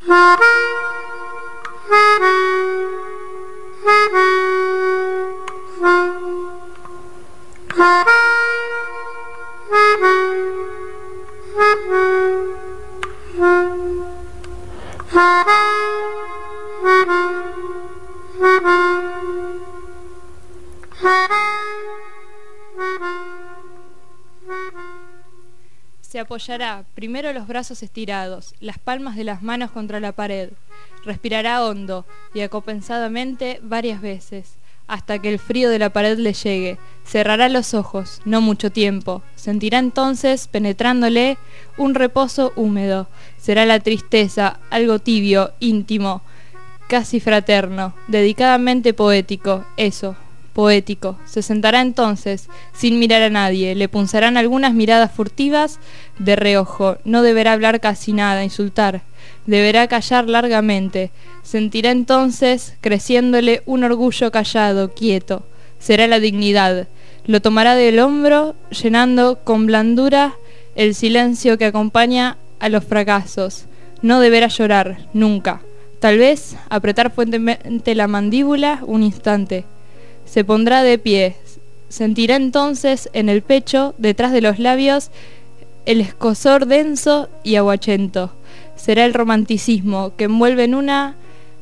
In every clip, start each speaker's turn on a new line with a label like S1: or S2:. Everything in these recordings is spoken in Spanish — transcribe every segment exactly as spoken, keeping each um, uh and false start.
S1: Se apoyará primero los brazos estirados, las palmas de las manos contra la pared. Respirará hondo y acompassadamente varias veces, hasta que el frío de la pared le llegue. Cerrará los ojos, no mucho tiempo. Sentirá entonces, penetrándole, un reposo húmedo. Será la tristeza, algo tibio, íntimo, casi fraterno, dedicadamente poético, eso. Poético. Se sentará entonces, sin mirar a nadie. Le punzarán algunas miradas furtivas de reojo. No deberá hablar casi nada, insultar. Deberá callar largamente. Sentirá entonces, creciéndole, un orgullo callado, quieto. Será la dignidad. Lo tomará del hombro, llenando con blandura el silencio que acompaña a los fracasos. No deberá llorar, nunca. Tal vez apretar fuertemente la mandíbula un instante. Se pondrá de pie, sentirá entonces en el pecho, detrás de los labios, el escozor denso y aguachento. Será el romanticismo que envuelve en una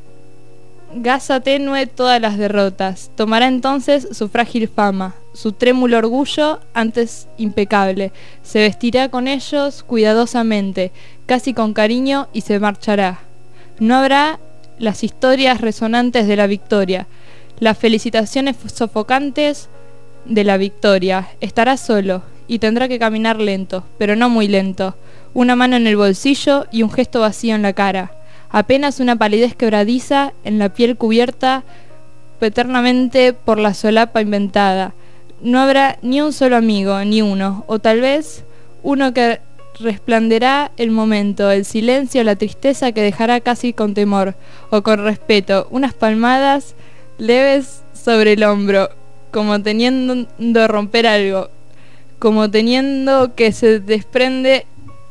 S1: gasa tenue todas las derrotas. Tomará entonces su frágil fama, su trémulo orgullo antes impecable. Se vestirá con ellos cuidadosamente, casi con cariño, y se marchará. No habrá las historias resonantes de la victoria, las felicitaciones sofocantes de la victoria. Estará solo y tendrá que caminar lento, pero no muy lento. Una mano en el bolsillo y un gesto vacío en la cara. Apenas una palidez quebradiza en la piel cubierta eternamente por la solapa inventada. No habrá ni un solo amigo, ni uno, o tal vez uno que resplanderá el momento, el silencio, la tristeza que dejará casi con temor o con respeto, unas palmadas leves sobre el hombro, como teniendo romper algo, como teniendo que se desprende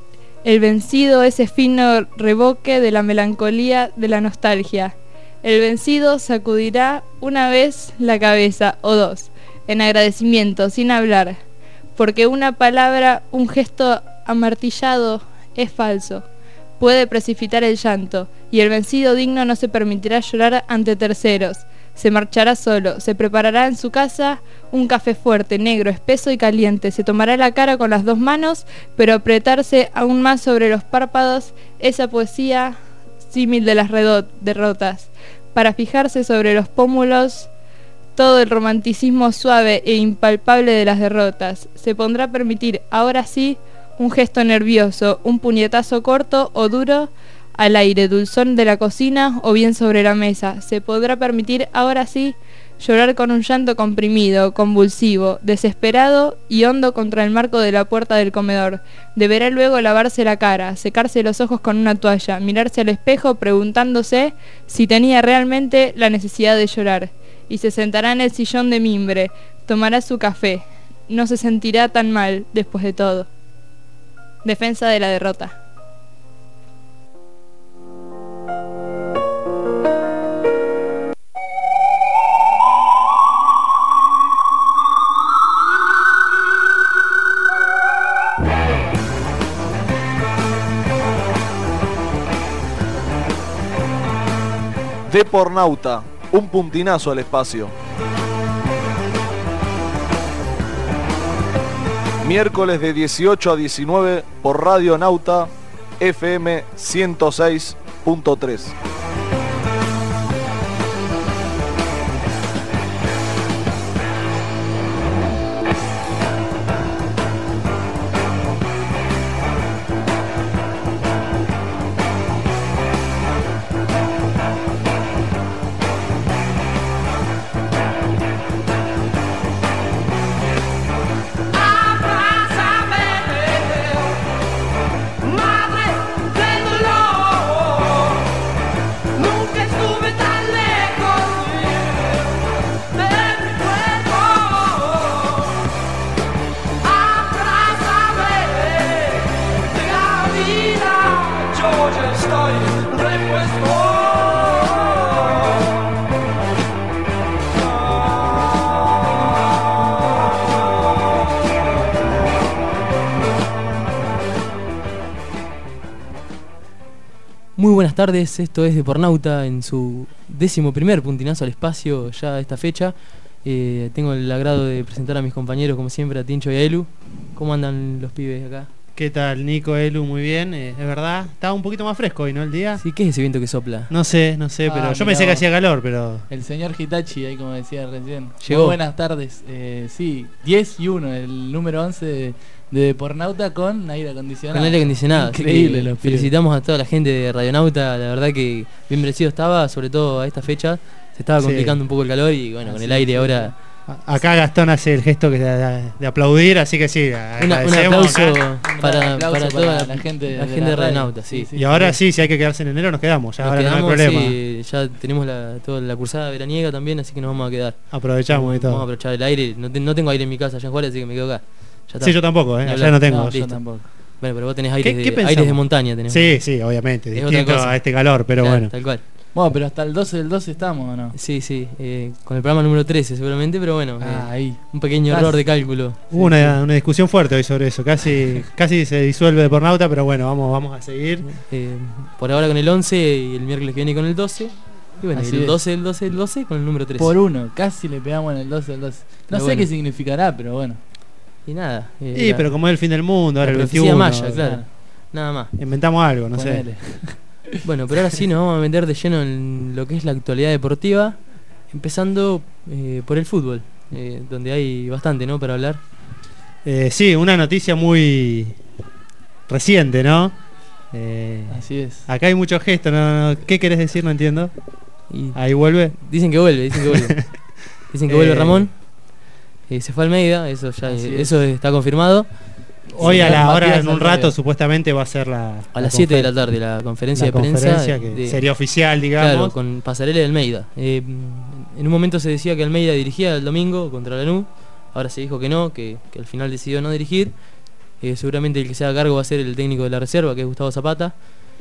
S1: el vencido, ese fino revoque de la melancolía, de la nostalgia. El vencido sacudirá una vez la cabeza, o dos, en agradecimiento, sin hablar, porque una palabra, un gesto amartillado es falso. Puede precipitar el llanto, y el vencido digno no se permitirá llorar ante terceros. Se marchará solo, se preparará en su casa un café fuerte, negro, espeso y caliente. Se tomará la cara con las dos manos, pero apretarse aún más sobre los párpados esa poesía símil de las derrotas, para fijarse sobre los pómulos todo el romanticismo suave e impalpable de las derrotas. Se pondrá a permitir, ahora sí, un gesto nervioso, un puñetazo corto o duro al aire, dulzón de la cocina o bien sobre la mesa. Se podrá permitir, ahora sí, llorar con un llanto comprimido, convulsivo, desesperado y hondo contra el marco de la puerta del comedor. Deberá luego lavarse la cara, secarse los ojos con una toalla, mirarse al espejo preguntándose si tenía realmente la necesidad de llorar. Y se sentará en el sillón de mimbre, tomará su café. No se sentirá tan mal, después de todo. Defensa de la derrota.
S2: Depornauta, un puntinazo al espacio. Miércoles de dieciocho a diecinueve por Radio Nauta F M ciento seis punto tres.
S3: No Muy buenas tardes, esto es Depornauta en su décimo primer puntinazo al espacio ya a esta fecha. Eh, tengo el agrado de presentar a mis compañeros, como siempre, a Tincho y a Elu. ¿Cómo andan los pibes acá?
S4: ¿Qué tal, Nico, Elu? Muy bien, eh, es verdad. Estaba un poquito más fresco hoy, ¿no? El día.
S3: Sí, ¿qué es ese viento que sopla?
S4: No sé, no sé,
S5: Ah,
S4: pero yo
S5: mirá
S4: pensé que
S5: vos.
S4: hacía calor, pero...
S5: El señor Hitachi, ahí como decía recién.
S3: Llegó.
S5: Muy buenas tardes. Eh, sí, diez y uno, el número once de, de Depornauta con aire acondicionado.
S3: Con aire acondicionado. así
S5: Increíble
S3: que
S5: los pibes.
S3: felicitamos a toda la gente de Radionauta, la verdad que bien merecido estaba, sobre todo a esta fecha. Se estaba
S4: Sí.
S3: complicando un poco el calor y bueno, con
S5: Así
S3: el aire
S5: es,
S3: ahora...
S4: A- Acá Gastón hace el gesto que de, de aplaudir, así que sí,
S3: Una- un
S4: agradecemos
S3: aplauso
S4: acá.
S3: para,
S5: Un aplauso
S3: para toda
S5: la gente de,
S3: la gente de
S5: la radio.
S3: Radionauta, sí.
S4: Y ahora sí, si hay que quedarse en enero, nos quedamos, ya
S3: Nos
S4: ahora
S3: quedamos,
S4: no hay problema.
S3: sí, ya tenemos la, toda la cursada veraniega también, así que nos vamos a quedar.
S4: Aprovechamos y
S3: Vamos a
S4: todo.
S3: aprovechar el aire. No, te- no tengo aire en mi casa allá en Juárez, así que me quedo acá. Ya está.
S4: Sí, yo tampoco, eh,
S3: Ni
S4: allá
S3: hablar.
S4: no tengo.
S5: No, yo
S3: listo.
S5: tampoco.
S3: Bueno, pero vos tenés aires,
S4: ¿Qué-
S3: de,
S4: qué pensamos?
S3: aires de montaña. Tenés
S4: Sí, sí, obviamente,
S3: Es otra
S4: distinto
S3: cosa.
S4: a este calor, pero
S3: Claro,
S4: bueno.
S3: Tal cual.
S5: Bueno, pero hasta el doce del doce estamos, ¿o no?
S3: Sí, sí. eh, con el programa número trece seguramente, pero bueno.
S5: Ah,
S3: eh,
S5: ahí.
S3: un pequeño
S5: Casi.
S3: error de cálculo.
S4: Hubo una, una discusión fuerte hoy sobre eso, casi casi se disuelve de Pornauta, pero bueno, vamos vamos a seguir.
S3: Eh, por ahora con el once y el miércoles que viene con el doce. Y bueno,
S5: Así
S3: el
S5: es.
S3: doce, el doce, el doce con el número trece.
S5: Por uno, casi le pegamos en el doce del doce. No
S3: Pero
S5: sé
S3: bueno.
S5: qué significará, pero bueno.
S3: Y nada. eh,
S4: Sí,
S3: la-
S4: pero como es el fin del mundo, ahora
S3: la
S4: el
S3: profecía
S4: veintiuno,
S3: maya, claro. Nada más.
S4: inventamos algo, no sé.
S5: Ponele.
S3: Bueno, pero ahora sí nos vamos a meter de lleno en lo que es la actualidad deportiva, empezando eh, por el fútbol, eh, donde hay bastante, ¿no?, para hablar.
S4: Eh, sí, una noticia muy reciente, ¿no? Eh,
S5: Así es.
S4: acá hay muchos gestos, no, no, ¿qué querés decir? No entiendo.
S3: Y
S4: Ahí vuelve.
S3: dicen que vuelve, dicen que vuelve. Dicen que vuelve
S4: Eh,
S3: Ramón. Eh, se fue Almeida, eso ya
S5: Así
S3: eh,
S5: es.
S3: eso está confirmado.
S4: Hoy a
S5: Señor
S4: la hora,
S5: Matías
S4: en un
S5: Almeida.
S4: rato, supuestamente va a ser la...
S3: A las siete de la tarde la conferencia
S4: la
S3: de prensa.
S4: conferencia que
S3: de-
S4: sería oficial, digamos.
S3: Claro, con Pasarela y Almeida. Eh, en un momento se decía que Almeida dirigía el domingo contra Lanús. Ahora se dijo que no, que, que al final decidió no dirigir. Eh, seguramente el que se haga cargo va a ser el técnico de la reserva, que es Gustavo Zapata.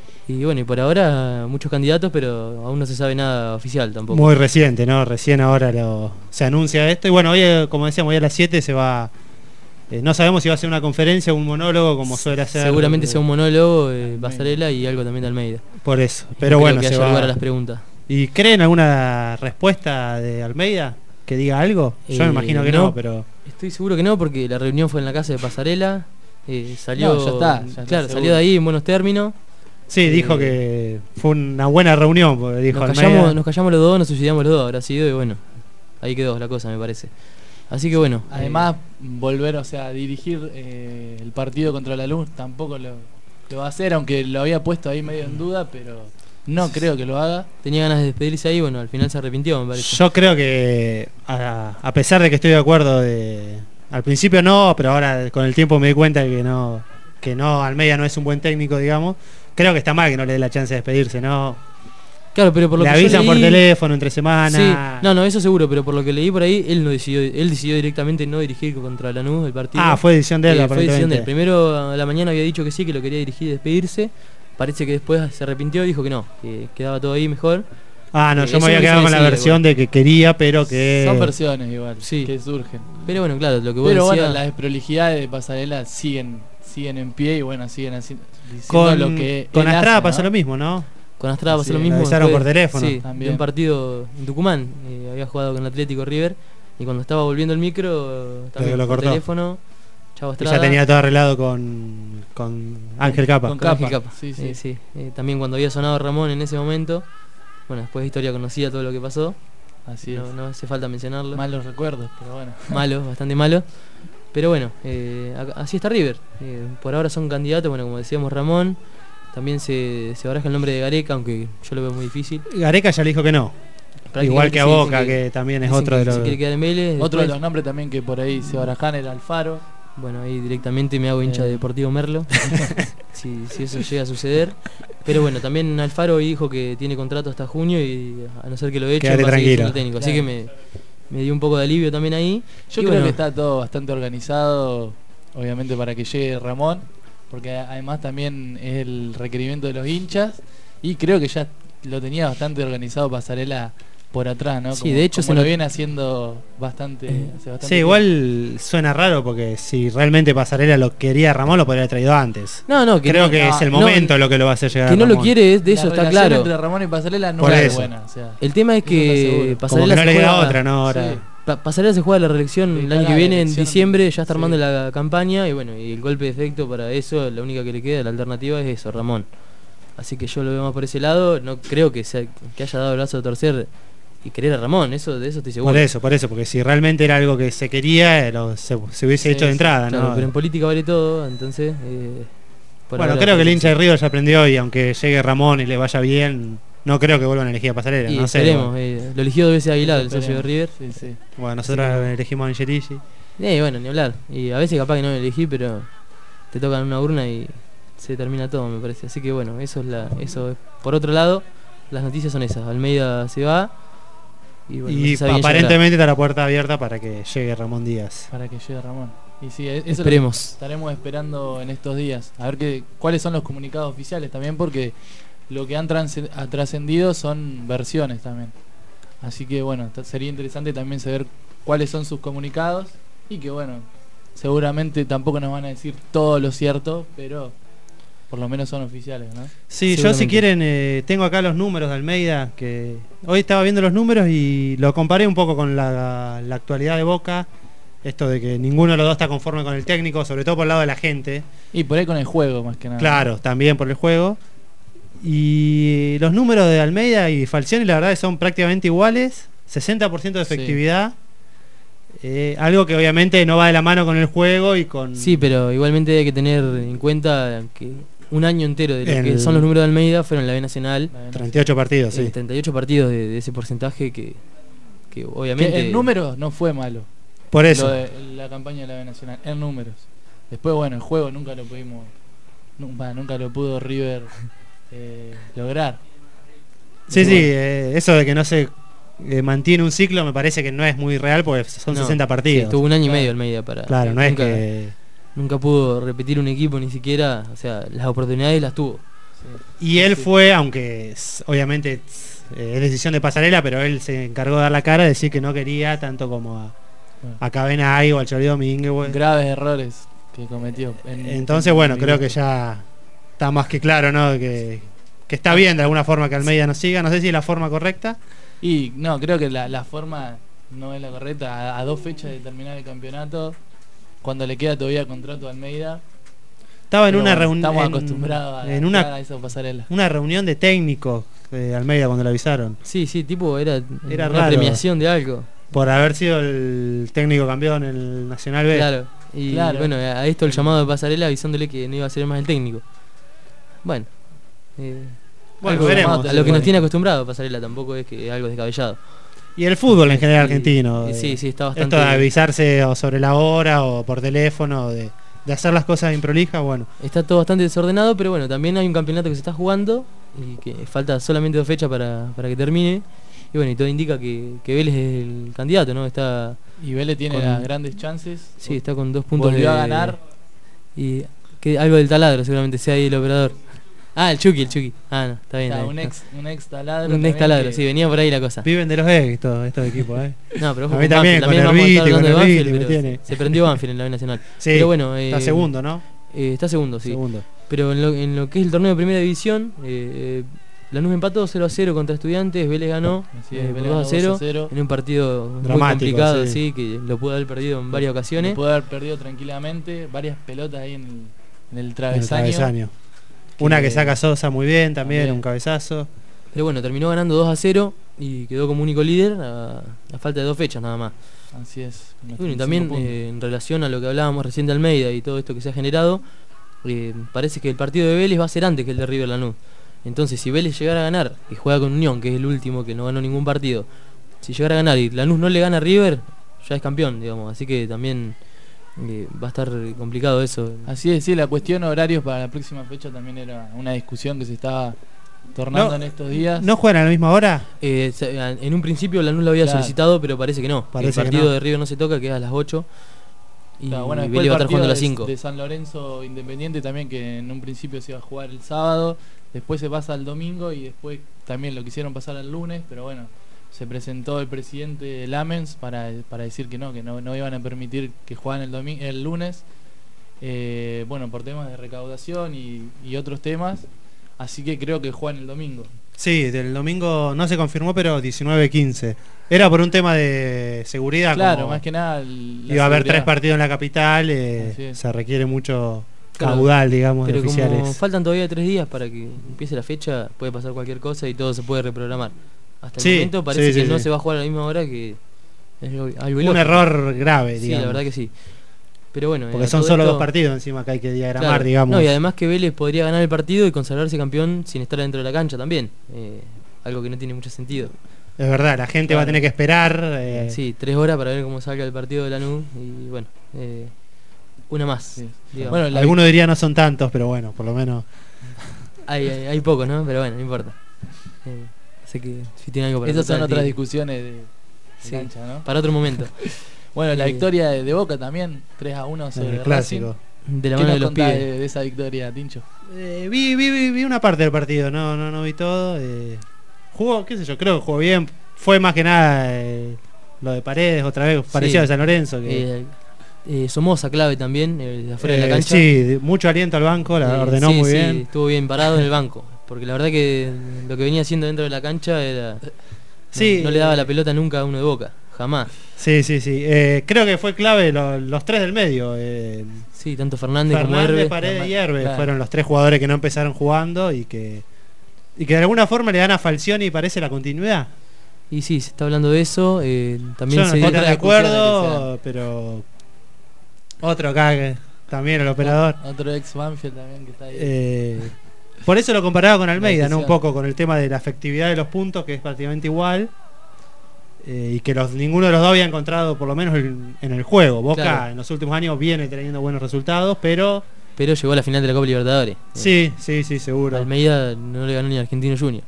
S3: Y bueno, y por ahora muchos candidatos, pero aún no se sabe nada oficial tampoco.
S4: Muy reciente, ¿no? Recién ahora lo, se anuncia esto. Y bueno, hoy, eh, como decíamos, hoy a las siete se va... eh, no sabemos si va a ser una conferencia o un monólogo, como suele hacer.
S3: Seguramente
S4: eh,
S3: sea un monólogo, eh, Pasarela y algo también de Almeida.
S4: Por eso.
S3: No
S4: Pero
S3: creo
S4: bueno,
S3: que
S4: se
S3: haya
S4: va...
S3: lugar a las preguntas.
S4: ¿Y creen alguna respuesta de Almeida que diga algo? Yo me
S3: Eh,
S4: imagino que
S3: no.
S4: no, pero...
S3: Estoy seguro que no, porque la reunión fue en la casa de Pasarela. eh, salió,
S5: No, ya está, ya está
S3: claro,
S5: seguro.
S3: salió de ahí en buenos términos.
S4: Sí,
S3: Eh,
S4: dijo que fue una buena reunión, porque dijo
S3: Nos
S4: Almeida.
S3: callamos, nos callamos los dos, nos suicidamos los dos, habrá sido, y bueno, ahí quedó la cosa, me parece. Así que bueno.
S5: Además, volver, o sea, dirigir eh, el partido contra la Luz tampoco lo, lo va a hacer, aunque lo había puesto ahí medio en duda, pero no creo que lo haga.
S3: eh, tenía ganas de despedirse ahí, bueno, al final se arrepintió, me parece.
S4: Yo creo que, a, a pesar de que estoy de acuerdo de... Al principio no, pero ahora con el tiempo me di cuenta que no, que no, Almeida no es un buen técnico, digamos. Creo que está mal que no le dé la chance de despedirse, ¿no?
S3: Claro, pero por lo
S4: Le
S3: que yo
S4: avisan por
S3: leí-
S4: teléfono entre semana.
S3: Sí, no, no, eso seguro, pero por lo que leí por ahí, él no decidió, él decidió directamente no dirigir contra Lanús el partido.
S4: Ah, fue decisión de él,
S3: Eh, fue decisión de él.
S4: aparentemente.
S3: Primero a la mañana había dicho que sí, que lo quería dirigir y despedirse. Parece que después se arrepintió y dijo que no, que quedaba todo ahí mejor.
S4: Ah, no,
S3: Eh,
S4: yo me
S3: eso
S4: había
S3: lo
S4: quedado
S3: hizo
S4: con la
S3: decir,
S4: versión de que quería, pero que...
S5: Son versiones igual,
S3: Sí.
S5: que surgen.
S3: Pero bueno, claro, lo que vos
S5: Pero
S3: decías...
S5: bueno, las desprolijidades de Pasarela siguen siguen en pie y bueno, siguen así, diciendo
S4: Con,
S5: lo que
S4: con
S5: él
S4: Astrada
S5: hace,
S4: pasó
S5: ¿no?
S4: lo mismo, ¿no?
S3: Con Astrada pasó
S5: Sí,
S3: lo
S5: le
S3: mismo.
S4: avisaron
S3: después-
S4: por teléfono.
S3: Sí, de
S5: También.
S3: un partido en Tucumán. eh, había jugado con Atlético River. Y cuando estaba volviendo el micro, también
S4: lo
S3: por
S4: cortó.
S3: teléfono. Chavo
S4: Y
S3: Estrada.
S4: ya tenía todo arreglado con, con Ángel Capa.
S5: Con
S3: Con Ángel
S5: Capa.
S3: Capa.
S5: Sí, sí.
S3: Eh, sí. Eh, también cuando había sonado Ramón en ese momento. Bueno, después de historia conocía todo lo que pasó.
S5: Así es.
S3: No, no hace falta mencionarlo.
S5: Malos recuerdos, pero bueno.
S3: Malo, bastante malo. Pero bueno, eh, a- así está River. Eh, por ahora son candidatos, bueno, como decíamos Ramón. También se, se baraja el nombre de Gareca, aunque yo lo veo muy difícil.
S4: Gareca ya le dijo que no. Igual que a
S3: sí, dicen
S4: Boca, que, también es
S3: dicen
S4: otro de
S3: que
S4: los...
S3: se quiere quedar en Vélez.
S5: Otro de
S3: después-
S5: los nombres también que por ahí se barajan era Alfaro.
S3: Bueno, ahí directamente me hago hincha de
S5: Eh.
S3: Deportivo Merlo. si, si eso llega a suceder. Pero bueno, también Alfaro dijo que tiene contrato hasta junio y a no ser que lo eche,
S4: Quédate
S3: va a seguir
S4: tranquilo.
S3: siendo técnico. Así
S5: Claro.
S3: que me, me dio un poco de alivio también ahí.
S5: Yo
S3: Y
S5: creo
S3: bueno,
S5: que está todo bastante organizado, obviamente para que llegue Ramón, porque a- además también es el requerimiento de los hinchas y creo que ya lo tenía bastante organizado Pasarela por atrás, ¿no?
S3: Sí,
S5: Como-
S3: de hecho
S5: como
S3: se
S5: lo
S3: not-
S5: viene haciendo bastante,
S3: Eh,
S5: hace bastante
S4: Sí,
S5: tiempo.
S4: igual suena raro porque si realmente Pasarela lo quería Ramón, lo podría haber traído antes.
S3: No, no, que
S4: Creo
S3: no,
S4: que
S5: no,
S4: es el
S3: no,
S4: momento lo que lo va a hacer llegar
S3: que
S4: a
S3: no lo
S4: Ramón.
S3: quiere, es- de
S5: La
S3: eso está
S5: relación
S3: claro.
S5: entre Ramón y Pasarela no
S4: Por
S5: es
S4: eso.
S5: buena, o sea,
S3: El tema es
S5: Eso está
S3: que
S5: seguro.
S4: Como
S3: Pasarela
S4: que no
S3: se
S4: le queda
S3: juega-
S4: otra, ¿no? Ahora.
S5: Sí.
S3: Pa- Pasarela se juega la reelección
S5: Sí,
S3: el
S5: está
S3: año que
S5: la
S3: viene, en
S5: elección,
S3: diciembre, ya está
S5: sí.
S3: armando la campaña y bueno, y el golpe de efecto para eso, la única que le queda, la alternativa es eso, Ramón. Así que yo lo veo más por ese lado, no creo que sea, que haya dado el brazo a torcer y querer a Ramón, eso de eso estoy seguro.
S4: Por eso, por eso, porque si realmente era algo que se quería, eh, lo- se, se hubiese
S5: Sí,
S4: hecho de
S5: sí,
S4: entrada,
S3: Claro,
S4: ¿no?
S3: pero en política vale todo, entonces... eh, por
S4: Bueno,
S3: ahora-
S4: creo que el hincha de River ya aprendió y aunque llegue Ramón y le vaya bien, no creo que vuelvan a elegir a Pasarela.
S3: Y
S4: no sé,
S3: esperemos,
S4: bueno.
S3: eh, lo eligió dos veces Aguilar, el socio de River.
S5: Sí, sí.
S4: Bueno, nosotros
S3: Sí.
S4: elegimos a Angelici.
S3: Eh, bueno, ni hablar. Y a veces capaz que no lo elegí, pero te tocan una urna y se termina todo, me parece. Así que bueno, eso es la, eso es. Por otro lado, las noticias son esas. Almeida se va y, bueno, no
S4: Y
S3: se sabe quién
S4: aparentemente está la puerta abierta para que llegue Ramón Díaz.
S5: Para que llegue Ramón. Y sí, eso
S3: llegará.
S5: es lo que
S3: Esperemos.
S5: estaremos esperando en estos días. A ver qué, cuáles son los comunicados oficiales también, porque lo que han trans- ha trascendido son versiones también. Así que bueno, t- sería interesante también saber cuáles son sus comunicados y que bueno, seguramente tampoco nos van a decir todo lo cierto, pero por lo menos son oficiales, ¿no?
S4: Sí, yo si
S3: Seguramente.
S4: quieren, eh, tengo acá los números de Almeida, que hoy estaba viendo los números y lo comparé un poco con la, la actualidad de Boca, esto de que ninguno de los dos está conforme con el técnico, sobre todo por el lado de la gente,
S5: Y por ahí con el juego más que nada.
S4: claro, también por el juego. Y los números de Almeida y Falcioni la verdad que son prácticamente iguales, sesenta por ciento de
S5: Sí.
S4: efectividad, eh, algo que obviamente no va de la mano con el juego y con...
S3: Sí, pero igualmente hay que tener en cuenta que un año entero de lo
S4: El-
S3: que son los números de Almeida fueron en la B Nacional.
S5: La verdad.
S4: treinta y ocho partidos, sí.
S3: eh, treinta y ocho partidos de, de ese porcentaje que, que obviamente.
S5: Que el número no fue malo.
S4: Por eso.
S5: Lo de la campaña de la B Nacional, en números. Después, bueno, el juego nunca lo pudimos. nu- bah, nunca lo pudo River eh, lograr.
S4: Sí,
S5: Y
S4: sí,
S5: bueno,
S4: eh, eso de que no se eh, mantiene un ciclo me parece que no es muy real porque son
S3: No,
S4: sesenta
S3: sí,
S4: partidos.
S3: estuvo un año y
S5: Claro.
S3: medio Almeida para.
S4: Claro, no es
S3: nunca,
S4: que...
S3: nunca pudo repetir un equipo ni siquiera. O sea, las oportunidades las tuvo.
S5: sí.
S4: Y él
S5: Sí.
S4: fue, aunque s- obviamente eh, es decisión de Pasarela, pero él se encargó de dar la cara, de decir que no quería tanto como a,
S5: Bueno,
S4: a Cabenay o al Chori Domínguez. güey.
S5: graves errores que cometió. en-
S4: Entonces,
S5: en
S4: bueno,
S5: el
S4: creo que
S5: grupo.
S4: ya está más que claro, ¿no? Que, que está bien de alguna forma que Almeida nos siga. No sé si es la forma correcta.
S5: Y no, creo que la, la forma no es la correcta. A, a dos fechas de terminar el campeonato, cuando le queda todavía contrato a Almeida.
S4: Estaba en
S5: pero
S4: una
S5: bueno,
S4: reunión.
S5: Estamos acostumbrados a,
S4: en
S5: a
S4: una,
S5: esa pasarela.
S4: una reunión de técnicos de Almeida cuando lo avisaron.
S3: Sí, sí, tipo, era,
S4: Era
S3: una
S4: raro.
S3: premiación de algo.
S4: Por haber sido el técnico campeón en el Nacional B.
S3: Claro. Y
S5: Claro.
S3: bueno, a esto el llamado de Pasarela avisándole que no iba a ser más el técnico. Bueno. eh,
S4: Bueno,
S3: algo
S4: veremos.
S3: A lo que nos tiene acostumbrado Pasarela, tampoco es que es algo descabellado.
S4: Y el fútbol en general
S3: Y-
S4: argentino.
S3: y
S4: eh,
S3: sí, sí, está bastante.
S4: Esto de avisarse o sobre la hora o por teléfono, de, de hacer las cosas improlijas, bueno.
S3: Está todo bastante desordenado, pero bueno, también hay un campeonato que se está jugando y que falta solamente dos fechas para, para que termine. Y bueno, y todo indica que, que Vélez es el candidato, ¿no? Está,
S5: Y Vélez tiene
S3: Con-
S5: las grandes chances.
S3: sí, está con dos puntos
S5: Volvió
S3: de,
S5: a ganar.
S3: Y que algo del taladro seguramente sea ahí el operador. Ah, el Chucky, el Chucky. Ah, no, está bien.
S5: Está
S3: está
S5: un
S3: bien.
S5: ex, un ex taladro.
S3: Un
S5: también
S3: ex taladro,
S5: que-
S3: sí, venía por ahí la cosa.
S4: Viven de los ex todos estos equipos, ¿eh?
S3: No, pero ojo
S4: A mí
S3: con
S4: también,
S3: Banfield,
S4: con
S3: vamos a
S4: Herbiti,
S3: estar hablando
S4: con
S3: de
S4: Herbiti,
S3: Banfield,
S4: me
S3: pero
S4: tiene.
S3: se prendió Banfield en la B Nacional.
S4: Sí,
S3: Pero bueno, eh,
S4: está segundo, ¿no?
S3: eh, está segundo, sí.
S4: Segundo.
S3: Pero en lo, en lo que es el torneo de primera división, eh, eh, Lanús empató cero a cero contra Estudiantes, Vélez ganó
S5: Así
S3: eh,
S5: es,
S3: por
S5: Vélez
S3: dos a
S5: ganó
S3: cero
S5: dos a cero.
S3: en un partido muy
S4: Dramático,
S3: complicado,
S4: sí.
S3: sí, que lo pudo haber perdido en varias
S5: Lo
S3: ocasiones.
S5: pudo haber perdido tranquilamente. Varias pelotas ahí en el, en el
S4: En el
S5: travesaño.
S4: travesaño. Una que saca Sosa muy bien también,
S5: También.
S4: un cabezazo.
S3: Pero bueno, terminó ganando dos a cero y quedó como único líder a, a falta de dos fechas nada más.
S5: Así es. con
S3: Y
S5: los
S3: bueno, y
S5: treinta y
S3: también
S5: cinco puntos.
S3: eh, en relación a lo que hablábamos recién de Almeida y todo esto que se ha generado, eh, parece que el partido de Vélez va a ser antes que el de River Lanús. Entonces, si Vélez llegara a ganar y juega con Unión, que es el último que no ganó ningún partido, si llegara a ganar y Lanús no le gana a River, ya es campeón, digamos. Así que también eh, va a estar complicado eso.
S5: Así es, sí, la cuestión de horarios para la próxima fecha también era una discusión que se estaba tornando
S4: No,
S5: en estos días.
S4: ¿No juegan a la misma hora?
S3: Eh, se- en un principio Lanús lo había
S5: Claro.
S3: solicitado, pero parece que no.
S4: Parece
S3: el
S4: que
S3: partido
S4: no.
S3: de River no se toca, queda a las ocho. Y
S5: Claro, bueno, después
S3: Vélez
S5: el
S3: va a estar
S5: partido
S3: jugando a las
S5: de-
S3: cinco.
S5: de San Lorenzo Independiente también, que en un principio se iba a jugar el sábado, después se pasa al domingo y después también lo quisieron pasar al lunes, pero bueno, se presentó el presidente Lamens para, para decir que no, que no, no iban a permitir que juegan el, domi- el lunes, eh, bueno, por temas de recaudación y, y otros temas, así que creo que juegan el domingo.
S4: Sí, del domingo no se confirmó, pero diecinueve quince. Era por un tema de seguridad.
S5: Claro,
S4: como
S5: más que nada el- la
S4: iba a haber
S5: seguridad.
S4: tres partidos en la capital, eh,
S5: Así es.
S4: se requiere mucho
S3: Claro,
S4: caudal, digamos, de
S3: Pero como
S4: oficiales.
S3: faltan todavía tres días para que empiece la fecha, puede pasar cualquier cosa y todo se puede reprogramar. Hasta el
S4: Sí,
S3: momento parece
S4: sí,
S3: que
S4: sí,
S3: no
S4: sí.
S3: se va a jugar a la misma hora, que es algo algo
S4: Un
S3: ilógico.
S4: error grave,
S3: Sí,
S4: digamos.
S3: la verdad que sí. Pero bueno,
S4: Porque
S3: eh,
S4: son
S3: todo
S4: solo
S3: esto-
S4: dos partidos encima que hay que diagramar,
S3: Claro.
S4: digamos.
S3: No, y además que Vélez podría ganar el partido y consagrarse campeón sin estar dentro de la cancha también. Eh, algo que no tiene mucho sentido.
S4: Es verdad, la gente va a
S5: Claro.
S4: tener que esperar. eh,
S3: Sí, tres horas para ver cómo salga el partido de Lanús y bueno, eh, una más.
S5: Sí.
S3: digamos.
S5: Bueno, la-
S4: Algunos dirían no son tantos, pero bueno, por lo menos.
S3: hay, hay, hay pocos, ¿no? Pero bueno, no importa. Eh, sé que si tiene algo para
S5: Esas son
S3: contar,
S5: otras
S3: sí.
S5: discusiones de, de
S3: Sí.
S5: cancha, ¿no?
S3: Para otro momento.
S5: Bueno, la
S3: Eh,
S5: victoria de, de Boca también, tres a uno
S4: En
S5: sobre
S4: el
S5: Racing.
S4: clásico.
S3: De la
S5: ¿Qué
S3: mano
S5: nos
S3: de los
S5: contás
S3: pibes.
S5: de, de esa victoria, Tincho?
S4: Eh, vi, vi, vi, vi una parte del partido, no, no, no vi todo. eh, jugó, qué sé yo, creo que jugó bien. Fue más que nada eh, lo de Paredes, otra vez, parecido
S3: Sí.
S4: a San Lorenzo. Que,
S3: Eh, eh, Somoza clave también, eh, de afuera de la
S4: eh,
S3: cancha.
S4: sí, de- mucho aliento al banco, la
S3: Eh,
S4: ordenó
S3: sí,
S4: muy
S3: sí,
S4: bien.
S3: estuvo bien parado en el banco. Porque la verdad que lo que venía haciendo dentro de la cancha era.
S4: Sí,
S3: no, no le daba
S4: eh,
S3: la pelota nunca a uno de Boca, jamás.
S4: Sí, sí, sí. Eh, creo que fue clave lo- los tres del medio. eh,
S3: Sí, tanto Fernández, como
S4: Fernández,
S3: Herbe.
S4: Paredes y Herbe
S5: Claro.
S4: fueron los tres jugadores que no empezaron jugando y que y que de alguna forma le dan a Falcioni y parece la continuidad.
S3: Y sí, se está hablando de eso. eh, también
S4: Yo no
S3: se
S4: estoy
S3: dio-
S4: tan de
S5: discusión de
S4: acuerdo, pero otro acá que también el operador.
S5: Otro ex Banfield también que está ahí.
S4: Eh, por eso lo comparaba con Almeida, ¿no? Un
S5: decisión.
S4: poco con el tema de la efectividad de los puntos, que es prácticamente igual. eh, y que los, ninguno de los dos había encontrado por lo menos en, en el juego. Boca
S3: Claro.
S4: en los últimos años viene teniendo buenos resultados, pero
S3: Pero llegó a la final de la Copa Libertadores. Eh,
S4: sí, sí, sí, seguro.
S3: Almeida no le ganó ni a Argentino Junior.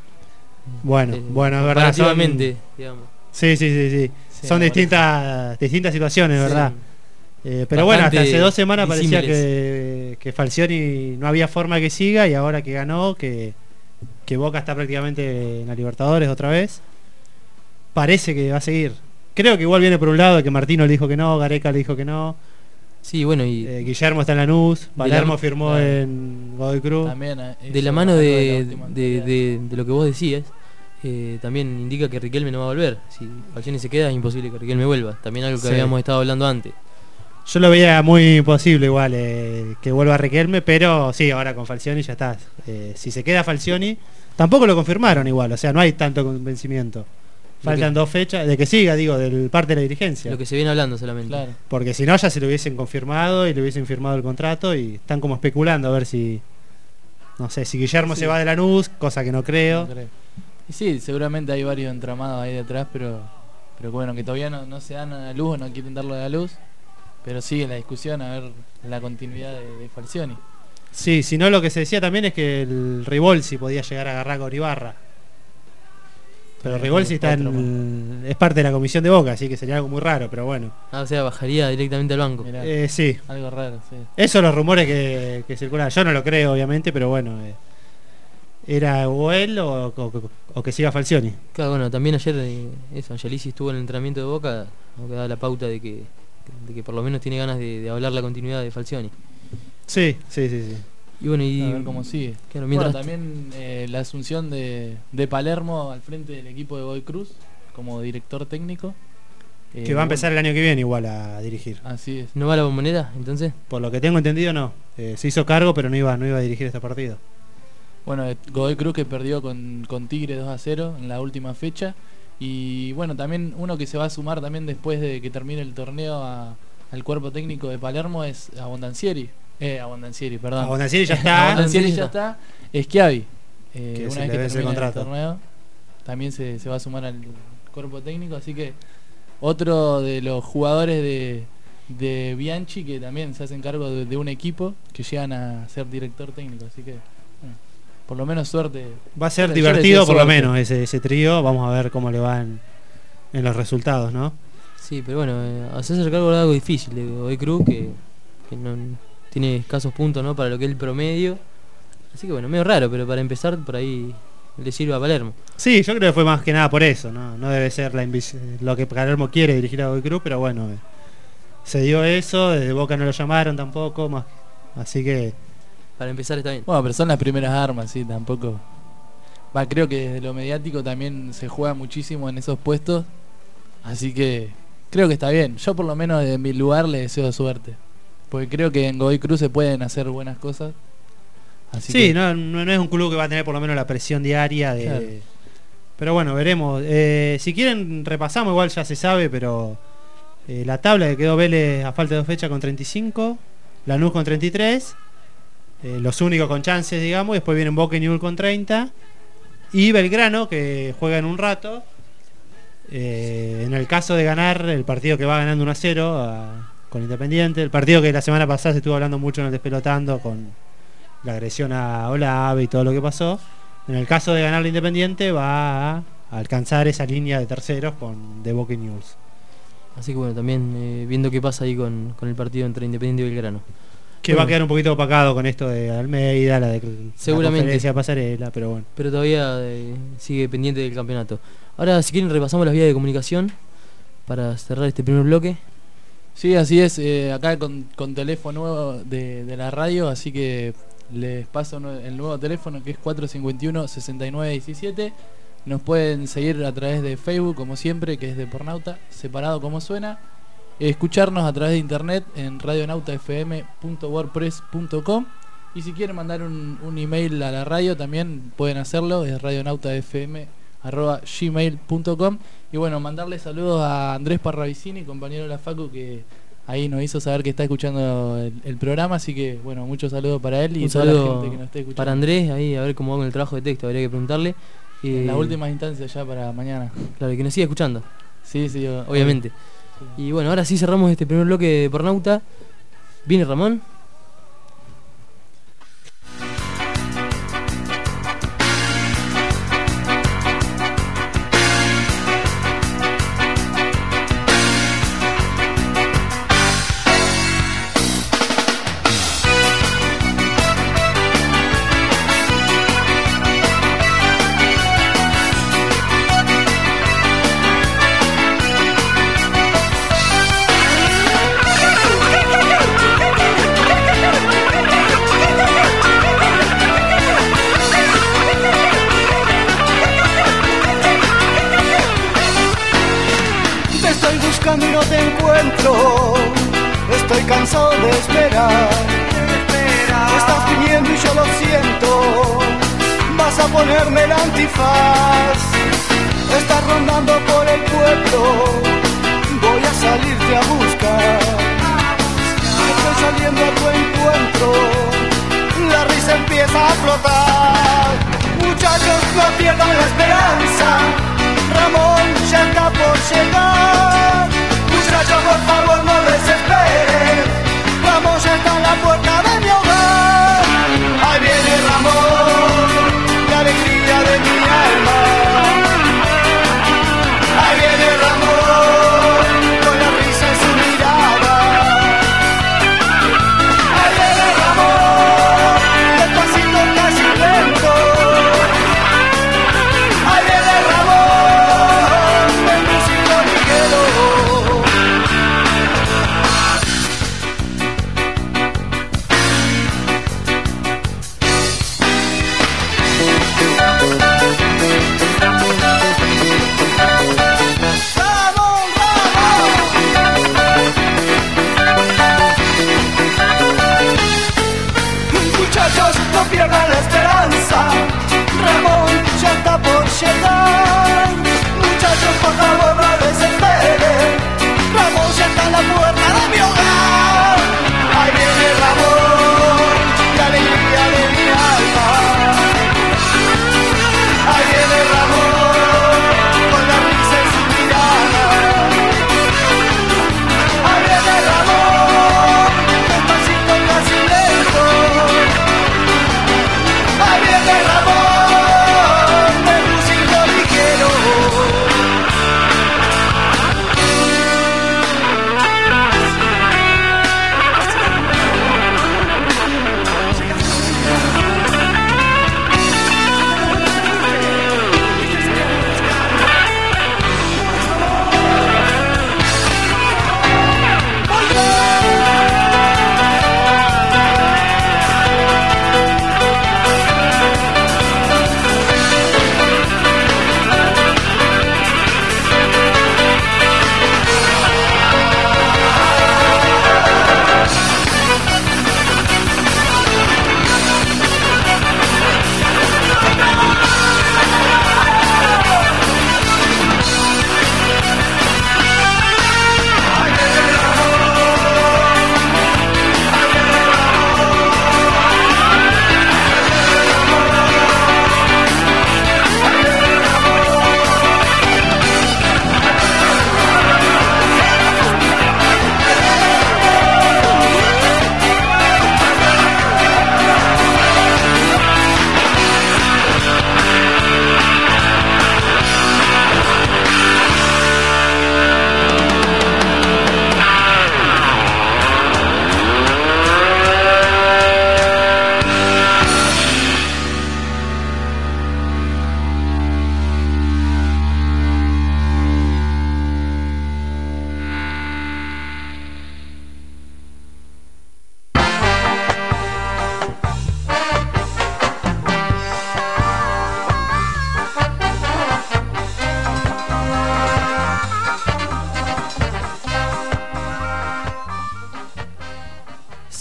S4: Bueno,
S3: Eh,
S4: bueno, es verdad. Son,
S3: comparativamente, digamos.
S4: sí, sí, sí, sí.
S5: Sí,
S4: Son
S5: bueno.
S4: distintas, distintas situaciones, ¿verdad?
S3: Sí.
S4: Eh, pero bueno, hasta
S3: Bastante
S4: hace dos semanas parecía
S3: disímiles.
S4: que, que Falcioni no había forma que siga y ahora que ganó, que, que Boca está prácticamente en la Libertadores otra vez, parece que va a seguir. Creo que igual viene por un lado, que Martino le dijo que no, Gareca le dijo que no,
S3: Sí, bueno, y
S4: eh, Guillermo está en Lanús, Palermo
S3: la-
S4: firmó
S5: claro.
S4: en Godoy Cruz.
S5: También, eh,
S3: de
S5: eso,
S3: la mano
S5: algo
S3: de,
S5: la última
S3: de,
S5: actualidad.
S3: de- de lo que vos decías, eh, también indica que Riquelme no va a volver. Si Falcioni se queda, es imposible que Riquelme vuelva. También algo que
S4: Sí.
S3: habíamos estado hablando antes.
S4: Yo lo veía muy imposible igual eh, que vuelva a Riquelme, pero sí, ahora con Falcioni ya está. Eh, si se queda Falcioni, tampoco lo confirmaron igual, o sea, no hay tanto convencimiento. Faltan
S3: que-
S4: dos fechas, de que siga, digo, del parte de la dirigencia.
S3: Lo que se viene hablando solamente.
S5: Claro.
S4: Porque si no ya se lo hubiesen confirmado y le hubiesen firmado el contrato y están como especulando a ver si, no sé, si Guillermo
S5: Sí.
S4: se va de Lanús, cosa que no creo.
S5: No creo. Y sí, seguramente hay varios entramados ahí detrás, pero pero bueno, que todavía no, no se dan a la luz o no quieren darlo a la luz. Pero sigue la discusión a ver la continuidad de, de Falcioni.
S4: Sí, si no lo que se decía también es que el Ribolsi podía llegar a agarrar con Ibarra. Pero
S5: Sí,
S4: Ribolsi está
S5: otro
S4: en, es parte de la comisión de Boca, así que sería algo muy raro, pero bueno.
S3: Ah, o sea, bajaría directamente al banco.
S5: Mirá,
S4: Eh, sí,
S5: algo raro, sí.
S4: esos son los rumores que, que circulan. Yo no lo creo, obviamente, pero bueno. eh, ¿Era o él o, o- o que siga Falcioni?
S3: Claro, bueno, también ayer eh, eso, Angelici estuvo en el entrenamiento de Boca, ¿no? Que da la pauta de que, de que por lo menos tiene ganas de, de hablar la continuidad de Falcioni.
S4: Sí, sí, sí, sí.
S3: Y bueno, y
S5: A ver cómo sigue.
S3: claro,
S5: Bueno,
S3: mientras
S5: también eh, la asunción de, de Palermo al frente del equipo de Godoy Cruz como director técnico. Eh,
S4: Que va a
S5: bueno,
S4: empezar el año que viene igual a dirigir.
S5: Así es.
S3: no va la bombonera, entonces.
S4: Por lo que tengo entendido, no. Eh, se hizo cargo, pero no iba, no iba a dirigir este partido.
S5: Bueno, eh, Godoy Cruz que perdió con, con Tigre dos a cero en la última fecha. Y bueno, también uno que se va a sumar también después de que termine el torneo a- al cuerpo técnico de Palermo es Abondancieri. Eh, Abondancieri, perdón.
S4: Abondancieri ya está.
S5: Abondancieri ya
S3: Abondancieri
S5: está. Schiavi. Eh,
S4: Que se
S5: una
S4: le
S5: vez que
S4: vence el
S5: termine el
S4: contrato.
S5: torneo, también se, se va a sumar al cuerpo técnico. Así que otro de los jugadores de, de Bianchi que también se hacen cargo de, de un equipo que llegan a ser director técnico. Así que, bueno, por lo menos suerte.
S4: Va a ser
S5: Yo le
S4: divertido
S5: deseo
S4: por lo
S5: suerte.
S4: menos ese, ese trío. Vamos a ver cómo le van en los resultados, ¿no?
S3: Sí, pero bueno, eh, hacerse cargo de algo difícil de Godoy Cruz, que, que no tiene escasos puntos, ¿no? Para lo que es el promedio. Así que bueno, medio raro, pero para empezar por ahí le sirve a Palermo.
S4: Sí, yo creo que fue más que nada por eso, no, no debe ser la invis- lo que Palermo quiere dirigir a Godoy Cruz, pero bueno, eh, se dio eso, desde Boca no lo llamaron tampoco, más, así que...
S3: Para empezar está bien.
S5: Bueno, pero son las primeras armas, sí, tampoco. Va, creo que desde lo mediático también se juega muchísimo en esos puestos, así que creo que está bien. Yo por lo menos de mi lugar le deseo suerte, porque creo que en Godoy Cruz se pueden hacer buenas cosas. Así
S4: sí,
S5: que...
S4: no, no, no es un club que va a tener por lo menos la presión diaria de...
S5: Claro.
S4: Pero bueno, veremos. Eh, si quieren repasamos, igual ya se sabe, pero eh, la tabla que quedó Vélez a falta de dos fechas con treinta y cinco, Lanús con treinta y tres, eh, los únicos con chances, digamos, y después vienen Boca y Newell's con treinta, y Belgrano, que juega en un rato, eh, en el caso de ganar el partido que va ganando uno a cero a, con Independiente, el partido que la semana pasada se estuvo hablando mucho en el Despelotando con la agresión a Olave y todo lo que pasó. En el caso de ganar el Independiente va a alcanzar esa línea de terceros con de Boca y Newell's.
S3: Así que bueno, también eh, viendo qué pasa ahí con, con el partido entre Independiente y Belgrano.
S4: Que
S3: bueno,
S4: va a quedar un poquito opacado con esto de Almeida, la de
S3: seguramente.
S4: la conferencia de Pasarela, pero bueno.
S3: Pero todavía eh, sigue pendiente del campeonato. Ahora, si quieren, repasamos las vías de comunicación para cerrar este primer bloque.
S5: Sí, así es, eh, acá con, con teléfono nuevo de, de la radio, así que les paso el nuevo teléfono que es cuatro cinco uno, seis nueve uno siete. Nos pueden seguir a través de Facebook, como siempre, que es de Pornauta, separado como suena. Escucharnos a través de internet en radionauta f m punto wordpress punto com. Y si quieren mandar un, un email a la radio también pueden hacerlo, es radionautafm arroba gmail punto com. Y bueno, mandarle saludos a Andrés Parravicini, compañero de la Facu, que ahí nos hizo saber que está escuchando el, el programa, así que bueno, muchos saludos para él y
S3: Un
S5: toda la
S3: saludo
S5: gente que nos esté escuchando.
S3: para Andrés, ahí a ver cómo va con el trabajo de texto, habría que preguntarle.
S5: En
S3: Eh,
S5: las últimas instancias ya para mañana.
S3: Claro, y que nos siga escuchando,
S5: Sí, sí, o-
S3: obviamente.
S5: Sí.
S3: Y bueno, ahora sí cerramos este primer bloque de Pornauta. Viene Ramón.
S6: Te estoy buscando y no te encuentro. Estoy cansado de esperar. Estás viniendo y yo lo siento. Vas a ponerme el antifaz. Estás rondando por el pueblo. Voy a salirte a buscar. Estoy saliendo a tu encuentro. La risa empieza a flotar. Muchachos, no pierdan la esperanza. Ramón ya está por llegar. Muchachos, por favor, no desesperen. Ramón ya está en la puerta de mi hogar. Ahí viene Ramón, la alegría de mi alma. Ahí viene Ramón, con la risa en su mirada. Ahí viene Ramón, despacito casi lento. Ahí viene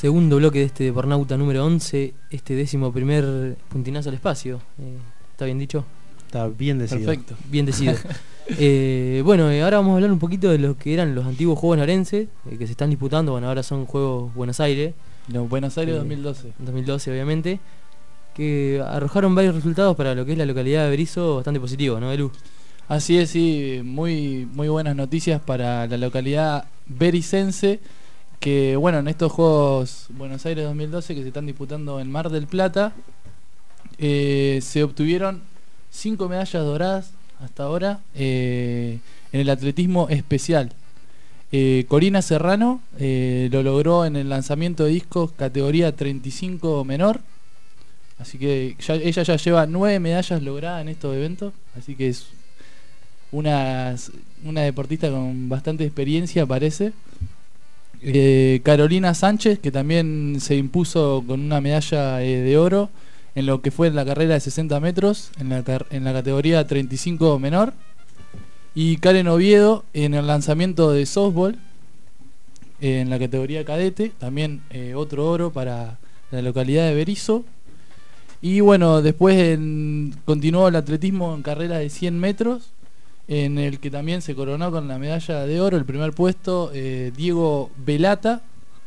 S3: segundo bloque de este Depornauta número once, este décimo primer puntinazo al espacio. Eh, ¿Está bien dicho?
S4: Está bien decidido.
S5: Perfecto.
S3: Bien decidido. eh, bueno, eh, ahora vamos a hablar un poquito de lo que eran los antiguos Juegos Bonaerenses, eh, que se están disputando. Bueno, ahora son Juegos Buenos Aires.
S5: No, Buenos Aires
S3: Eh,
S5: dos mil doce.
S3: dos mil doce, obviamente. Que arrojaron varios resultados para lo que es la localidad de Berisso bastante positivos, ¿no, Elu?
S5: Así es, sí, muy, muy buenas noticias para la localidad bericense, que bueno, en estos Juegos Buenos Aires dos mil doce que se están disputando en Mar del Plata, eh, se obtuvieron cinco medallas doradas hasta ahora eh, en el atletismo especial. Eh, Corina Serrano eh, lo logró en el lanzamiento de discos categoría treinta y cinco menor, así que ya, ella ya lleva nueve medallas logradas en estos eventos, así que es una, una deportista con bastante experiencia, parece. Eh, Carolina Sánchez, que también se impuso con una medalla eh, de oro en lo que fue en la carrera de sesenta metros, en la, en la categoría treinta y cinco menor. Y Karen Oviedo en el lanzamiento de softball, eh, en la categoría cadete, también eh, otro oro para la localidad de Berisso. Y bueno, después en, continuó el atletismo en carrera de cien metros, en el que también se coronó con la medalla de oro, el primer puesto, eh, Diego Velata.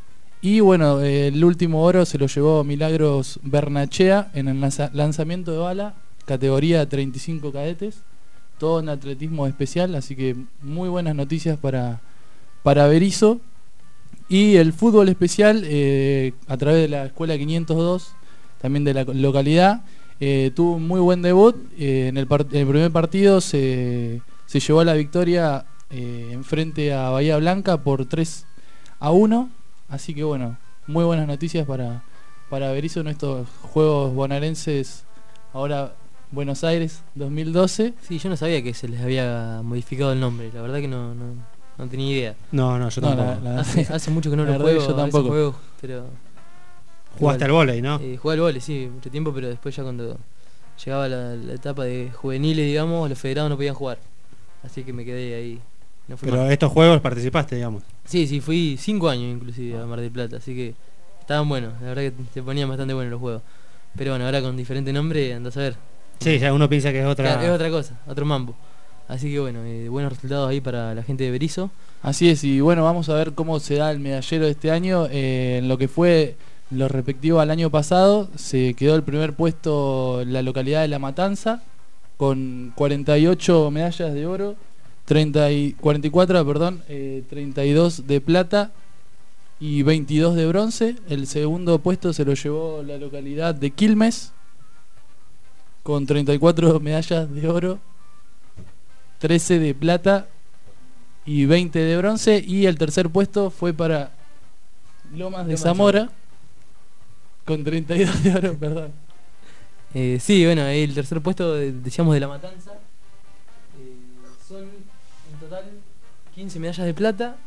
S5: Y bueno, eh, el último oro se lo llevó Milagros Bernachea en el lanza lanzamiento de bala, categoría treinta y cinco cadetes, todo en atletismo especial, así que muy buenas noticias para, para Berisso. Y el fútbol especial, eh, a través de la escuela quinientos dos, también de la localidad, Eh, tuvo un muy buen debut. Eh, en, el en el primer partido se, se llevó la victoria eh, en frente a Bahía Blanca por tres a uno. Así que bueno, muy buenas noticias para, para Berisso en estos Juegos Bonaerenses, ahora Buenos Aires dos mil doce.
S3: Sí, yo no sabía que se les había modificado el nombre, la verdad que no, no, no tenía idea.
S4: No, no, yo
S5: No,
S4: tampoco.
S5: la- la-
S3: Hace, hace mucho que no
S5: La
S3: lo
S5: verdad que
S3: juego,
S5: yo
S3: a veces
S5: tampoco.
S3: juego, pero
S4: Jugaste al vóley, ¿no?
S3: eh, jugué al vóley, sí, mucho tiempo, pero después ya cuando llegaba la, la etapa de juveniles, digamos, los federados no podían jugar. Así que me quedé ahí. No fui
S4: Pero
S3: más.
S4: estos juegos participaste, digamos.
S3: Sí, sí, fui cinco años inclusive a Mar del Plata, así que estaban buenos, la verdad que se ponían bastante buenos los juegos. Pero bueno, ahora con diferente nombre, andás a ver.
S4: Sí, ya uno piensa que es otra.
S3: Es otra cosa, otro mambo. Así que bueno, eh, buenos resultados ahí para la gente de Berisso.
S5: Así es, y bueno, vamos a ver cómo se da el medallero de este año. Eh, en lo que fue lo respectivo al año pasado, se quedó el primer puesto en la localidad de La Matanza, con cuarenta y ocho medallas de oro, treinta y, cuarenta y cuatro, perdón, eh, treinta y dos de plata y veintidós de bronce. El segundo puesto se lo llevó la localidad de Quilmes, con treinta y cuatro medallas de oro, trece de plata y veinte de bronce. Y el tercer puesto fue para Lomas de
S3: Lomas de
S5: Zamora, con treinta y dos de oro, perdón.
S3: Eh, sí, bueno, ahí el tercer puesto, de- decíamos, de La Matanza. Eh, son en total quince medallas de plata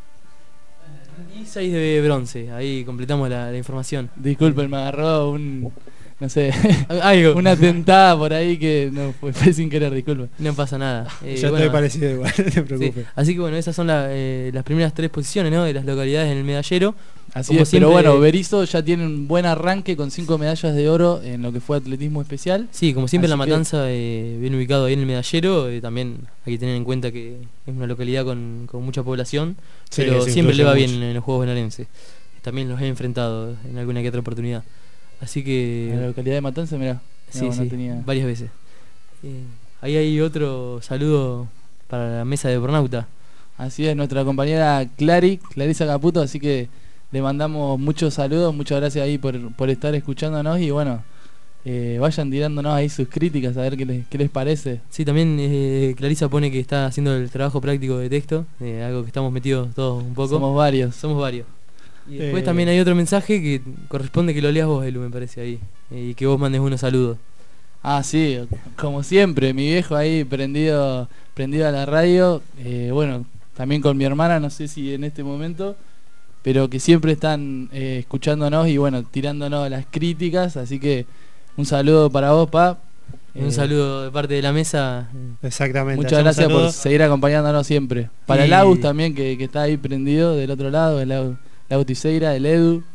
S3: y seis de bronce. Ahí completamos la, la información.
S5: Disculpen, me agarró un, no sé,
S3: Algo.
S5: una tentada por ahí que no fue, fue sin querer, disculpen.
S3: No pasa nada. Eh,
S4: Yo
S3: bueno,
S4: estoy parecido igual, no te
S3: sí.
S4: preocupes.
S3: Así que bueno, esas son la, eh, las primeras tres posiciones, ¿no?, de las localidades en el medallero.
S5: Así
S3: Como
S5: es,
S3: siempre-
S5: pero bueno, Berisso ya tiene un buen arranque con cinco medallas de oro en lo que fue atletismo especial.
S3: Sí, como siempre
S5: Así
S3: La
S5: que-
S3: Matanza, eh, bien ubicado ahí en el medallero. Eh, también hay que tener en cuenta que es una localidad con, con mucha población,
S4: Sí,
S3: pero
S4: se
S3: siempre le
S4: influye
S3: va
S4: mucho.
S3: bien en los Juegos bonaerenses. También los he enfrentado en alguna que otra oportunidad. Así
S5: En la
S3: que
S5: localidad de Matanza, mirá,
S3: sí,
S5: no,
S3: sí,
S5: no tenía...
S3: varias veces. Eh, ahí hay otro saludo para la mesa de Depornauta.
S5: Así es, nuestra compañera Clary, Clarisa Caputo, así que le mandamos muchos saludos, muchas gracias ahí por, por estar escuchándonos y bueno, eh, vayan tirándonos ahí sus críticas a ver qué les, qué les parece.
S3: Sí, también eh, Clarisa pone que está haciendo el trabajo práctico de texto, eh, algo que estamos metidos todos un poco.
S5: Somos varios.
S3: Somos varios. Y después
S4: Eh.
S3: también hay otro mensaje que corresponde que lo leas vos, Elu, me parece ahí. eh, y que vos mandes unos saludos.
S5: Ah, sí, como siempre, mi viejo ahí prendido, prendido a la radio, eh, bueno, también con mi hermana, no sé si en este momento, pero que siempre están eh, escuchándonos y bueno, tirándonos las críticas, así que un saludo para vos, pa.
S3: Un
S5: Eh,
S3: saludo de parte de la mesa.
S4: Exactamente.
S5: Muchas
S4: hacemos
S5: gracias por
S4: saludos.
S5: seguir acompañándonos siempre. Para
S3: Y-
S5: el Agus también, que, que está ahí prendido del otro lado, el Agus, el Agus Tiseira, el Edu.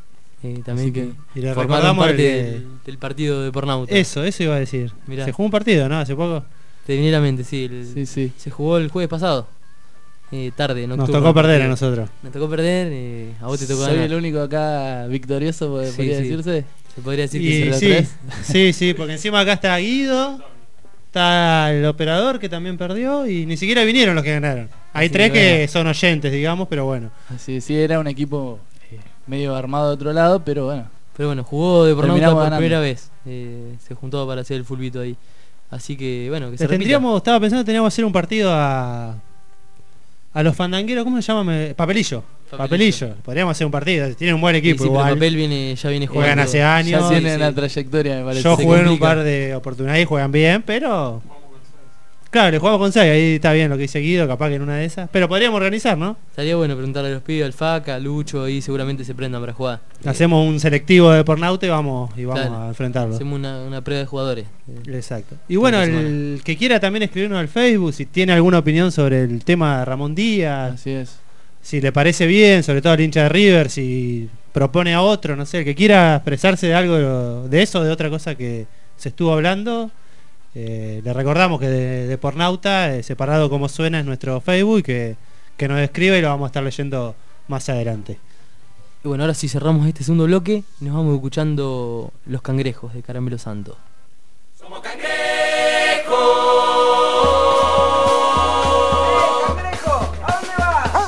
S3: Eh, también que,
S4: y le
S3: formaron
S4: recordamos
S3: parte
S4: el-
S3: del, del partido de Pornauta.
S4: Eso, eso iba a decir.
S3: Mirá.
S4: Se jugó un partido, ¿no? Hace poco.
S3: Te viene a la mente, sí, el-
S5: Sí, sí.
S3: se jugó el jueves pasado. Eh, tarde,
S4: Nos
S3: nocturno,
S4: tocó perder a
S3: partido.
S4: nosotros.
S3: Nos tocó perder, eh, a vos te tocó
S5: Soy
S3: ganar.
S5: el único acá victorioso, pod-
S3: Sí,
S5: podría
S3: sí.
S5: decirse.
S3: Se podría decir
S4: Y
S3: que
S5: se lo
S4: sí,
S5: tres.
S4: sí, sí, porque encima acá está Guido, está el operador que también perdió y ni siquiera vinieron los que ganaron. Hay
S5: Así
S4: tres
S5: que
S4: que
S5: bueno.
S4: son oyentes, digamos, pero bueno.
S5: Así sí, era un equipo eh, medio armado de otro lado, pero bueno.
S3: Pero bueno, jugó de Pornauta
S5: Terminamos
S3: por
S5: ganando.
S3: primera vez. Eh, se juntó para hacer el fulbito ahí. Así que bueno, que se
S4: Les
S3: repita.
S4: tendríamos, estaba pensando que teníamos que hacer un partido a a los fandangueros, ¿cómo se llama? Me- Papelillo.
S3: Papelillo.
S4: Papelillo. Podríamos hacer un partido. Tienen un buen
S3: Sí,
S4: equipo
S3: sí, pero
S4: igual.
S3: papel viene, ya viene
S4: Juegan
S3: jugando.
S4: hace años.
S5: Ya tienen
S3: sí.
S5: la trayectoria, me parece.
S4: Yo
S3: se
S4: jugué en un
S3: complica.
S4: par de oportunidades y juegan bien, pero... Claro, le jugamos con seis, ahí está bien lo que dice Guido, capaz que en una de esas. Pero podríamos organizar, ¿no?
S3: Estaría bueno preguntarle a los pibes, al Faca, a Lucho, ahí seguramente se prendan para jugar. Eh,
S4: Hacemos un selectivo de Pornauta y vamos, y vamos
S3: Claro.
S4: a enfrentarlo.
S3: Hacemos una, una prueba de jugadores. Eh,
S4: Exacto. Y bueno,
S3: Esta
S4: el que quiera también escribirnos al Facebook, si tiene alguna opinión sobre el tema de Ramón Díaz,
S5: Así es.
S4: si le parece bien, sobre todo al hincha de River, si propone a otro, no sé, el que quiera expresarse de algo de eso, de otra cosa que se estuvo hablando, eh, le recordamos que de, de Pornauta, eh, separado como suena, es nuestro Facebook, y que, que nos escribe y lo vamos a estar leyendo más adelante.
S3: Y bueno, ahora sí cerramos este segundo bloque y nos vamos escuchando Los Cangrejos de Caramelo Santo.
S7: Somos cangrejos. ¡Cangrejo! ¿A dónde vas?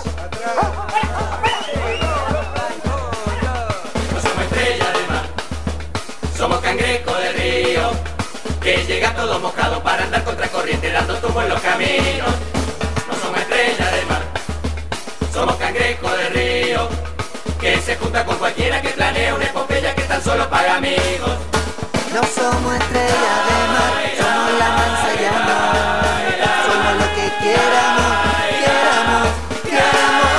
S7: No somos estrella de mar, somos cangrejo de río, que llega todo mojado para andar contra corriente dando tubo en los caminos. No somos estrella de mar, somos cangrejo de río, que se junta con cualquiera que planea una epopeya que tan solo paga amigos.
S8: No somos estrellas de mar, somos la mansa llama. Somos lo que queramos, queramos, queramos.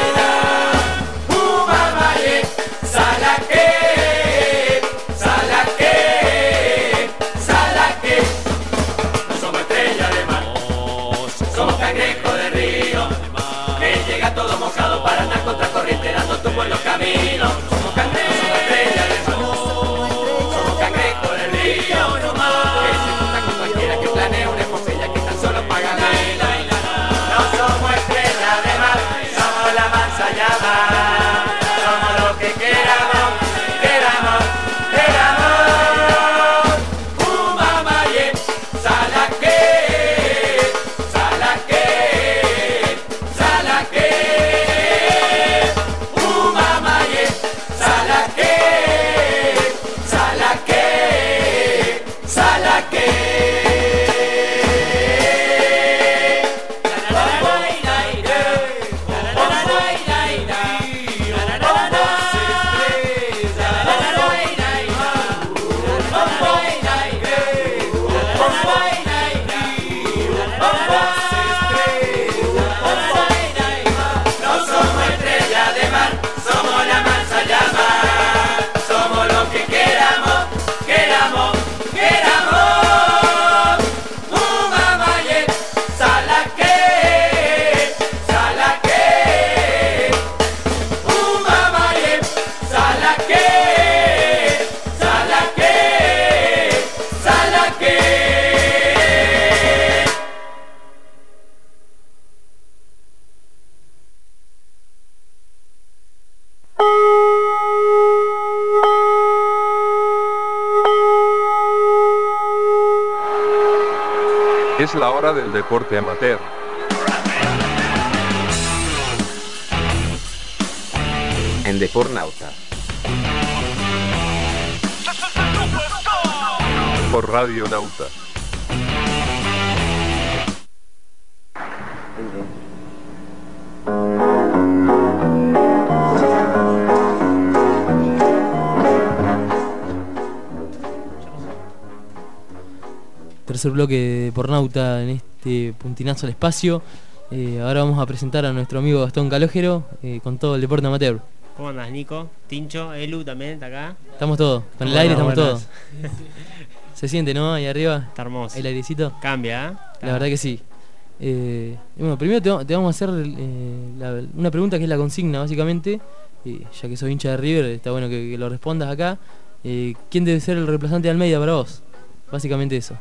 S7: Umamaye, Salaque, Salaque, Salaque. No somos estrella de mar, somos cangrejo de río, que llega todo mojado para andar contra corriente dando tubo en los caminos. Somos cangrejo de estrella de mar, somos cangrejo de río, que se junta con cualquiera que planea una epopeya que tan solo paga amigos. No somos estrella de mar, somos la mansa llama. Somos lo que queramos, queramos, queramos. Umamaye, Salaque, Salaque, Salaque. Umamaye, Salaque, Salaque, Salaque. No somos estrella de mar, somos la mansa llama. Somos lo que queramos, queramos, queramos. Umamaye, Salaque, Salaque. Umamaye, Salaque, Salaque, Salaque.
S9: Es la hora del deporte amateur.
S10: En Depornauta.
S9: Por Radio Nauta.
S3: Tercer bloque de Pornauta en este puntinazo al espacio. Eh, ahora vamos a presentar a nuestro amigo Gastón Calógero eh, con todo el deporte amateur.
S11: ¿Cómo andas, Nico? Tincho, Elu también está acá.
S3: Estamos todos, con el
S11: Buenas,
S3: aire estamos
S11: buenas.
S3: todos. Se siente, ¿no? Ahí arriba,
S11: Está hermoso.
S3: el airecito.
S11: Cambia, ¿eh?
S3: La verdad que sí. Eh, y bueno, primero te, te vamos a hacer eh, la- una pregunta que es la consigna, básicamente, eh, ya que sos hincha de River, está bueno que, que lo respondas acá. Eh, ¿Quién debe ser el reemplazante de Almeida para vos? Básicamente eso.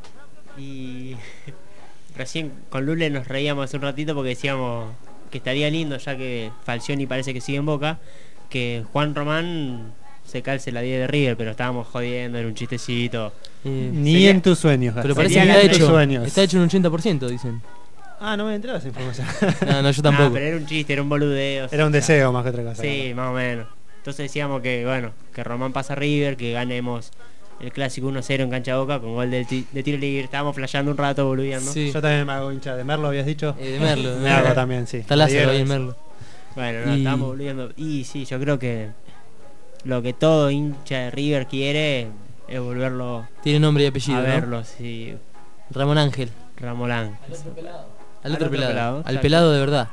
S11: Y recién con Lule nos reíamos hace un ratito porque decíamos que estaría lindo, ya que Falcioni parece que sigue en Boca, que Juan Román se calce la diez de River, pero estábamos jodiendo, era un chistecito.
S3: Eh,
S4: Ni
S11: sería-
S4: en tus sueños.
S3: Pero
S4: Gastón.
S3: parece
S11: Sería
S3: que
S11: la
S3: está
S11: de
S3: hecho,
S4: sueños.
S3: está hecho un ochenta por ciento, dicen.
S4: Ah, no me entró esa información.
S3: No, no, yo
S11: No,
S3: tampoco.
S11: pero era un chiste, era un boludeo.
S4: Era un
S11: o sea,
S4: deseo más que otra cosa.
S11: Sí, más o menos. Entonces decíamos que, bueno, que Román pasa a River, que ganemos el clásico uno cero en cancha Boca con gol de, ti- de tiro libre. Estábamos flasheando un rato, boludeando.
S3: Sí.
S4: Yo también me hago hincha de Merlo, habías dicho.
S3: Eh, de Merlo. de
S4: Me
S3: Merlo.
S4: hago también, sí.
S3: Está Lázaro ahí
S4: Ayer-
S3: en Merlo.
S11: Bueno, no,
S3: Y-
S11: estábamos boludeando. Y sí, yo creo que lo que todo hincha de River quiere es volverlo
S3: Tiene nombre y apellido,
S11: a
S3: ¿no?
S11: verlo, sí.
S3: Ramón Ángel.
S11: Ramolán.
S3: Al otro
S11: Al
S3: pelado.
S11: otro pelado,
S3: Al
S11: exacto.
S3: pelado de verdad.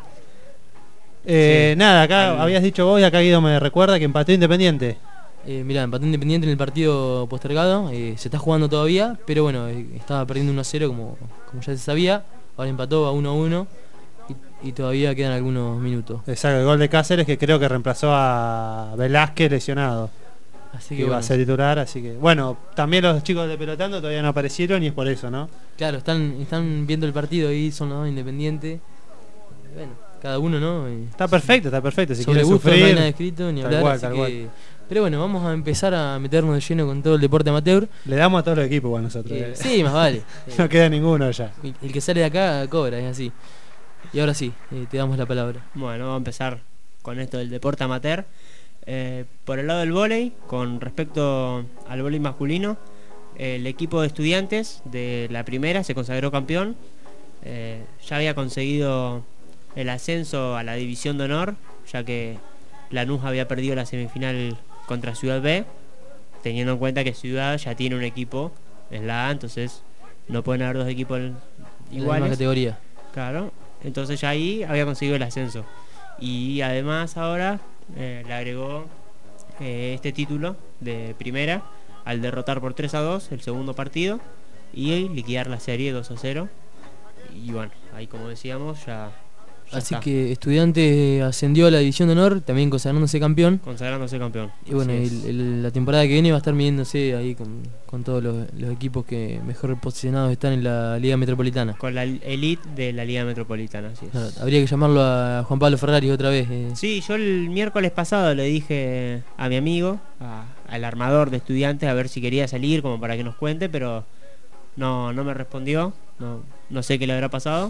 S4: Eh,
S11: Sí.
S4: Nada, acá
S11: Al-
S4: habías dicho vos y acá Guido me recuerda que empató Independiente.
S3: Eh, mirá, empató Independiente en el partido postergado. eh, se está jugando todavía, pero bueno, eh, estaba perdiendo uno a cero como, como ya se sabía. Ahora empató a uno a uno y, y todavía quedan algunos minutos.
S4: Exacto, el gol de Cáceres que creo que reemplazó a Velázquez lesionado.
S3: Así
S4: Que
S3: que
S4: iba
S3: bueno,
S4: a ser titular, así que. Bueno, también los chicos de Pelotando todavía no aparecieron y es por eso, ¿no?
S3: claro, están, están viendo el partido y son los dos Independientes. Bueno, cada uno, ¿no? Eh,
S4: Está perfecto, está perfecto. Si
S3: sobre
S4: quieren
S3: gusto no
S4: sufrir.
S3: hay nada escrito ni
S4: tal
S3: hablar.
S4: cual,
S3: así
S4: tal
S3: que-
S4: cual.
S3: Pero bueno, vamos a empezar a meternos de lleno con todo el deporte amateur.
S4: Le damos a todos los equipos igual nosotros.
S3: Eh,
S4: eh.
S3: sí, más vale.
S4: No queda ninguno ya.
S3: El, el que sale de acá cobra, es así. Y ahora sí, eh, te damos la palabra.
S11: Bueno, vamos a empezar con esto del deporte amateur. Eh, por el lado del vóley, con respecto al vóley masculino, el equipo de Estudiantes de la primera se consagró campeón. Eh, ya había conseguido el ascenso a la división de honor, ya que Lanús había perdido la semifinal contra Ciudad B, teniendo en cuenta que Ciudad ya tiene un equipo en la A, entonces no pueden haber dos equipos
S3: En la misma
S11: iguales.
S3: categoría.
S11: Claro, entonces ya ahí había conseguido el ascenso. Y además ahora eh, le agregó eh, este título de primera al derrotar por tres a dos el segundo partido y liquidar la serie dos a cero. Y bueno, ahí como decíamos ya, ya
S3: Así
S11: está,
S3: que Estudiantes ascendió a la división de honor, también consagrándose campeón.
S11: consagrándose campeón.
S3: Y bueno,
S11: Así es.
S3: el- el- la temporada que viene va a estar midiéndose ahí con, con todos los, los equipos que mejor posicionados están en la Liga Metropolitana.
S11: Con la elite de la Liga Metropolitana, así es.
S3: Claro, habría que llamarlo a Juan Pablo Ferrari otra vez. eh.
S11: Sí, yo el miércoles pasado le dije a mi amigo, a- al armador de Estudiantes, a ver si quería salir como para que nos cuente, pero no, no me respondió, no, no sé qué le habrá pasado.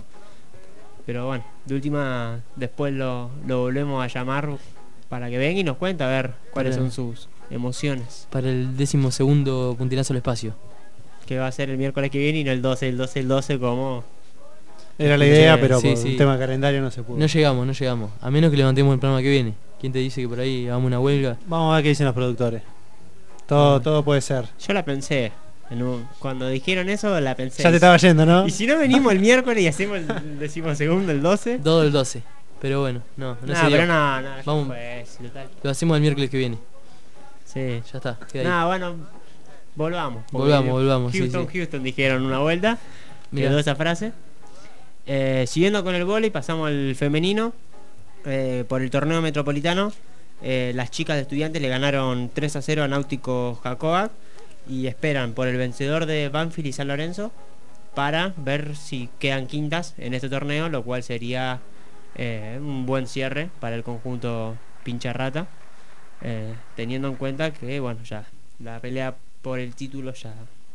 S11: Pero bueno, de última después lo, lo volvemos a llamar para que venga y nos cuente a ver cuáles
S3: Para-
S11: son sus emociones.
S3: Para el décimo segundo puntinazo al espacio.
S11: Que va a ser el miércoles que viene y no el doce, el doce, el doce como...
S4: Era la idea,
S11: Sí,
S4: pero
S3: sí,
S4: por
S3: sí.
S4: un tema de calendario no se pudo.
S3: No llegamos, no llegamos. A menos que levantemos el programa que viene. ¿Quién te dice que por ahí hagamos una huelga?
S4: Vamos a ver qué dicen los productores. Todo,
S3: Ah.
S4: todo puede ser.
S11: Yo la pensé, en un- cuando dijeron eso la pensé.
S4: Ya te estaba yendo, ¿no?
S11: Y si no venimos el miércoles y hacemos el decimosegundo, el doce...
S3: Todo el doce. Pero bueno, no, no
S11: No,
S3: se dio.
S11: pero no, no, ya
S3: Vamos.
S11: fue, si total.
S3: Lo hacemos el miércoles que viene.
S11: Sí.
S3: Ya está, queda ahí.
S11: Nada, bueno, volvamos. porque
S3: Volvamos, volvamos, sí,
S11: Houston,
S3: sí.
S11: Houston dijeron una vuelta.
S3: Mirá.
S11: Quedó esa frase. Eh, siguiendo con el vóley, pasamos al femenino. Eh, por el torneo metropolitano, eh, las chicas de Estudiantes le ganaron tres a cero a Náutico Jacoa y esperan por el vencedor de Banfield y San Lorenzo para ver si quedan quintas en este torneo, lo cual sería eh, un buen cierre para el conjunto Pincharrata, eh, teniendo en cuenta que bueno, ya la pelea por el título ya,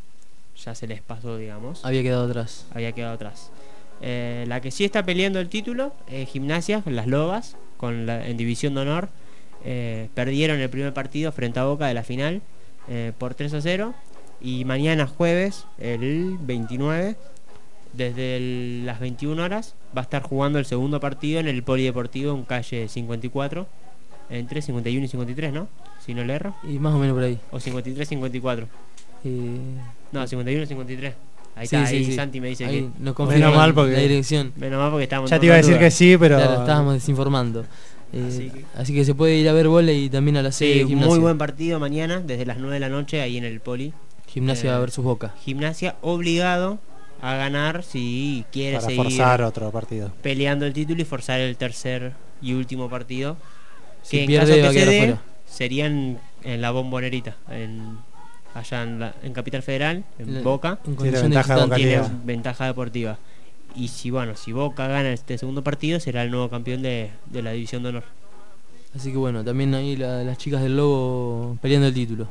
S11: ya se les pasó, digamos.
S3: Había quedado atrás.
S11: Había quedado atrás. Eh, la que sí está peleando el título es Gimnasia, las Lobas, con la, en División de Honor. Eh, perdieron el primer partido frente a Boca de la final eh, por tres a cero. Y mañana jueves, el veintinueve, desde el- las veintiuna horas, va a estar jugando el segundo partido en el Polideportivo en calle cincuenta y cuatro, entre cincuenta y uno y cincuenta y tres, ¿no? Si no le erro.
S3: Y más o menos por ahí.
S11: O cincuenta y tres cincuenta y cuatro.
S3: Eh,
S11: No, cincuenta y uno cincuenta y tres. Ahí
S3: sí,
S11: está,
S3: sí,
S11: ahí
S3: sí.
S11: Santi me dice
S3: Ahí
S11: que...
S3: nos
S4: Menos
S3: confirman
S4: mal porque-
S3: la dirección.
S11: Menos mal porque estábamos...
S4: Ya te iba a decir que sí, pero.
S3: Claro, estábamos desinformando. Eh,
S11: Así
S3: así,
S11: que-
S3: que... se puede ir a ver volei y también a la sede
S11: Sí,
S3: de Gimnasia.
S11: muy buen partido mañana, desde las nueve de la noche, ahí en el Poli.
S3: Gimnasia
S11: Eh,
S3: va a ver sus Boca.
S11: Gimnasia obligado a ganar si quiere
S4: Para
S11: seguir
S4: forzar otro partido.
S11: peleando el título y forzar el tercer y último partido
S3: Si
S11: que en
S3: pierde,
S11: caso
S3: va a
S11: que se
S3: quedar
S11: dé,
S3: afuera.
S11: serían en la Bombonerita, en, allá en, la, en Capital Federal, en
S3: La-
S11: Boca.
S3: en
S4: Tiene
S3: condición de
S4: ventaja de
S3: visitante.
S11: Tiene
S4: localidad.
S11: ventaja deportiva. Y si bueno, si Boca gana este segundo partido, será el nuevo campeón de, de la División de Honor.
S3: Así que bueno, también ahí la- las chicas del Lobo peleando el título.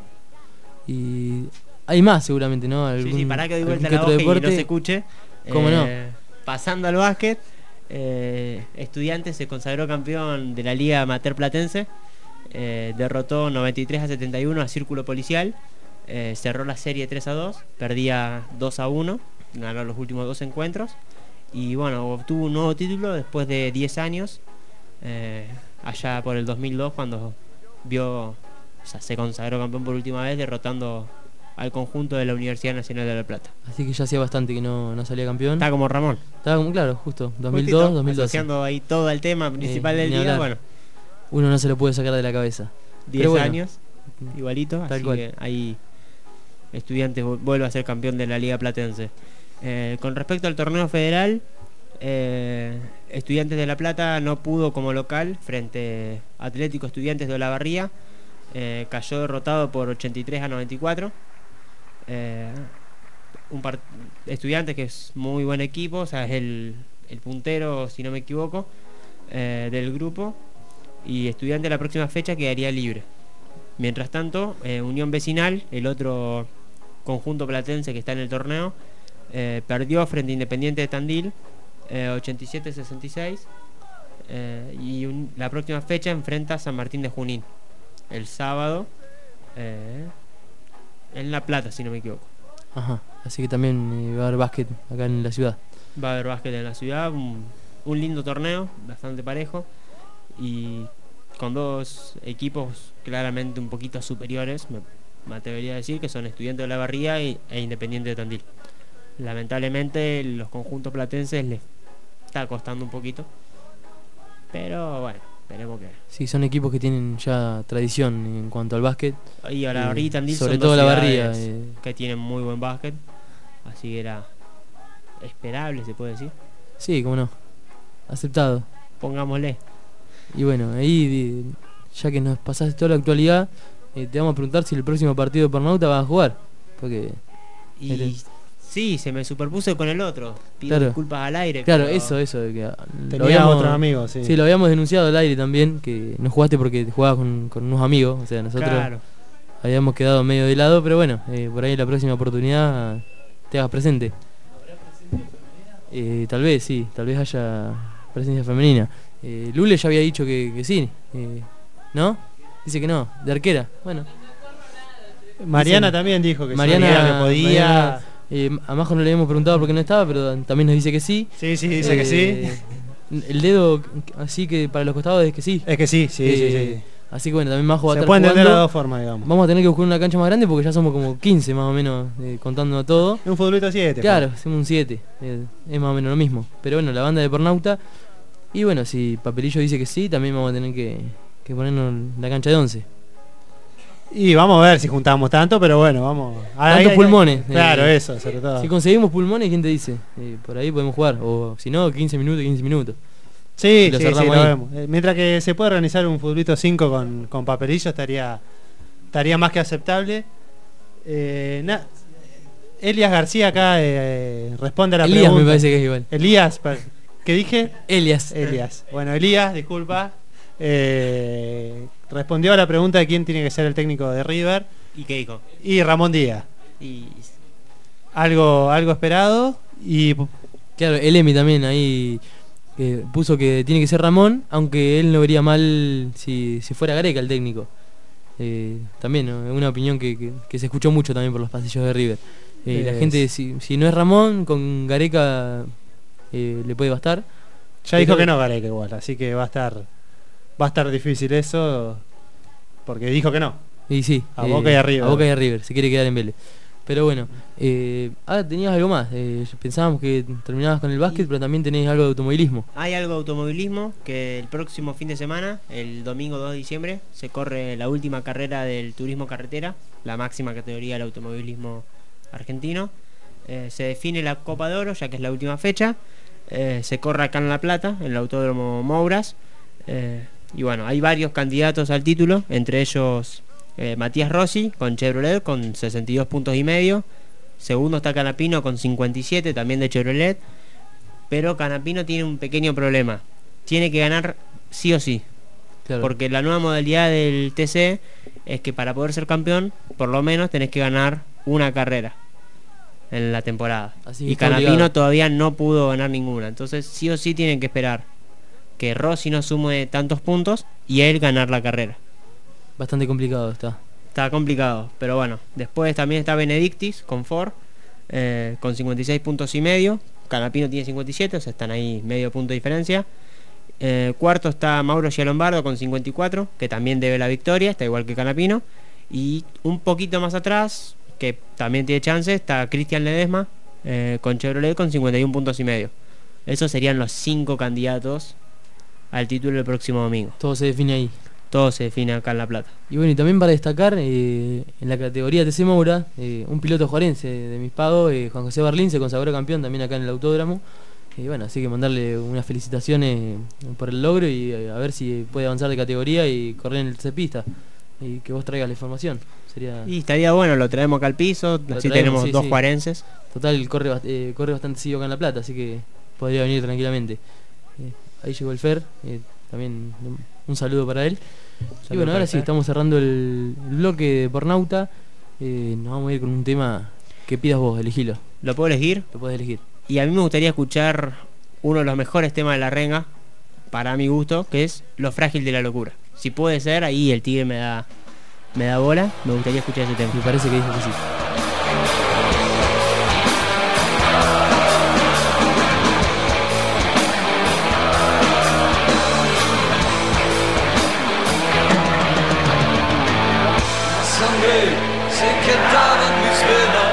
S3: Y hay más seguramente, ¿no?
S11: Sí, sí,
S3: Algún-
S11: para que doy
S3: algún
S11: vuelta
S3: que
S11: la
S3: otro
S11: hoja y no
S3: deporte.
S11: se escuche.
S3: ¿Cómo no?
S11: Pasando al básquet, eh, Estudiantes se consagró campeón de la Liga Amateur Platense. Eh, derrotó noventa y tres a setenta y uno a Círculo Policial. Eh, cerró la serie tres a dos, perdía dos a uno, ganó los últimos dos encuentros. Y bueno, obtuvo un nuevo título después de diez años, eh, allá por el dos mil dos, cuando vio, o sea, se consagró campeón por última vez, derrotando al conjunto de la Universidad Nacional de La Plata.
S3: Así que ya hacía bastante que no, no salía campeón.
S11: Está como Ramón.
S3: Estaba como, claro, justo, dos mil
S11: Justito,
S3: dos, dos mil doce.
S11: asociando ahí todo el tema principal
S3: Eh,
S11: del
S3: ni
S11: día,
S3: hablar.
S11: bueno,
S3: Uno no se lo puede sacar de la cabeza.
S11: diez
S3: Pero bueno,
S11: años, igualito,
S3: tal
S11: así
S3: cual.
S11: que ahí Estudiantes vu- vuelve a ser campeón de la Liga Platense. Eh, con respecto al torneo federal, eh, Estudiantes de La Plata no pudo como local frente a Atlético Estudiantes de Olavarría. Eh, cayó derrotado por ochenta y tres a noventa y cuatro. Eh, un par- Estudiantes que es muy buen equipo, o sea, es el, el puntero, si no me equivoco, eh, del grupo. Y Estudiantes la próxima fecha quedaría libre. Mientras tanto, eh, Unión Vecinal, el otro conjunto platense que está en el torneo, eh, perdió frente a Independiente de Tandil, eh, ochenta y siete a sesenta y seis. Eh, y un- la próxima fecha enfrenta a San Martín de Junín, el sábado, eh, en La Plata, si no me equivoco.
S3: Ajá, así que también eh, va a haber básquet acá en la ciudad.
S11: Va a haber básquet en la ciudad, un, un lindo torneo, bastante parejo, y con dos equipos claramente un poquito superiores, me, me atrevería a decir, que son Estudiantes de Olavarría y, e Independiente de Tandil. Lamentablemente los conjuntos platenses les está costando un poquito, pero bueno, esperemos que...
S3: Sí, son equipos que tienen ya tradición en cuanto al básquet.
S11: Y Olavarría y
S3: Eh,
S11: Tandil
S3: sobre
S11: son
S3: todo
S11: dos
S3: la Barría.
S11: ciudades
S3: eh,
S11: que tienen muy buen básquet, así que era esperable, se puede decir.
S3: sí, cómo no. Aceptado.
S11: Pongámosle.
S3: Y bueno, ahí di- ya que nos pasaste toda la actualidad, eh, te vamos a preguntar si el próximo partido de Pernauta vas a jugar. Porque.
S11: Y
S3: Este-
S11: sí, se me superpuso con el otro. Pido
S3: Claro.
S11: disculpas al aire.
S3: Claro,
S11: pero-
S3: eso, eso. de que, ah, lo
S4: Tenía
S3: habíamos-
S4: otro amigo, sí.
S3: Sí, lo habíamos denunciado al aire también, que no jugaste porque te jugabas con, con unos amigos. O sea, nosotros
S11: Claro.
S3: habíamos quedado medio de lado, pero bueno, eh, por ahí la próxima oportunidad te hagas presente. Eh, tal vez, sí, tal vez haya presencia femenina. Eh, Lule ya había dicho que, que sí, eh, ¿no? Dice que no, de arquera. Bueno,
S4: Mariana
S3: dicen-
S4: también dijo que
S3: Mariana,
S4: sí, que podía.
S3: Mariana, eh, a Majo no le habíamos preguntado por qué no estaba, pero también nos dice que sí.
S4: Sí, sí, dice que
S3: Eh, El dedo así que para los costados es que sí.
S4: Es que sí, sí,
S3: Eh,
S4: sí, sí.
S3: Así que bueno, también Majo va a
S4: Se
S3: estar
S4: puede entender de
S3: jugando.
S4: las dos formas, digamos.
S3: Vamos a tener que buscar una cancha más grande porque ya somos como quince más o menos, eh, contando todo.
S4: Un futbolito siete.
S3: Claro, hacemos un siete. eh, es más o menos lo mismo. Pero bueno, la banda de Pernauta. Y bueno, si Papelillo dice que sí, también vamos a tener que, que ponernos la cancha de once.
S4: Y vamos a ver si juntamos tanto, pero bueno, vamos. Ahí-
S3: ¿Cuántos
S4: ahí-
S3: pulmones?
S4: Claro,
S3: Eh,
S4: eso, sobre todo.
S3: Si conseguimos pulmones, ¿quién te dice? Eh, por ahí podemos jugar. O si no, quince minutos, quince minutos.
S4: Sí,
S3: Y lo
S4: sí, sí,
S3: cerramos
S4: lo
S3: ahí.
S4: vemos. Eh, Mientras que se puede organizar un futbolito cinco con, con Papelillo, estaría estaría más que aceptable. Eh, na- Elias García acá eh, responde a la
S3: Elías
S4: pregunta.
S3: me parece que es igual.
S4: Elías, pa- ¿qué dije?
S3: Elias.
S4: Elias. Bueno, Elías, disculpa. eh, respondió a la pregunta de quién tiene que ser el técnico de River.
S11: ¿Y qué dijo?
S4: Y Ramón Díaz.
S11: Y
S4: Algo, algo esperado. Y
S3: Claro, el Emi también ahí eh, puso que tiene que ser Ramón, aunque él no vería mal si, si fuera Gareca el técnico. Eh, también, ¿no? Es una opinión que, que- que se escuchó mucho también por los pasillos de River. Eh, La
S4: Es-
S3: gente, si, si no es Ramón, con Gareca eh, le puede bastar.
S4: ya dijo
S3: Pero-
S4: que no Gareca igual, así que va a estar va a estar difícil eso porque dijo que no.
S3: Y sí,
S4: A Boca y a River.
S3: A Boca y a River, se quiere quedar en Vélez. Pero bueno, eh, ah, tenías algo más. Eh, pensábamos que terminabas con el básquet, pero también tenés algo de automovilismo.
S11: hay algo de automovilismo que el próximo fin de semana, el domingo dos de diciembre, se corre la última carrera del turismo carretera, la máxima categoría del automovilismo argentino. Eh, se define la Copa de Oro, ya que es la última fecha. Eh, se corre acá en La Plata, en el Autódromo Mouras. Eh, Y bueno, hay varios candidatos al título, entre ellos eh, Matías Rossi con Chevrolet con sesenta y dos puntos y medio. Segundo está Canapino con cincuenta y siete, también de Chevrolet. Pero Canapino tiene un pequeño problema. Tiene que ganar sí o sí. Claro. Porque la nueva modalidad del T C es que para poder ser campeón, por lo menos tenés que ganar una carrera en la temporada. Así y Canapino obligado. Todavía no pudo ganar ninguna. Entonces sí o sí tienen que esperar que Rossi no sume tantos puntos y él ganar la carrera.
S3: Bastante complicado está.
S11: Está complicado, pero bueno. Después también está Benedictis con Ford, eh, con cincuenta y seis puntos y medio. Canapino tiene cincuenta y siete, o sea, están ahí medio punto de diferencia. Eh, cuarto está Mauro Gialombardo con cincuenta y cuatro, que también debe la victoria, está igual que Canapino. Y un poquito más atrás, que también tiene chance, está Cristian Ledesma eh, con Chevrolet con cincuenta y uno puntos y medio. Esos serían los cinco candidatos al título el próximo domingo.
S3: Todo se define ahí.
S11: Todo se define acá en La Plata.
S3: Y bueno, y también para destacar, eh, en la categoría T C Moura, eh, un piloto juarense de mis pagos, eh, Juan José Barlín, se consagró campeón también acá en el autódromo. Y bueno, así que mandarle unas felicitaciones por el logro y eh, a ver si puede avanzar de categoría y correr en el T C Pista. Y que vos traigas la información. Sería...
S11: Y estaría bueno, lo traemos acá al piso, lo así traemos, tenemos sí, dos sí. juarenses.
S3: Total, corre, eh, corre bastante seguido acá en La Plata, así que podría venir tranquilamente. Eh, ahí llegó el Fer, eh, también un saludo para él. Y bueno, ahora sí, estamos cerrando el, el bloque de Pornauta. Eh, nos vamos a ir con un tema que pidas vos, elegilo.
S11: ¿Lo puedo elegir?
S3: Lo podés elegir.
S11: Y a mí me gustaría escuchar uno de los mejores temas de La Renga, para mi gusto, que es Lo Frágil de la Locura. Si puede ser, ahí el tigre me da, me da bola, me gustaría escuchar ese tema.
S3: Me parece que dijo que sí.
S12: Sangre se quedaba en mis venas.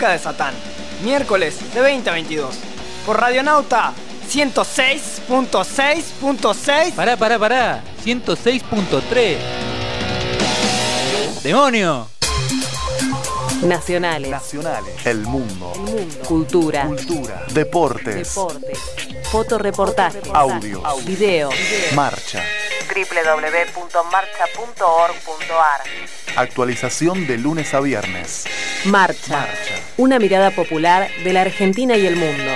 S13: música de Satán. Miércoles de veinte a veintidós. Por Radionauta ciento seis punto seis punto seis.
S14: Pará, pará, pará. ciento seis punto tres. ¡Demonio!
S15: Nacionales.
S2: Nacionales. El mundo.
S15: El mundo. Cultura.
S2: Cultura. Deportes.
S15: Deportes. Fotoreportajes.
S2: Audios.
S15: Video.
S2: Marcha.
S15: doble u doble u doble u punto marcha punto org punto a r.
S2: Actualización de lunes a viernes.
S15: Marcha.
S2: Marcha.
S15: Una mirada popular de la Argentina y el mundo.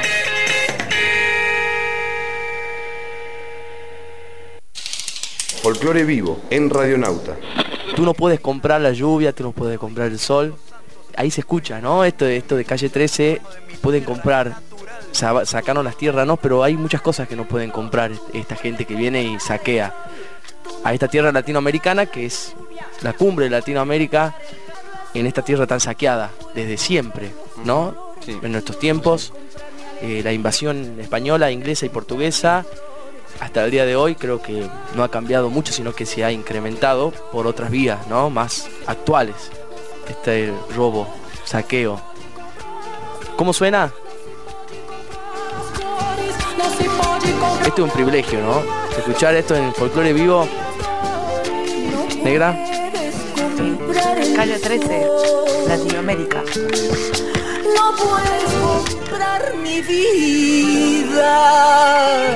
S16: Folclore vivo en Radionauta.
S17: Tú no puedes comprar la lluvia, tú no puedes comprar el sol. Ahí se escucha, ¿no? Esto, esto de Calle trece, pueden comprar, sa- sacaron las tierras, ¿no? Pero hay muchas cosas que no pueden comprar esta gente que viene y saquea a esta tierra latinoamericana, que es la cumbre de Latinoamérica, en esta tierra tan saqueada desde siempre, ¿no? Sí. En nuestros tiempos, eh, la invasión española, inglesa y portuguesa, hasta el día de hoy creo que no ha cambiado mucho, sino que se ha incrementado por otras vías, ¿no? Más actuales. Este robo, saqueo. ¿Cómo suena? Esto es un privilegio, ¿no? Escuchar esto en Folclore Vivo. ¿Negra?
S15: Calle trece, Latinoamérica.
S8: No puedes comprar mi vida.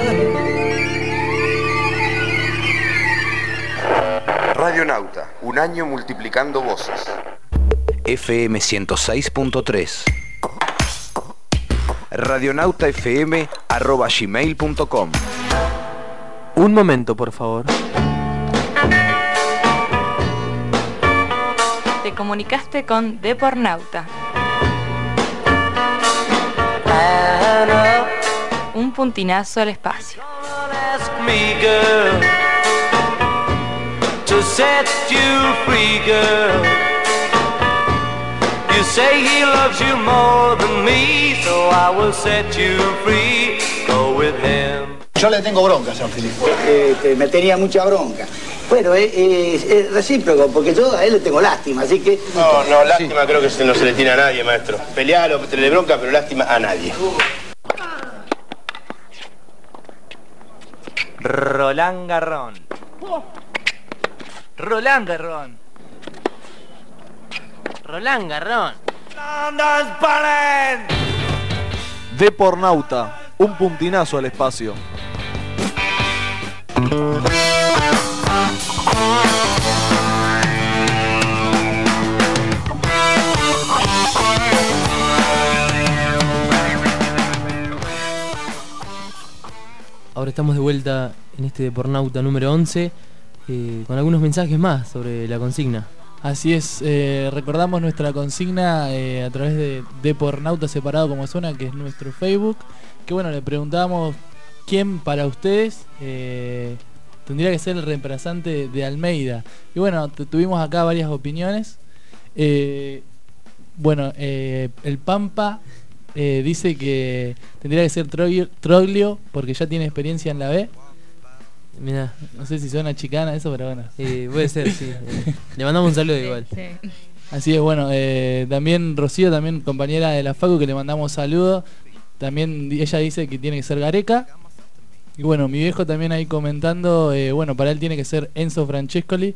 S16: Radionauta, un año multiplicando voces.
S10: F M ciento seis punto tres. radionautafm arroba gmail punto com.
S17: Un momento, por favor.
S1: Te comunicaste con Depornauta. Un puntinazo al espacio.
S12: Me, girl, to set you free, girl. You say he loves you more than me, so I will set you free. Go with him.
S18: Yo le tengo bronca, San Felipe. Eh, me tenía mucha bronca. Bueno, es, es, es recíproco, porque yo a él le tengo lástima, así que...
S19: No, no, lástima sí. Creo que no se le tiene a nadie, maestro. Pelealo, tenerle bronca, pero lástima a nadie.
S14: Roland Garros. Roland Garros. Roland Garros.
S2: Depornauta, un puntinazo al espacio.
S3: Ahora estamos de vuelta en este Depornauta número once, eh, con algunos mensajes más sobre la consigna.
S5: Así es, eh, recordamos nuestra consigna eh, a través de Depornauta Separado Como Suena, que es nuestro Facebook. Que bueno, le preguntamos quién para ustedes eh, tendría que ser el reemplazante de Almeida. Y bueno, tuvimos acá varias opiniones. Eh, bueno, eh, el Pampa eh, dice que tendría que ser Troglio, Troglio porque ya tiene experiencia en la B.
S3: Mirá.
S5: No sé si suena chicana eso, pero bueno.
S3: Eh, puede ser, sí. Eh, le mandamos un saludo igual.
S1: Sí.
S5: Así es, bueno, eh, también Rocío, también compañera de la Facu, que le mandamos saludos. También ella dice que tiene que ser Gareca. Y bueno, mi viejo también ahí comentando, eh, bueno, para él tiene que ser Enzo Francescoli.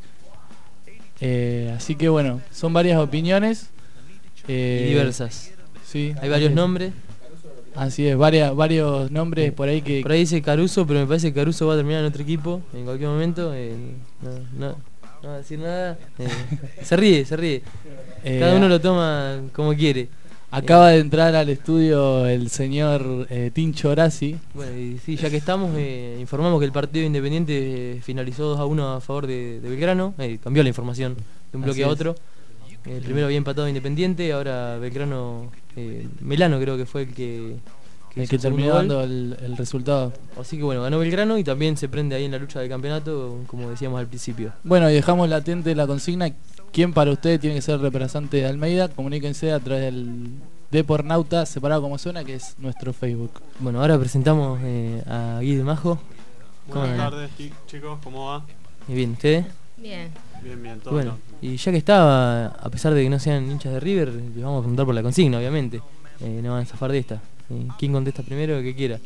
S5: Eh, así que bueno, son varias opiniones. Eh,
S3: y diversas.
S5: Sí.
S3: Hay varios nombres.
S5: Así es, varias, varios nombres por ahí que...
S3: Por ahí dice Caruso, pero me parece que Caruso va a terminar en otro equipo en cualquier momento. Eh, no, no, no va a decir nada. Eh, se ríe, se ríe. Eh, Cada uno lo toma como quiere.
S5: Acaba de entrar al estudio el señor eh, Tincho Horaci.
S3: Bueno, y sí, ya que estamos, eh, informamos que el partido Independiente eh, finalizó dos a uno a favor de, de Belgrano. Eh, cambió la información de un bloque
S5: Así
S3: a
S5: es.
S3: otro. El primero había empatado Independiente, ahora Belgrano, eh, Melano creo que fue el que,
S5: El
S3: hizo
S5: que
S3: el
S5: terminó
S3: segundo
S5: dando
S3: gol.
S5: el, el resultado.
S3: Así que bueno, ganó Belgrano y también se prende ahí en la lucha del campeonato, como decíamos al principio.
S5: Bueno, y dejamos latente la consigna. ¿Quién para ustedes tiene que ser el representante de Almeida? Comuníquense a través del Depornauta Separado Como Suena, que es nuestro Facebook.
S3: Bueno, ahora presentamos eh, a Guy de Majo.
S20: Buenas tardes, chicos, ¿cómo va?
S3: Muy bien, ¿ustedes?
S20: Bien.
S21: Bien, bien, todo
S3: Bueno,
S21: bien.
S3: y ya que estaba, a pesar de que no sean hinchas de River, les vamos a preguntar por la consigna, obviamente. Eh, no van a zafar de esta. Eh, ¿Quién contesta primero? Que quiera.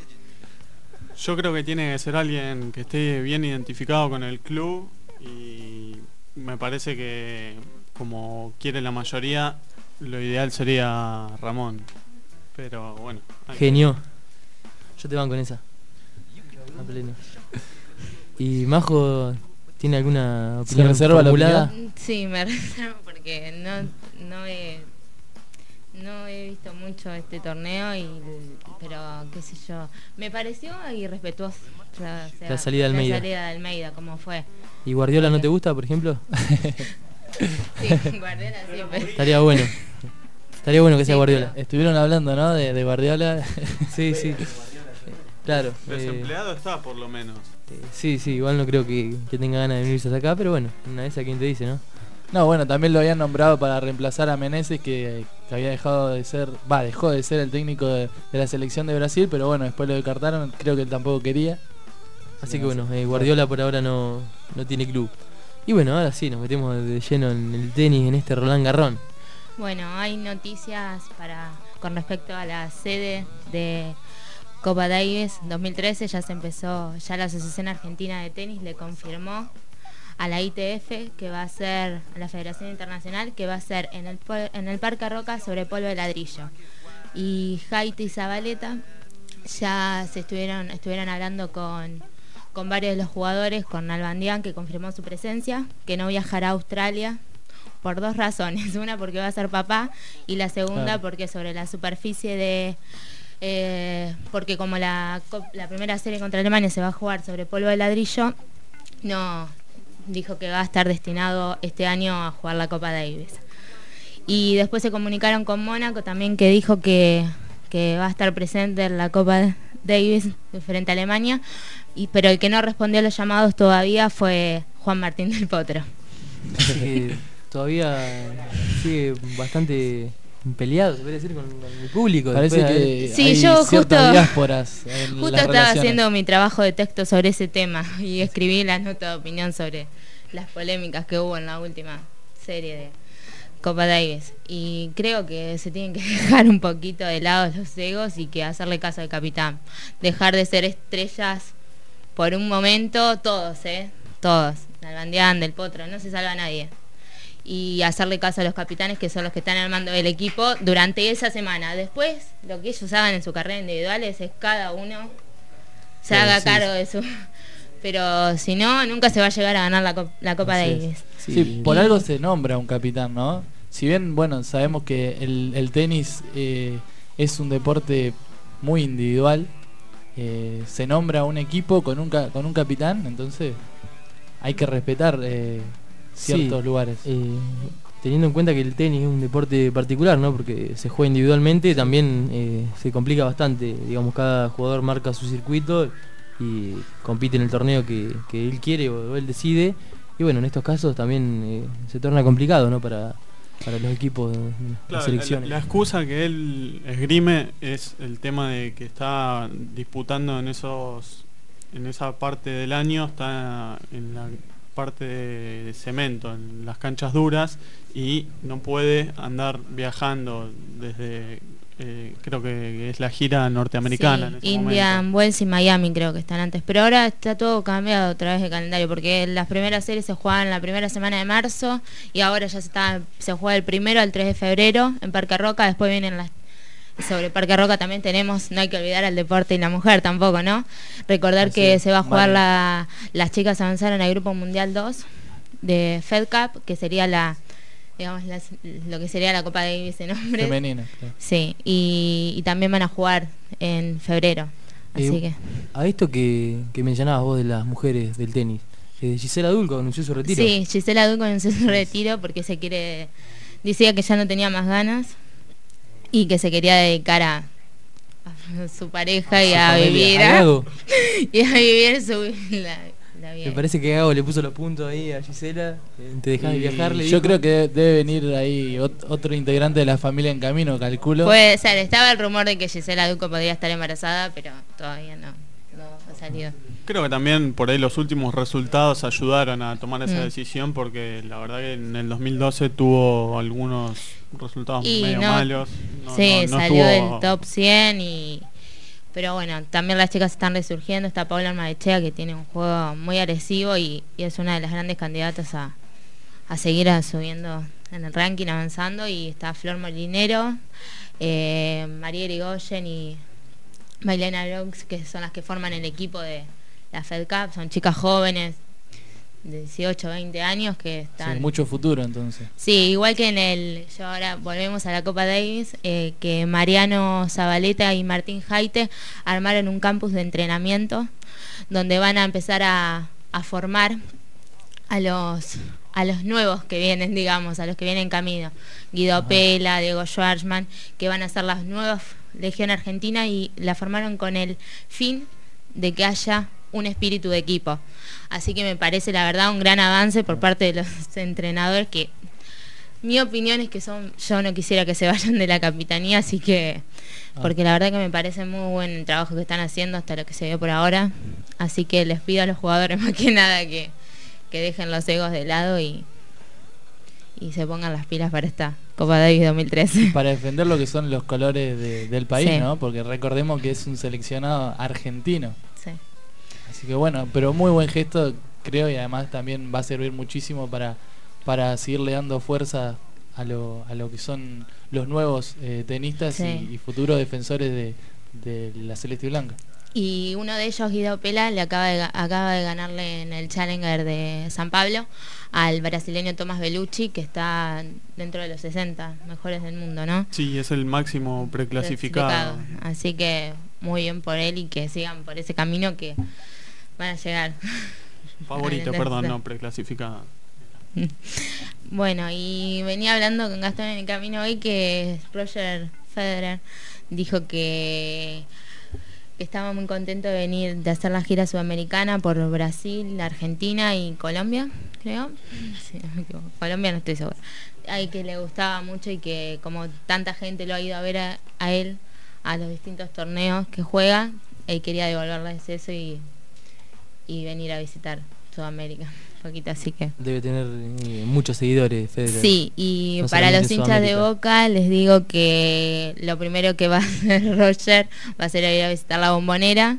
S21: Yo creo que tiene que ser alguien que esté bien identificado con el club y me parece que, como quiere la mayoría, lo ideal sería Ramón. Pero bueno. hay
S3: Genio. Yo te van con esa. A pleno. ¿Y Majo tiene alguna
S5: ¿Se
S3: opinión
S5: reserva la
S3: formulada?
S20: Sí, me reservo porque no, no he no he visto mucho este torneo y pero qué sé yo, me pareció irrespetuoso, o sea,
S3: La salida de Almeida.
S20: La salida de Almeida, ¿cómo fue?
S3: ¿Y Guardiola no te gusta, por ejemplo?
S20: Sí, Guardiola sí, pero...
S3: Estaría bueno. Estaría bueno que sea
S20: Sí,
S3: Guardiola.
S5: Estuvieron hablando, ¿no? De, de Guardiola.
S3: Sí, sí. Claro. eh,
S21: Desempleado está, por lo menos.
S3: sí, sí, igual no creo que, que tenga ganas de venirse hasta acá, pero bueno, una vez a quien te dice, ¿no?
S5: No, bueno, también lo habían nombrado para reemplazar a Meneses, que, que había dejado de ser, va, dejó de ser el técnico de, de la selección de Brasil, pero bueno, después lo descartaron, creo que él tampoco quería.
S3: Así que bueno, eh, Guardiola por ahora no, no tiene club. Y bueno, ahora sí, nos metemos de lleno en el tenis, en este Roland Garros.
S20: Bueno, hay noticias para con respecto a la sede de Copa Davis dos mil trece. Ya se empezó, ya la Asociación Argentina de Tenis le confirmó a la I T F que va a ser, a la Federación Internacional, que va a ser en el en el Parque Roca sobre polvo de ladrillo. Y Haiti y Zabaleta ya se estuvieron estuvieron hablando con con varios de los jugadores, con Nalbandián, que confirmó su presencia, que no viajará a Australia por dos razones. Una, porque va a ser papá, y la segunda,
S5: Claro.
S20: porque sobre la superficie de... Eh, porque como la, la primera serie contra Alemania se va a jugar sobre polvo de ladrillo, no dijo que va a estar destinado este año a jugar la Copa Davis. Y después se comunicaron con Mónaco también, que dijo que, que va a estar presente en la Copa Davis frente a Alemania, y, pero el que no respondió a los llamados todavía fue Juan Martín del Potro.
S3: Así que todavía sigue bastante peleado, se puede decir, con, con el público.
S5: Parece
S3: Después,
S5: que
S3: eh,
S20: Sí,
S5: hay
S20: yo
S5: ciertas
S20: justo-
S5: diásporas en
S20: Justo
S5: las
S20: estaba
S5: relaciones.
S20: haciendo mi trabajo de texto sobre ese tema y escribí la nota de opinión sobre las polémicas que hubo en la última serie de Copa Davis. Y creo que se tienen que dejar un poquito de lado los egos y que hacerle caso al capitán. Dejar de ser estrellas por un momento, todos, ¿eh? Todos. Nalbandián, Del Potro, no se salva nadie. Y hacerle caso a los capitanes, que son los que están al mando del equipo durante esa semana. Después, lo que ellos hagan en su carrera individual es cada uno se
S5: Claro,
S20: haga
S5: sí.
S20: cargo de su... Pero si no, nunca se va a llegar a ganar la, co- la Copa
S5: Así es.
S20: Davis.
S5: Sí, por algo se nombra un capitán, ¿no? Si bien, bueno, sabemos que el, el tenis eh, es un deporte muy individual, eh, se nombra un equipo con un, ca- con un capitán, entonces hay que respetar eh, ciertos
S3: sí,
S5: lugares.
S3: eh, teniendo en cuenta que el tenis es un deporte particular, ¿no? Porque se juega individualmente, también eh, se complica bastante. Digamos, cada jugador marca su circuito y compite en el torneo que, que él quiere o, o él decide. Y bueno, en estos casos también eh, se torna complicado, ¿no? Para, para los equipos, de, de las
S21: Claro,
S3: selecciones.
S21: la, la excusa que él esgrime es el tema de que está disputando en esos en esa parte del año, está en la parte de, de cemento, en las canchas duras, y no puede andar viajando desde eh, creo que es la gira norteamericana.
S20: Sí,
S21: en ese
S20: Indian Wells y Miami creo que están antes, pero ahora está todo cambiado otra vez de calendario, porque las primeras series se juegan la primera semana de marzo y ahora ya se está se juega el primero al tres de febrero en Parque Roca. Después vienen las sobre Parque Roca también tenemos, no hay que olvidar al deporte y la mujer tampoco, ¿no? Recordar
S5: Así
S20: que
S5: es,
S20: se va a jugar
S5: vale.
S20: la, las chicas avanzaron al Grupo Mundial dos de Fed Cup, que sería la digamos las- lo que sería la Copa Davis en hombres.
S5: Femenina, claro.
S20: Sí, y, y también van a jugar en febrero. Así
S3: Eh,
S20: que
S3: A esto que, que mencionabas vos de las mujeres del tenis, eh, Gisela Dulco anunció su retiro.
S20: sí, Gisela Duco anunció su retiro porque se quiere, decía que ya no tenía más ganas y que se quería dedicar a, a su pareja y
S3: Su
S20: a
S3: familia,
S20: vivir
S3: a
S20: a-
S3: Gago.
S20: y a vivir su la, la vida.
S3: Me parece que Gago le puso los puntos ahí a Gisela. eh, Te dejás de
S5: Y
S3: viajar, le
S5: yo
S3: dijo.
S5: creo que de- debe venir ahí ot- otro integrante de la familia en camino, calculo.
S20: Puede ser, estaba el rumor de que Gisela Duco podría estar embarazada, pero todavía no, no, o sea, salido.
S21: Creo que también por ahí los últimos resultados ayudaron a tomar esa
S20: Mm.
S21: decisión, porque la verdad que en el dos mil doce tuvo algunos resultados
S20: Y
S21: medio
S20: no-
S21: malos. No-
S20: sí,
S21: no- no
S20: salió
S21: estuvo-
S20: del top cien y... Pero bueno, también las chicas están resurgiendo. Está Paula Armadechea, que tiene un juego muy agresivo y, y es una de las grandes candidatas a, a seguir a- subiendo en el ranking, avanzando. Y está Flor Molinero, eh, María Irigoyen y Mailena Brooks, que son las que forman el equipo de la Fed Cup. Son chicas jóvenes de dieciocho, veinte años que están...
S5: Sí, mucho futuro entonces.
S20: Sí, igual que en el, yo ahora volvemos a la Copa Davis, eh, que Mariano Zabaleta y Martín Jaite armaron un campus de entrenamiento donde van a empezar a, a formar a los a los nuevos que vienen, digamos, a los que vienen en camino. Guido Pela, Diego Schwarzman, que van a ser las nuevas Legión Argentina, y la formaron con el fin de que haya un espíritu de equipo. Así que me parece, la verdad, un gran avance por parte de los entrenadores, que mi opinión es que son, yo no quisiera que se vayan de la capitanía, así que, porque la verdad que me parece muy buen el trabajo que están haciendo hasta lo que se ve por ahora. Así que les pido a los jugadores más que nada que, que dejen los egos de lado y, y se pongan las pilas para esta Copa Davis dos mil trece.
S5: Para defender lo que son los colores de- del país,
S20: Sí.
S5: ¿no? Porque recordemos que es un seleccionado argentino.
S20: Sí.
S5: Así que bueno, pero muy buen gesto, creo, y además también va a servir muchísimo para, para seguirle dando fuerza a lo, a lo que son los nuevos eh, tenistas
S20: Sí.
S5: y, y futuros defensores de, de la Celeste y Blanca.
S20: Y uno de ellos, Guido Pela, le acaba de, ga- acaba de ganarle en el Challenger de San Pablo al brasileño Tomás Bellucci, que está dentro de los sesenta mejores del mundo, ¿no?
S21: Sí, es el máximo preclasificado.
S20: Clasificado. Así que muy bien por él y que sigan por ese camino, que van a llegar.
S21: Favorito,
S20: Al-
S21: perdón, no preclasificado.
S20: Bueno, y venía hablando con Gastón en el camino hoy que Roger Federer dijo que, que estaba muy contento de venir, de hacer la gira sudamericana por Brasil, Argentina y Colombia, creo. Sí, no me equivoco. Colombia no estoy segura. Ay, que le gustaba mucho y que como tanta gente lo ha ido a ver a, a él a los distintos torneos que juega, él quería devolverles eso y, y venir a visitar Sudamérica un poquito, así que...
S3: Debe tener eh, muchos seguidores, Federer.
S20: Sí, y
S3: No
S20: para
S3: solamente
S20: los hinchas de
S3: Sudamérica.
S20: Boca les digo que lo primero que va a hacer Roger va a ser ir a visitar la Bombonera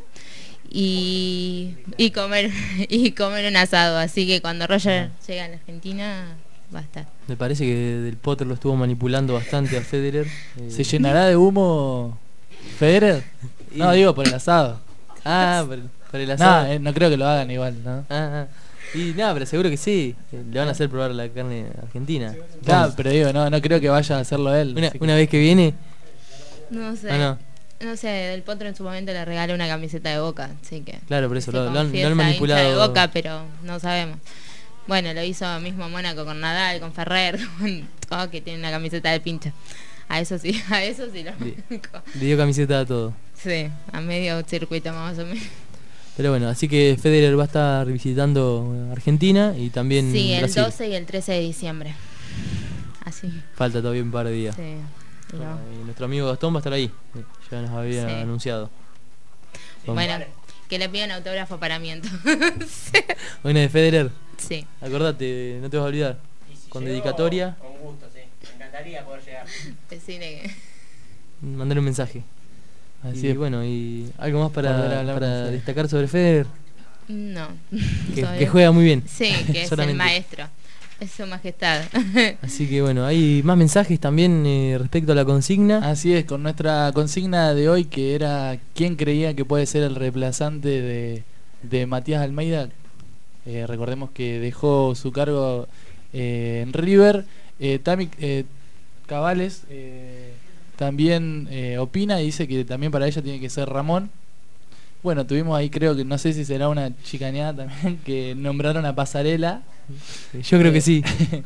S20: y, y comer y comer un asado, así que cuando Roger llegue a la Argentina va a estar.
S3: Me parece que Del Potro lo estuvo manipulando bastante a Federer. Eh,
S5: ¿Se llenará de humo Federer? No, digo por el asado.
S3: Ah, por, por el asado.
S5: No, eh, no creo que lo hagan igual, ¿no?
S3: Ah, ah. Y nada, pero seguro que sí. Eh, Le van a hacer probar la carne argentina.
S5: Claro,
S3: Vamos.
S5: pero digo, no, no creo que vaya a hacerlo él.
S3: Una,
S5: así que-
S3: una vez que viene,
S20: No sé.
S3: Ah, no.
S20: No sé, Del Potro en su momento le regaló una camiseta de Boca, así que...
S3: claro, por eso
S20: se
S3: lo, lo han, lo han
S20: confiesa hincha
S3: manipulado.
S20: de Boca, pero no sabemos. Bueno, lo hizo mismo Mónaco con Nadal, con Ferrer, con todo, que tiene una camiseta de pincha. A eso sí, a eso sí lo
S3: Le-
S20: banco.
S3: Le dio camiseta a todo.
S20: Sí, a medio circuito más o menos.
S3: Pero bueno, así que Federer va a estar visitando Argentina y también
S20: Sí, el
S3: Brasil.
S20: doce y el trece de diciembre. Así.
S3: Falta todavía un par de días.
S20: Sí. y
S3: Bueno,
S20: no.
S3: y nuestro amigo Gastón va a estar ahí. eh, Ya nos había
S20: Sí.
S3: anunciado. Vamos.
S20: Bueno, que le pidan autógrafo para mí entonces.
S3: Una de Federer.
S20: Sí.
S3: Acordate, no te vas a olvidar. Con dedicatoria,
S11: Con gusto, sí. Me encantaría poder llegar.
S20: Decirle que...
S3: mandar un mensaje.
S5: Así
S3: y
S5: es.
S3: bueno, y algo más
S5: Volver a
S3: para,
S5: hablar
S3: para
S5: con Federer.
S3: destacar sobre Federer.
S20: No.
S3: Que,
S20: Sobre-
S3: que juega muy bien.
S20: Sí, que es el
S3: Solamente.
S20: maestro. Es su majestad.
S3: Así que bueno, hay más mensajes también eh, respecto a la consigna.
S5: Así es, con nuestra consigna de hoy, que era ¿quién creía que puede ser el reemplazante de, de Matías Almeida? Eh, recordemos que dejó su cargo eh, en River. Eh, Tami eh, Cabales eh, también eh, opina y dice que también para ella tiene que ser Ramón. Bueno, tuvimos ahí, creo que no sé si será una chicaneada también, que nombraron a Pasarela.
S3: Yo creo que sí.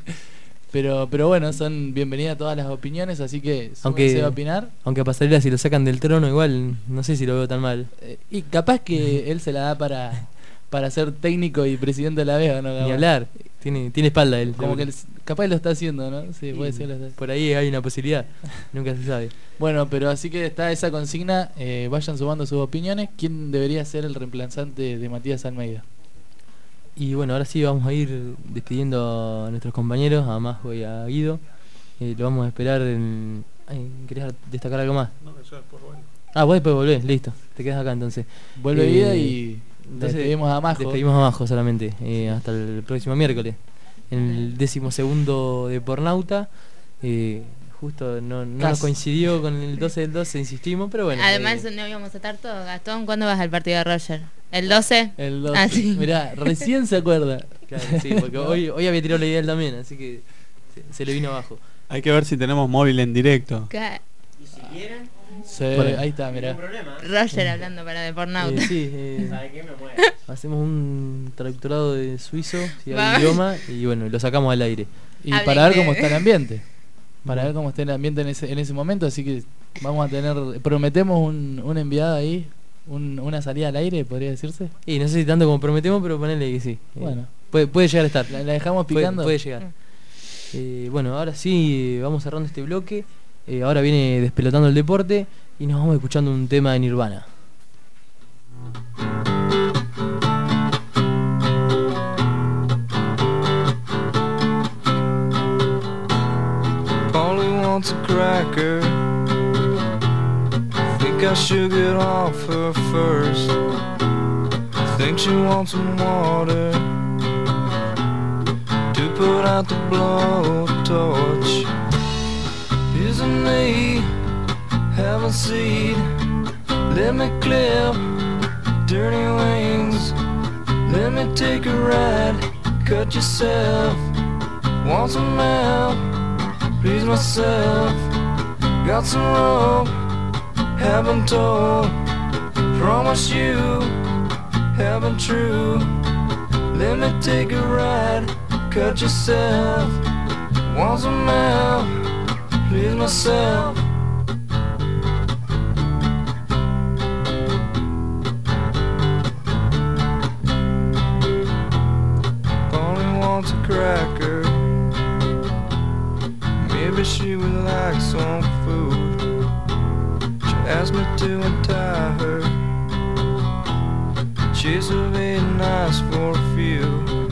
S5: Pero, pero bueno, son bienvenidas todas las opiniones, así que
S3: Aunque,
S5: súmense a opinar.
S3: aunque a Pasarela si lo sacan del trono igual, no sé si lo veo tan mal.
S5: Eh, y capaz que él se la da para, para ser técnico y presidente de la Vega, ¿no?
S3: Ni hablar, tiene, tiene espalda él.
S5: Como que el- capaz lo está haciendo, ¿no? Sí, puede ser. lo está-
S3: Por ahí hay una posibilidad, nunca se sabe.
S5: Bueno, pero así que está esa consigna, eh, vayan sumando sus opiniones. ¿Quién debería ser el reemplazante de Matías Almeida?
S3: Y bueno, ahora sí vamos a ir despidiendo a nuestros compañeros, a Majo y a Guido. Eh, lo vamos a esperar en... Ay, ¿querés destacar algo más?
S21: No, yo después vuelvo.
S3: Ah, vos después volvés, listo. Te quedas acá entonces.
S5: Vuelve
S3: Eh,
S5: Guido y
S3: entonces
S5: despedimos a Majo.
S3: Despedimos a Majo solamente. eh, hasta el próximo miércoles. En el décimo segundo de Pornauta. Eh, justo no, no nos
S5: Casi.
S3: coincidió con el doce del doce, insistimos, pero bueno.
S20: Además
S3: eh,
S20: no íbamos a estar todos. Gastón, ¿cuándo vas al partido de Roger? ¿El doce?
S5: El doce.
S20: Ah, sí.
S5: Mirá, recién se acuerda.
S3: claro, sí, porque hoy, hoy había tirado la idea él también, así que se, se le vino abajo.
S21: Hay que ver si tenemos móvil en directo.
S20: Ca-
S11: Y si quieren,
S5: Sí,
S3: Bueno.
S5: ahí está, mirá.
S11: ningún problema.
S20: Roger hablando para de Pornauta.
S3: Eh, sí, eh,
S11: ¿Sabe qué? Me mueve.
S3: hacemos un traductorado de suizo, si
S20: Va.
S3: hay idioma, y bueno, lo sacamos al aire.
S5: Y
S20: Hable
S5: para ver cómo
S20: inglés.
S5: está el ambiente. Para ver cómo está el ambiente en ese, en ese momento, así que vamos a tener, prometemos un, un enviado ahí, un- una salida al aire, podría decirse.
S3: Y no sé si tanto como prometemos, pero ponele que sí. Eh,
S5: Bueno.
S3: puede, puede llegar a estar.
S5: La, la dejamos
S3: Puede-
S5: picando.
S3: Puede, llegar. Eh, bueno, ahora sí, eh, vamos cerrando este bloque. Eh, ahora viene Despelotando el Deporte y nos vamos escuchando un tema de Nirvana.
S6: Polly wants a cracker. Think I should get off her first. Think she wants some water to put out the blowtorch. Isn't me have a seat? Let me clip dirty wings. Let me take a ride. Cut yourself. Want some help? Please myself. Got some rope. Haven't told. Promise you. Haven't true. Let me take a ride. Cut yourself. Want some help? Please myself. Polly wants a cracker. Maybe she would like some food. She asked me to untie her. She's a bit nice for a few.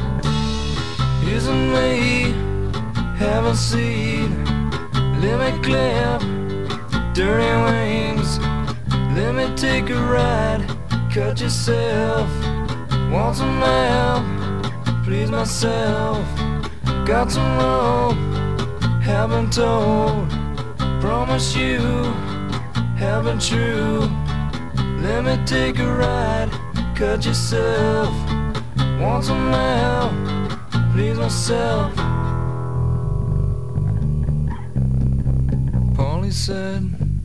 S6: Isn't me having seed? Let me clip dirty wings. Let me take a ride. Cut yourself. Want some help? Please myself. Got some rope. Haven't told. Promise you. Haven't true. Let me take a ride. Cut yourself. Want some help? Please myself. Polly said.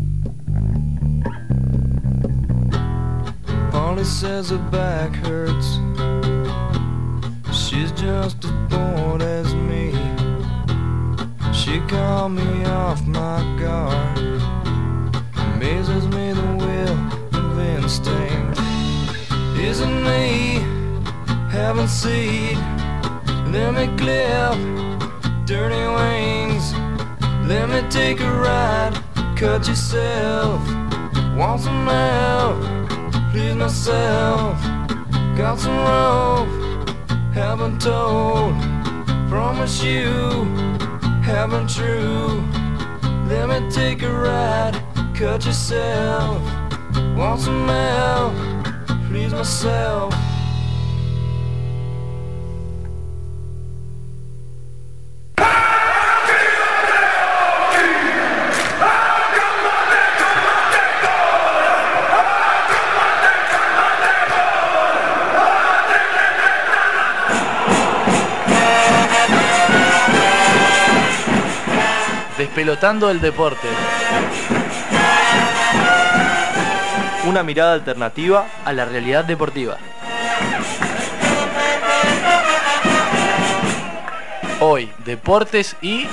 S6: Polly says her back hurts. She's just as bored as me. She called me off my guard. Amazes me the will of instinct. Isn't me having seed? Let me clip dirty wings. Let me take a ride. Cut yourself. Want some help? Please myself. Got some rope. Haven't told. Promise you. Haven't true. Let me take a ride. Cut yourself. Want some help? Please myself.
S17: Despelotando el deporte.
S14: Una mirada alternativa
S17: a la realidad deportiva. Hoy, deportes y...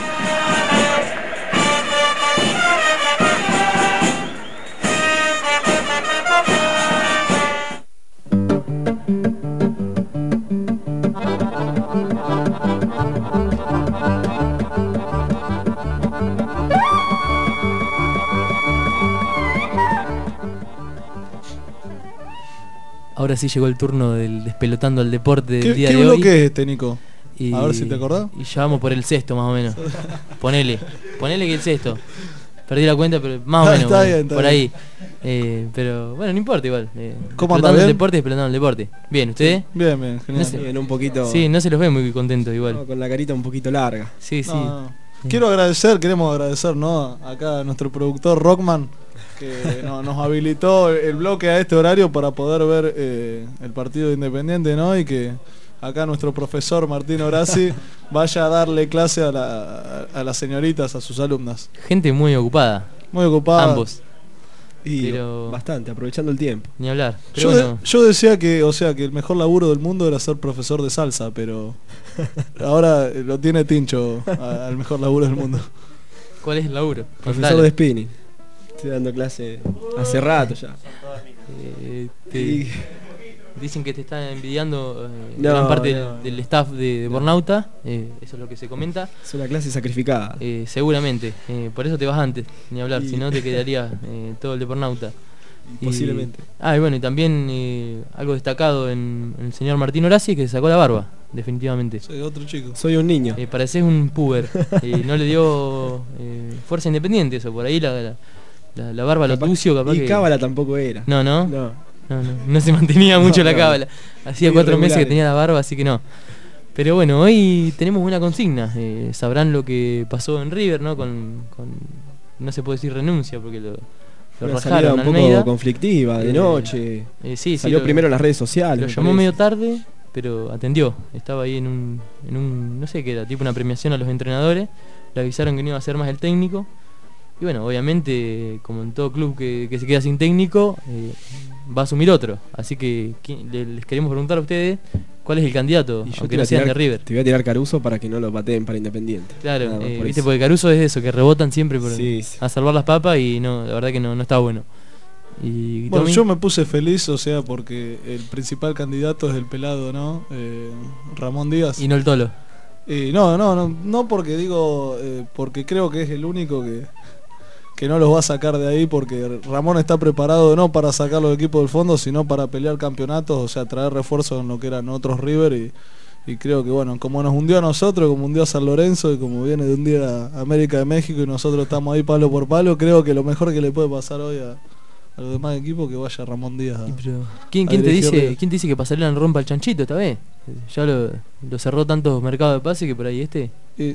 S3: Ahora sí llegó el turno del Despelotando al Deporte del
S2: ¿Qué,
S3: día
S2: qué
S3: de hoy.
S2: bloque es este, Nico?
S3: Y,
S2: a ver si te acordás.
S3: Y ya vamos por el sexto más o menos. Ponele, ponele que el sexto. Perdí la cuenta, pero más o
S2: Ah,
S3: menos,
S2: está
S3: bueno,
S2: bien, está
S3: por
S2: bien.
S3: ahí. Eh, pero bueno, no importa igual. Eh,
S2: ¿Cómo
S3: Despelotando
S2: anda,
S3: el
S2: bien?
S3: Deporte, Despelotando el Deporte. Bien, ¿ustedes?
S2: Bien, bien, genial.
S3: No se-
S7: Bien, un poquito.
S3: Sí, no se los ve muy contentos igual.
S7: No, con la carita un poquito larga.
S3: Sí, sí.
S2: No, no. Quiero agradecer, queremos agradecer, ¿no? Acá a nuestro productor Rockman, que no- nos habilitó el bloque a este horario para poder ver eh, el partido de Independiente, ¿no? Y que acá nuestro profesor Martín Horaci vaya a darle clase a, la- a- a las señoritas, a sus alumnas.
S3: Gente muy ocupada.
S2: Muy ocupada.
S3: Ambos.
S7: Y
S3: Pero-
S7: bastante, aprovechando el tiempo.
S3: Ni hablar. Pero
S2: Yo, de-
S3: bueno,
S2: yo decía que, o sea, que el mejor laburo del mundo era ser profesor de salsa, pero ahora eh, lo tiene Tincho a- al mejor laburo del mundo.
S3: ¿cuál es el laburo?
S7: Profesor
S3: Contalo.
S7: de spinning. Estoy dando clase hace rato ya.
S3: Eh, te-
S7: Y-
S3: Dicen que te están envidiando eh,
S7: No,
S3: gran parte
S7: no.
S3: del, del staff de, de Bornauta, eh, eso es lo que se comenta.
S7: Es una clase sacrificada.
S3: Eh, seguramente, eh, por eso te vas antes, ni hablar,
S7: Y-
S3: si no te quedaría eh, todo el de Bornauta. Y-
S7: Posiblemente.
S3: Ah, y bueno, y también eh, algo destacado en, en el señor Martín Horaci, que se sacó la barba, definitivamente.
S2: Soy otro chico.
S7: Soy un niño.
S3: Eh, pareces un puber, eh, no le dio eh, fuerza independiente eso, por ahí la, la, la- la barba lo
S7: Capaz-
S3: tucio, capaz
S7: y
S3: que...
S7: cábala tampoco era.
S3: No, no.
S7: No.
S3: No, no, no se mantenía mucho la
S7: No,
S3: cábala. Hacía
S7: Muy
S3: cuatro meses que
S7: irregulares.
S3: tenía la barba, así que no. Pero bueno, hoy tenemos una consigna. Eh, sabrán lo que pasó en River, ¿no? Con, con- no se puede decir renuncia porque lo, lo
S7: Una salida
S3: rajaron
S7: un
S3: a
S7: poco
S3: Almeida.
S7: conflictiva, de
S3: Eh,
S7: noche.
S3: eh, sí, sí,
S7: Salió
S3: lo-
S7: primero en las redes sociales.
S3: Lo
S7: me
S3: llamó
S7: parece.
S3: medio tarde, pero atendió. Estaba ahí en un, en un, no sé qué era, tipo una premiación a los entrenadores. Le avisaron que no iba a ser más el técnico. Y bueno, obviamente, como en todo club que, que se queda sin técnico, eh, va a asumir otro. Así que ¿quién- le- les queremos preguntar a ustedes cuál es el candidato,
S7: Y yo te
S3: aunque
S7: voy,
S3: no
S7: a
S3: sean
S7: tirar,
S3: de River.
S7: te voy a tirar Caruso para que no lo pateen para Independiente.
S3: Claro,
S7: Nada más
S3: eh,
S7: por
S3: viste,
S7: eso.
S3: porque Caruso es eso, que rebotan siempre por,
S7: Sí, sí.
S3: a salvar las papas y no, la verdad que no, no está bueno. Y
S2: Bueno,
S3: Tommy,
S2: yo me puse feliz, o sea, porque el principal candidato es el pelado, ¿no? Eh, Ramón Díaz.
S3: y no el Tolo.
S2: Y no, no, no, no porque digo, eh, porque creo que es el único que, que no los va a sacar de ahí, porque Ramón está preparado no para sacar los equipos del fondo, sino para pelear campeonatos, o sea, traer refuerzos en lo que eran otros River y, y creo que bueno, como nos hundió a nosotros, como hundió a San Lorenzo y como viene de hundir a América de México y nosotros estamos ahí palo por palo, creo que lo mejor que le puede pasar hoy a, a los demás equipos que vaya Ramón Díaz a,
S3: Pero, ¿quién,
S2: a
S3: quién te
S2: dirigir
S3: dice,
S2: River.
S3: ¿quién te dice que Pasarela no rompa el chanchito esta vez? Ya lo, lo cerró tantos mercados de pase que por ahí este.
S2: Y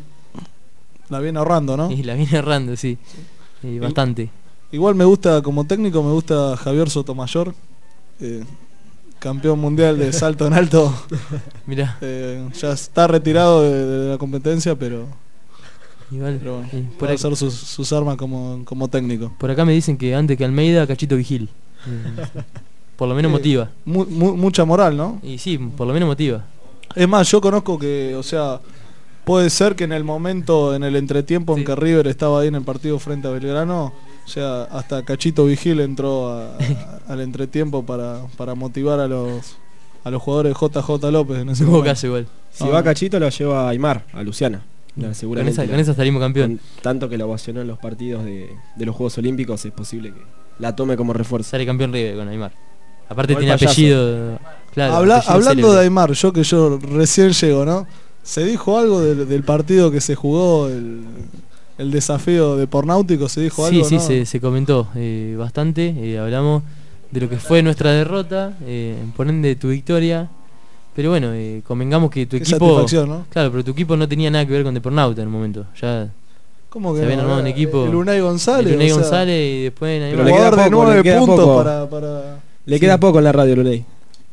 S2: la viene ahorrando, ¿no?
S3: Y la viene errando, sí. Y bastante.
S2: Igual me gusta, como técnico, me gusta Javier Sotomayor, eh, campeón mundial de salto en alto.
S3: Mirá.
S2: Eh, ya está retirado de, de la competencia, pero,
S3: Igual,
S2: pero bueno,
S3: eh, por,
S2: puede
S3: acá,
S2: hacer sus, sus armas como, como técnico.
S3: por acá me dicen que antes que Almeida, Cachito Vigil. Eh, por lo menos
S2: Eh,
S3: motiva.
S2: mu- mu- mucha moral, ¿no?
S3: Y sí, por lo menos motiva.
S2: Es más, yo conozco que, o sea, puede ser que en el momento, en el entretiempo en que River estaba ahí en el partido frente a Belgrano, o sea, hasta Cachito Vigil entró a- a- al entretiempo para, para motivar a los a los jugadores de J J López en ese
S3: Hubo
S2: momento.
S3: caso igual.
S7: Si va Cachito lo lleva a Aymar, a Luciana. La-
S3: Con
S7: seguramente
S3: esa,
S7: la-
S3: con esa salimos campeón.
S7: con tanto que la ovacionó en los partidos de, de los Juegos Olímpicos, es posible que la tome como refuerzo.
S3: Sale campeón River con Aymar. Aparte
S7: Como el
S3: tiene
S7: payaso.
S3: apellido. Claro,
S2: Habla-
S3: apellido
S2: hablando
S3: célebre.
S2: de Aymar, yo que yo recién llego, ¿no? ¿Se dijo algo del, del partido que se jugó, el, el desafío de Pornáutico? ¿Se dijo
S3: Sí,
S2: algo?
S3: sí,
S2: no?
S3: se, se comentó eh, bastante. eh, hablamos de lo que fue nuestra derrota, eh, por ende tu victoria. Pero bueno, eh, convengamos que tu
S2: Qué
S3: equipo.
S2: satisfacción, ¿no?
S3: Claro, pero tu equipo no tenía nada que ver con Depornauta en el momento. Ya
S2: ¿Cómo que
S3: se habían
S2: no?
S3: armado un equipo.
S2: El Unai González,
S3: El Unai
S2: o sea,
S3: González y después
S7: Pero
S3: Aymar.
S7: le queda
S2: jugador de
S7: poco, le
S2: nueve
S7: queda
S2: puntos
S7: poco.
S2: para, para...
S7: Le
S3: Sí.
S7: queda poco en la radio, Luley.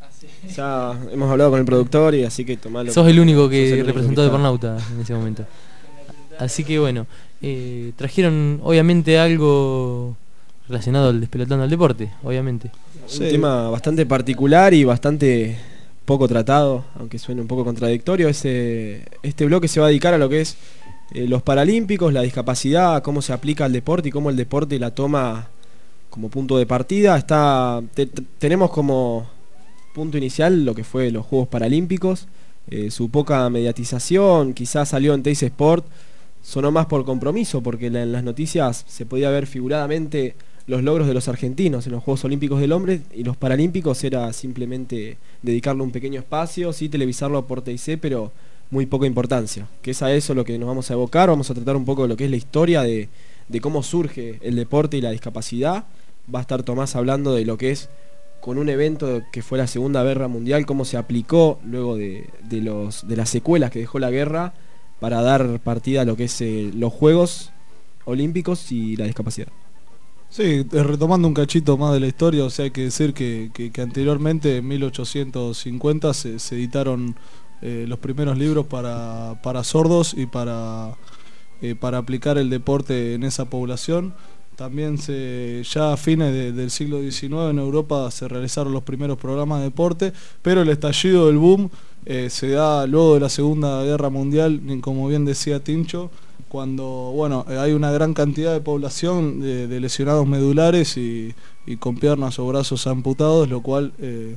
S7: Ya hemos hablado con el productor y así que tomalo.
S3: Sos el único
S7: sos
S3: que
S7: el único
S3: representó
S7: que
S3: de
S7: está.
S3: Depornauta en ese momento. Así que bueno, eh, trajeron obviamente algo relacionado al Despelotando al Deporte, obviamente.
S7: Un tema bastante particular y bastante poco tratado, aunque suene un poco contradictorio. Ese, este bloque se va a dedicar a lo que es eh, los Paralímpicos, la discapacidad, cómo se aplica al deporte y cómo el deporte la toma como punto de partida. Está, te- te- tenemos como punto inicial lo que fue los Juegos Paralímpicos, eh, su poca mediatización, quizás salió en Teis Sport, sonó más por compromiso, porque la- en las noticias se podía ver figuradamente los logros de los argentinos en los Juegos Olímpicos del Hombre, y los Paralímpicos era simplemente dedicarle un pequeño espacio, sí televisarlo por T I C, pero muy poca importancia, que es a eso lo que nos vamos a evocar. Vamos a tratar un poco de lo que es la historia de, de cómo surge el deporte y la discapacidad. Va a estar Tomás hablando de lo que es con un evento que fue la Segunda Guerra Mundial, cómo se aplicó luego de, de, los, de las secuelas que dejó la guerra para dar partida a lo que es eh, los Juegos Olímpicos y la discapacidad.
S2: Sí, retomando un cachito más de la historia, o sea, hay que decir que, que, que anteriormente, en mil ochocientos cincuenta, se, se editaron eh, los primeros libros para, para sordos y para, eh, para aplicar el deporte en esa población. También se, ya a fines de, del siglo diecinueve en Europa se realizaron los primeros programas de deporte, pero el estallido del boom eh, se da luego de la Segunda Guerra Mundial, como bien decía Tincho, cuando bueno hay una gran cantidad de población de, de lesionados medulares y, y con piernas o brazos amputados, lo cual eh,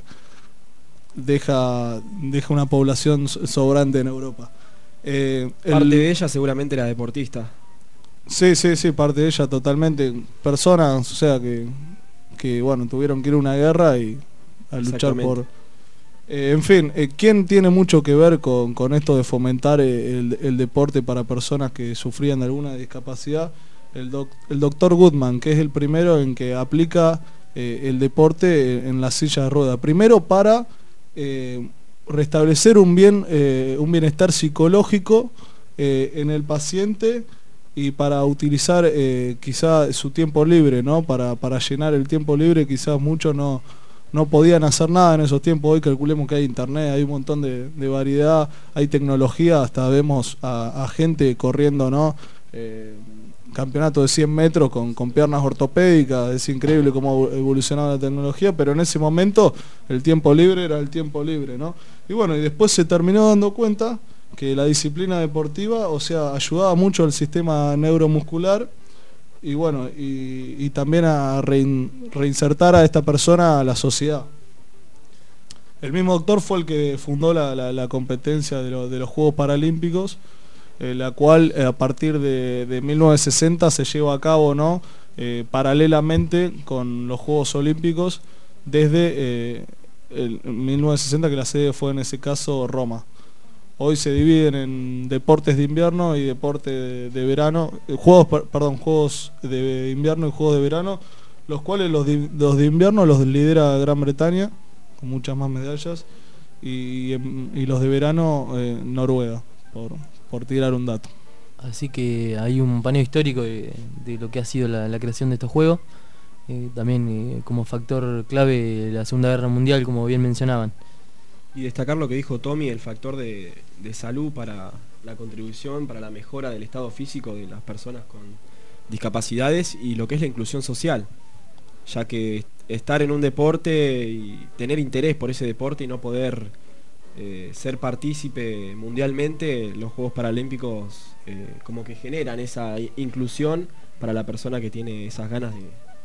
S2: deja, deja una población sobrante en Europa. Eh,
S7: Parte
S2: el,
S7: de ella seguramente era deportista.
S2: Sí, sí, sí, parte de ella totalmente. Personas, o sea, que, que bueno, tuvieron que ir a una guerra y a luchar por... Eh, en fin, eh, ¿quién tiene mucho que ver con, con esto de fomentar eh, el, el deporte para personas que sufrían de alguna discapacidad? El, doc, el doctor Goodman, que es el primero en que aplica eh, el deporte en la silla de ruedas. Primero para eh, restablecer un, bien, eh, un bienestar psicológico eh, en el paciente, y para utilizar eh, quizá su tiempo libre, ¿no? Para, para llenar el tiempo libre. Quizás muchos no, no podían hacer nada en esos tiempos. Hoy calculemos que hay internet, hay un montón de, de variedad, hay tecnología, hasta vemos a, a gente corriendo, ¿no? Eh, campeonato de cien metros con, con piernas ortopédicas. Es increíble cómo ha evolucionado la tecnología, pero en ese momento el tiempo libre era el tiempo libre, ¿no? Y bueno, y después se terminó dando cuenta que la disciplina deportiva, o sea, ayudaba mucho al sistema neuromuscular y bueno, y, y también a rein, reinsertar a esta persona a la sociedad. El mismo doctor fue el que fundó la, la, la competencia de, lo, de los Juegos Paralímpicos, eh, la cual eh, a partir de, de mil novecientos sesenta se lleva a cabo, ¿no? Eh, paralelamente con los Juegos Olímpicos desde eh, el mil novecientos sesenta, que la sede fue en ese caso Roma. Hoy se dividen en deportes de invierno y deportes de, de verano, eh, juegos, per, perdón, juegos de invierno y juegos de verano, los cuales los de, los de invierno los lidera Gran Bretaña, con muchas más medallas, y, y los de verano eh, Noruega, por, por tirar un dato.
S3: Así que hay un paneo histórico de, de lo que ha sido la, la creación de estos juegos, eh, también eh, como factor clave la Segunda Guerra Mundial, como bien mencionaban.
S7: Y destacar lo que dijo Tommy, el factor de, de salud para la contribución, para la mejora del estado físico de las personas con discapacidades, y lo que es la inclusión social, ya que estar en un deporte y tener interés por ese deporte y no poder eh, ser partícipe mundialmente, los Juegos Paralímpicos eh, como que generan esa inclusión para la persona que tiene esas ganas de...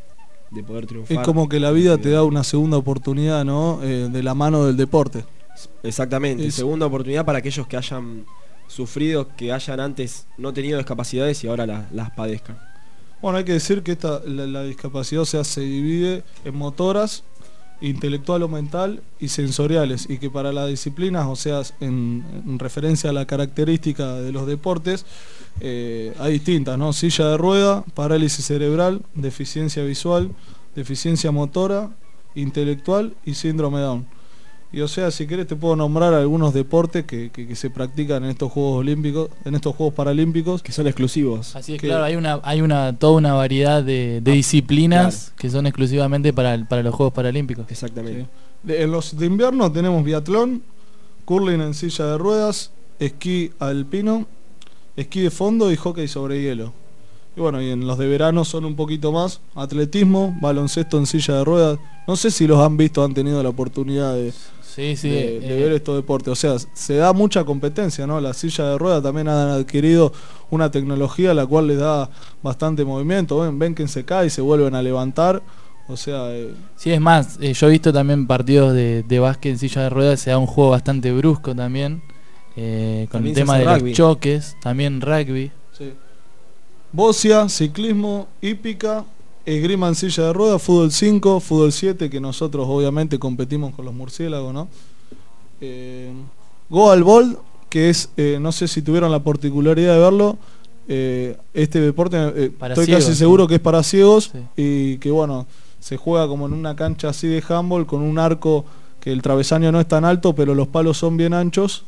S7: de poder triunfar.
S2: Es como que la vida te da una segunda oportunidad, ¿no? Eh, de la mano del deporte.
S7: Exactamente,
S2: es...
S7: segunda oportunidad para aquellos que hayan sufrido, que hayan antes no tenido discapacidades y ahora la, las padezcan.
S2: Bueno, hay que decir que esta, la, la discapacidad, o sea, se divide en motoras, intelectual o mental, y sensoriales, y que para las disciplinas, o sea, en, en referencia a la característica de los deportes, eh, hay distintas, ¿no? Silla de rueda, parálisis cerebral, deficiencia visual, deficiencia motora, intelectual y síndrome Down. Y o sea, si querés te puedo nombrar algunos deportes que, que, que se practican en estos Juegos Olímpicos, en estos Juegos Paralímpicos,
S7: que son exclusivos.
S5: Así es,
S2: que,
S5: claro, hay una, hay una toda una variedad de, de disciplinas, claro, que son exclusivamente para, para los Juegos Paralímpicos.
S7: Exactamente.
S2: Sí. De, en los de invierno tenemos biatlón, curling en silla de ruedas, esquí alpino, esquí de fondo y hockey sobre hielo. Y bueno, y en los de verano son un poquito más atletismo, baloncesto en silla de ruedas. No sé si los han visto, han tenido la oportunidad de,
S5: sí, sí,
S2: de,
S5: eh,
S2: de ver estos deportes. O sea, se da mucha competencia, ¿no? La silla de ruedas también han adquirido una tecnología la cual les da bastante movimiento. Ven, ven que se cae y se vuelven a levantar. O sea... Eh,
S5: sí, es más, eh, yo he visto también partidos de, de básquet en silla de ruedas, se da un juego bastante brusco también, eh, con también el tema de rugby, los choques, también rugby.
S2: Sí. Bocia, ciclismo, hípica, esgrima en silla de ruedas, fútbol cinco, fútbol siete, que nosotros obviamente competimos con los murciélagos, ¿no? Eh, Goal Ball, que es, eh, no sé si tuvieron la particularidad de verlo, eh, este deporte eh, estoy
S5: ciegos,
S2: casi seguro
S5: sí.
S2: que es para ciegos,
S5: Sí.
S2: y que bueno, se juega como en una cancha así de handball con un arco que el travesaño no es tan alto, pero los palos son bien anchos,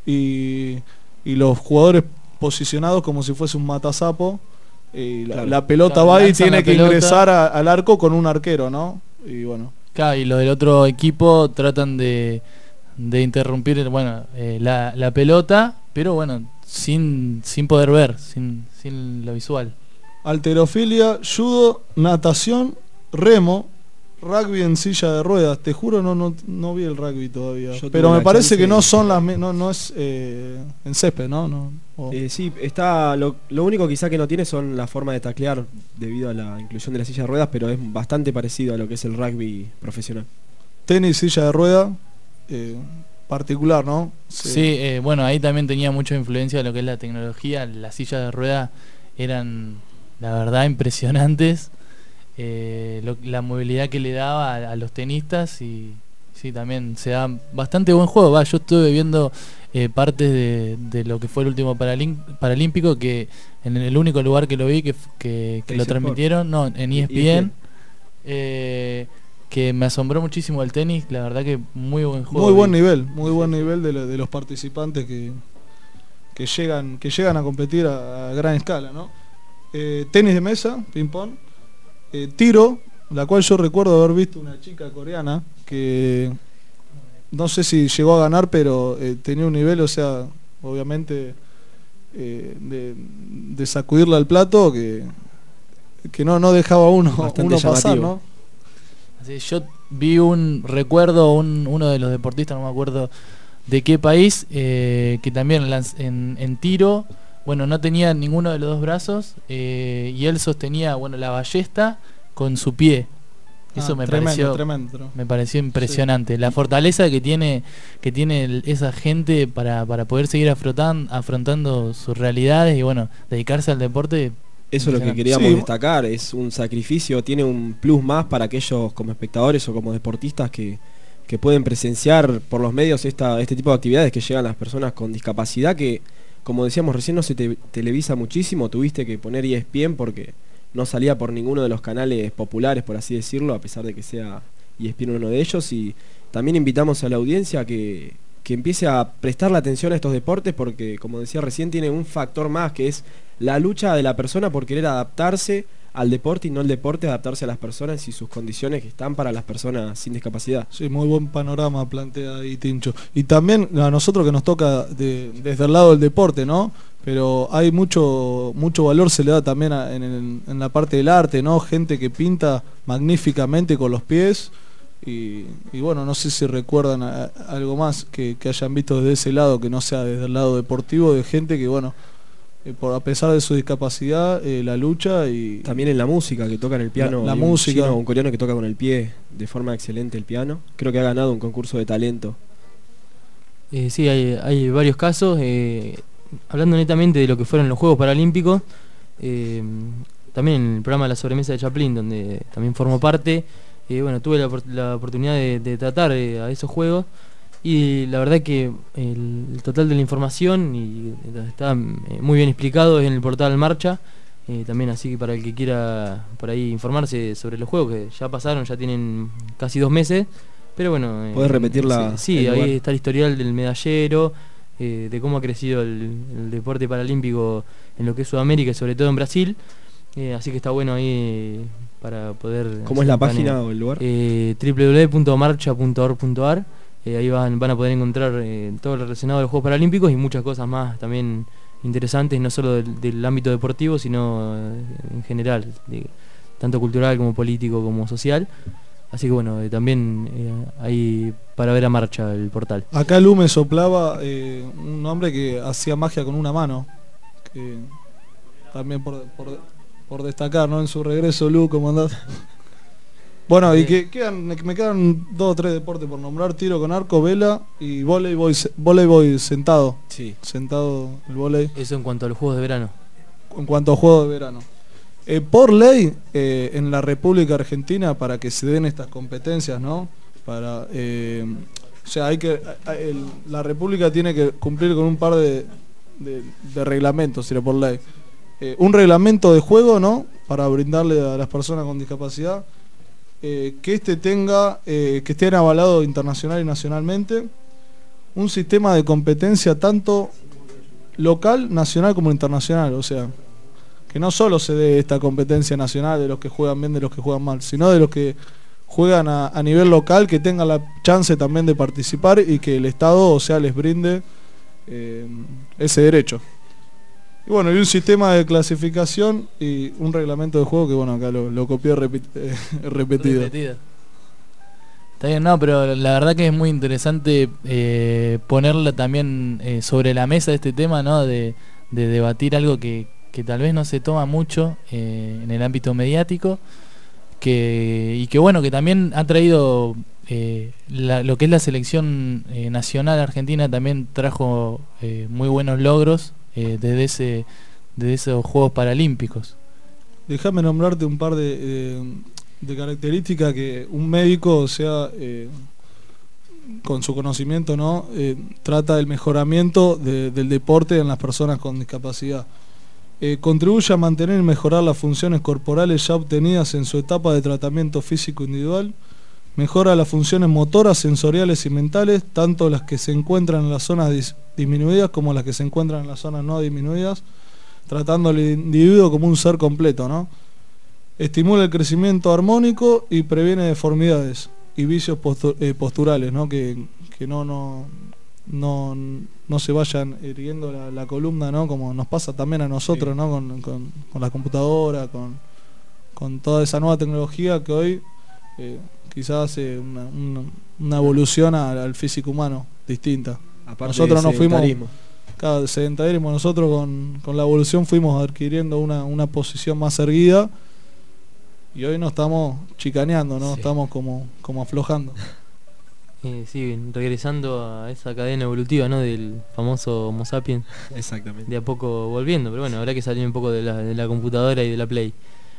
S2: y, y los jugadores posicionados como si fuese un matasapo, y la,
S5: Claro.
S2: la pelota
S5: Claro,
S2: va y
S5: lanzan
S2: tiene
S5: la
S2: que
S5: pelota.
S2: ingresar a- al arco con un arquero, ¿no? Y bueno.
S5: Claro, y los del otro equipo tratan de, de interrumpir bueno, eh, la, la pelota, pero bueno, sin, sin poder ver, sin, sin lo visual.
S2: Alterofilia, judo, natación, remo, rugby en silla de ruedas. Te juro no no, no vi el rugby todavía.
S7: Yo
S2: Pero
S7: tuve
S2: me
S7: la
S2: parece
S7: chance
S2: que no
S7: de-
S2: son las mi- no, no es eh, en césped, ¿no? no o-
S7: Eh, sí, está lo, lo único quizá que no tiene son la forma de taclear debido a la inclusión de la silla de ruedas, pero es bastante parecido a lo que es el rugby profesional.
S2: Tenis, silla de rueda, eh, particular, ¿no?
S5: Sí, eh, bueno, ahí también tenía mucha influencia de lo que es la tecnología. Las sillas de rueda eran, la verdad, impresionantes. Eh, lo- la movilidad que le daba a, a los tenistas y sí, también se da bastante buen juego. Va, yo estuve viendo eh, partes de, de lo que fue el último Paralim- Paralímpico, que en el único lugar que lo vi que, f- que, que lo
S7: Ace
S5: transmitieron, no, en E S P N,
S7: E S P N.
S5: eh, que me asombró muchísimo el tenis. La verdad que muy buen juego.
S2: Muy buen
S5: vi.
S2: nivel, muy buen nivel de, lo- de los participantes que, que llegan que llegan a competir a, a gran escala, ¿no? Eh, tenis de mesa, ping pong, eh, tiro, la cual yo recuerdo haber visto una chica coreana que no sé si llegó a ganar, pero eh, tenía un nivel, o sea, obviamente eh, de, de sacudirla al plato que, que no, no dejaba uno,
S7: Bastante
S2: uno pasar,
S7: llamativo.
S2: ¿no?
S5: Así, yo vi un recuerdo, un, uno de los deportistas, no me acuerdo de qué país, eh, que también lanz- en, en tiro, bueno, no tenía ninguno de los dos brazos, eh, y él sostenía, bueno, la ballesta con su pie. Eso
S2: Ah,
S5: me
S2: tremendo,
S5: pareció
S2: tremendo.
S5: me pareció impresionante. La fortaleza que tiene que tiene el- esa gente para, para poder seguir afrontan- afrontando sus realidades y bueno, dedicarse al deporte.
S7: Eso es lo que
S5: impresionante.
S7: queríamos
S2: Sí.
S7: destacar, es un sacrificio, tiene un plus más para aquellos como espectadores o como deportistas que, que pueden presenciar por los medios esta, este tipo de actividades que llegan a las personas con discapacidad que, como decíamos recién, no se te, televisa muchísimo, tuviste que poner E S P N porque no salía por ninguno de los canales populares, por así decirlo, a pesar de que sea E S P N uno de ellos, y también invitamos a la audiencia que, que empiece a prestarle atención a estos deportes porque, como decía recién, tiene un factor más que es la lucha de la persona por querer adaptarse al deporte y no el deporte adaptarse a las personas y sus condiciones que están para las personas sin discapacidad.
S2: Sí, muy buen panorama plantea ahí Tincho. Y también a nosotros que nos toca de- desde el lado del deporte, ¿no? Pero hay mucho mucho valor se le da también a- en, el- en la parte del arte, ¿no? Gente que pinta magníficamente con los pies. Y, y bueno, no sé si recuerdan a- a- algo más que, que hayan visto desde ese lado, que no sea desde el lado deportivo, de gente que, bueno, eh, por a pesar de su discapacidad, eh, la lucha y...
S7: También en la música, que tocan el piano,
S2: La- la
S7: hay un
S2: música.
S7: chino, un coreano que toca con el pie de forma excelente el piano. Creo que ha ganado un concurso de talento.
S3: Eh, sí, hay, hay varios casos. eh, hablando netamente de lo que fueron los Juegos Paralímpicos, eh, también en el programa La Sobremesa de Chaplin, donde también formó parte, eh, bueno, tuve la, opor- la oportunidad de, de tratar eh, a esos juegos y la verdad que el, el total de la información y está eh, muy bien explicado en el portal Marcha. Eh, también así que para el que quiera por ahí informarse sobre los juegos que ya pasaron, ya tienen casi dos meses. Pero bueno, eh,
S7: ¿Podés repetir la-
S3: sí,
S7: el
S3: ahí
S7: lugar?
S3: está el historial del medallero, eh, de cómo ha crecido el, el deporte paralímpico en lo que es Sudamérica y sobre todo en Brasil. Eh, así que está bueno ahí eh, para poder...
S7: ¿Cómo es la página o el lugar?
S3: Eh, w w w punto marcha punto org punto a r. Eh, ahí van, van a poder encontrar eh, todo lo relacionado a los Juegos Paralímpicos y muchas cosas más también interesantes, no solo del, del ámbito deportivo, sino eh, en general, de- tanto cultural como político como social. Así que bueno, eh, también eh, hay para ver a Marcha el portal.
S2: Acá Lu me soplaba eh, un hombre que hacía magia con una mano. Que también por, por, por destacar, ¿no? En su regreso, Lu, ¿cómo andás? Bueno, y que quedan, me quedan dos o tres deportes por nombrar: tiro con arco, vela y voleibol, voleibol sentado.
S7: Sí.
S2: Sentado el volei.
S3: Eso en cuanto a los Juegos de Verano.
S2: En cuanto a juegos de verano. Eh, por ley, eh, en la República Argentina, para que se den estas competencias, ¿no? Para, eh, o sea, hay que, el, la República tiene que cumplir con un par de, de, de reglamentos, si no por ley. Eh, un reglamento de juego, ¿no? Para brindarle a las personas con discapacidad, eh, que este tenga, eh, que estén avalados internacional y nacionalmente, un sistema de competencia tanto local, nacional como internacional, o sea, que no solo se dé esta competencia nacional de los que juegan bien, de los que juegan mal, sino de los que juegan a, a nivel local, que tengan la chance también de participar y que el Estado, o sea, les brinde eh, ese derecho. Y bueno, y un sistema de clasificación y un reglamento de juego que bueno, acá lo, lo copié repi eh, repetido.
S5: Repetido. Está bien, no, pero la verdad que es muy interesante eh, ponerla también eh, sobre la mesa este tema, ¿no? De, de debatir algo que, que tal vez no se toma mucho eh, en el ámbito mediático, que y que bueno, que también ha traído eh, la, lo que es la selección eh, nacional argentina, también trajo eh, muy buenos logros eh, desde ese desde esos Juegos Paralímpicos.
S2: Déjame nombrarte un par de, eh, de características que un médico, o sea, eh, con su conocimiento, ¿no? Eh, trata del mejoramiento de, del deporte en las personas con discapacidad. Eh, contribuye a mantener y mejorar las funciones corporales ya obtenidas en su etapa de tratamiento físico individual, mejora las funciones motoras, sensoriales y mentales, tanto las que se encuentran en las zonas dis disminuidas como las que se encuentran en las zonas no disminuidas, tratando al individuo como un ser completo, ¿no? Estimula el crecimiento armónico y previene deformidades y vicios postu eh, posturales, ¿no? Que, que no, no, no, no se vayan irguiendo la, la columna, ¿no? Como nos pasa también a nosotros, sí, ¿no? Con, con, con la computadora, con, con toda esa nueva tecnología que hoy eh, quizás hace una, una, una evolución al, al físico humano distinta.
S7: Aparte
S2: nosotros nos fuimos,
S7: claro,
S2: sedentarismo, nosotros con, con la evolución fuimos adquiriendo una, una posición más erguida y hoy nos estamos chicaneando, ¿no? Sí. Estamos como, como aflojando.
S3: Eh, sí, regresando a esa cadena evolutiva, ¿no? Del famoso Homo sapiens.
S7: Exactamente.
S3: De a poco volviendo, pero bueno, habrá que salir un poco de la, de la computadora y de la Play.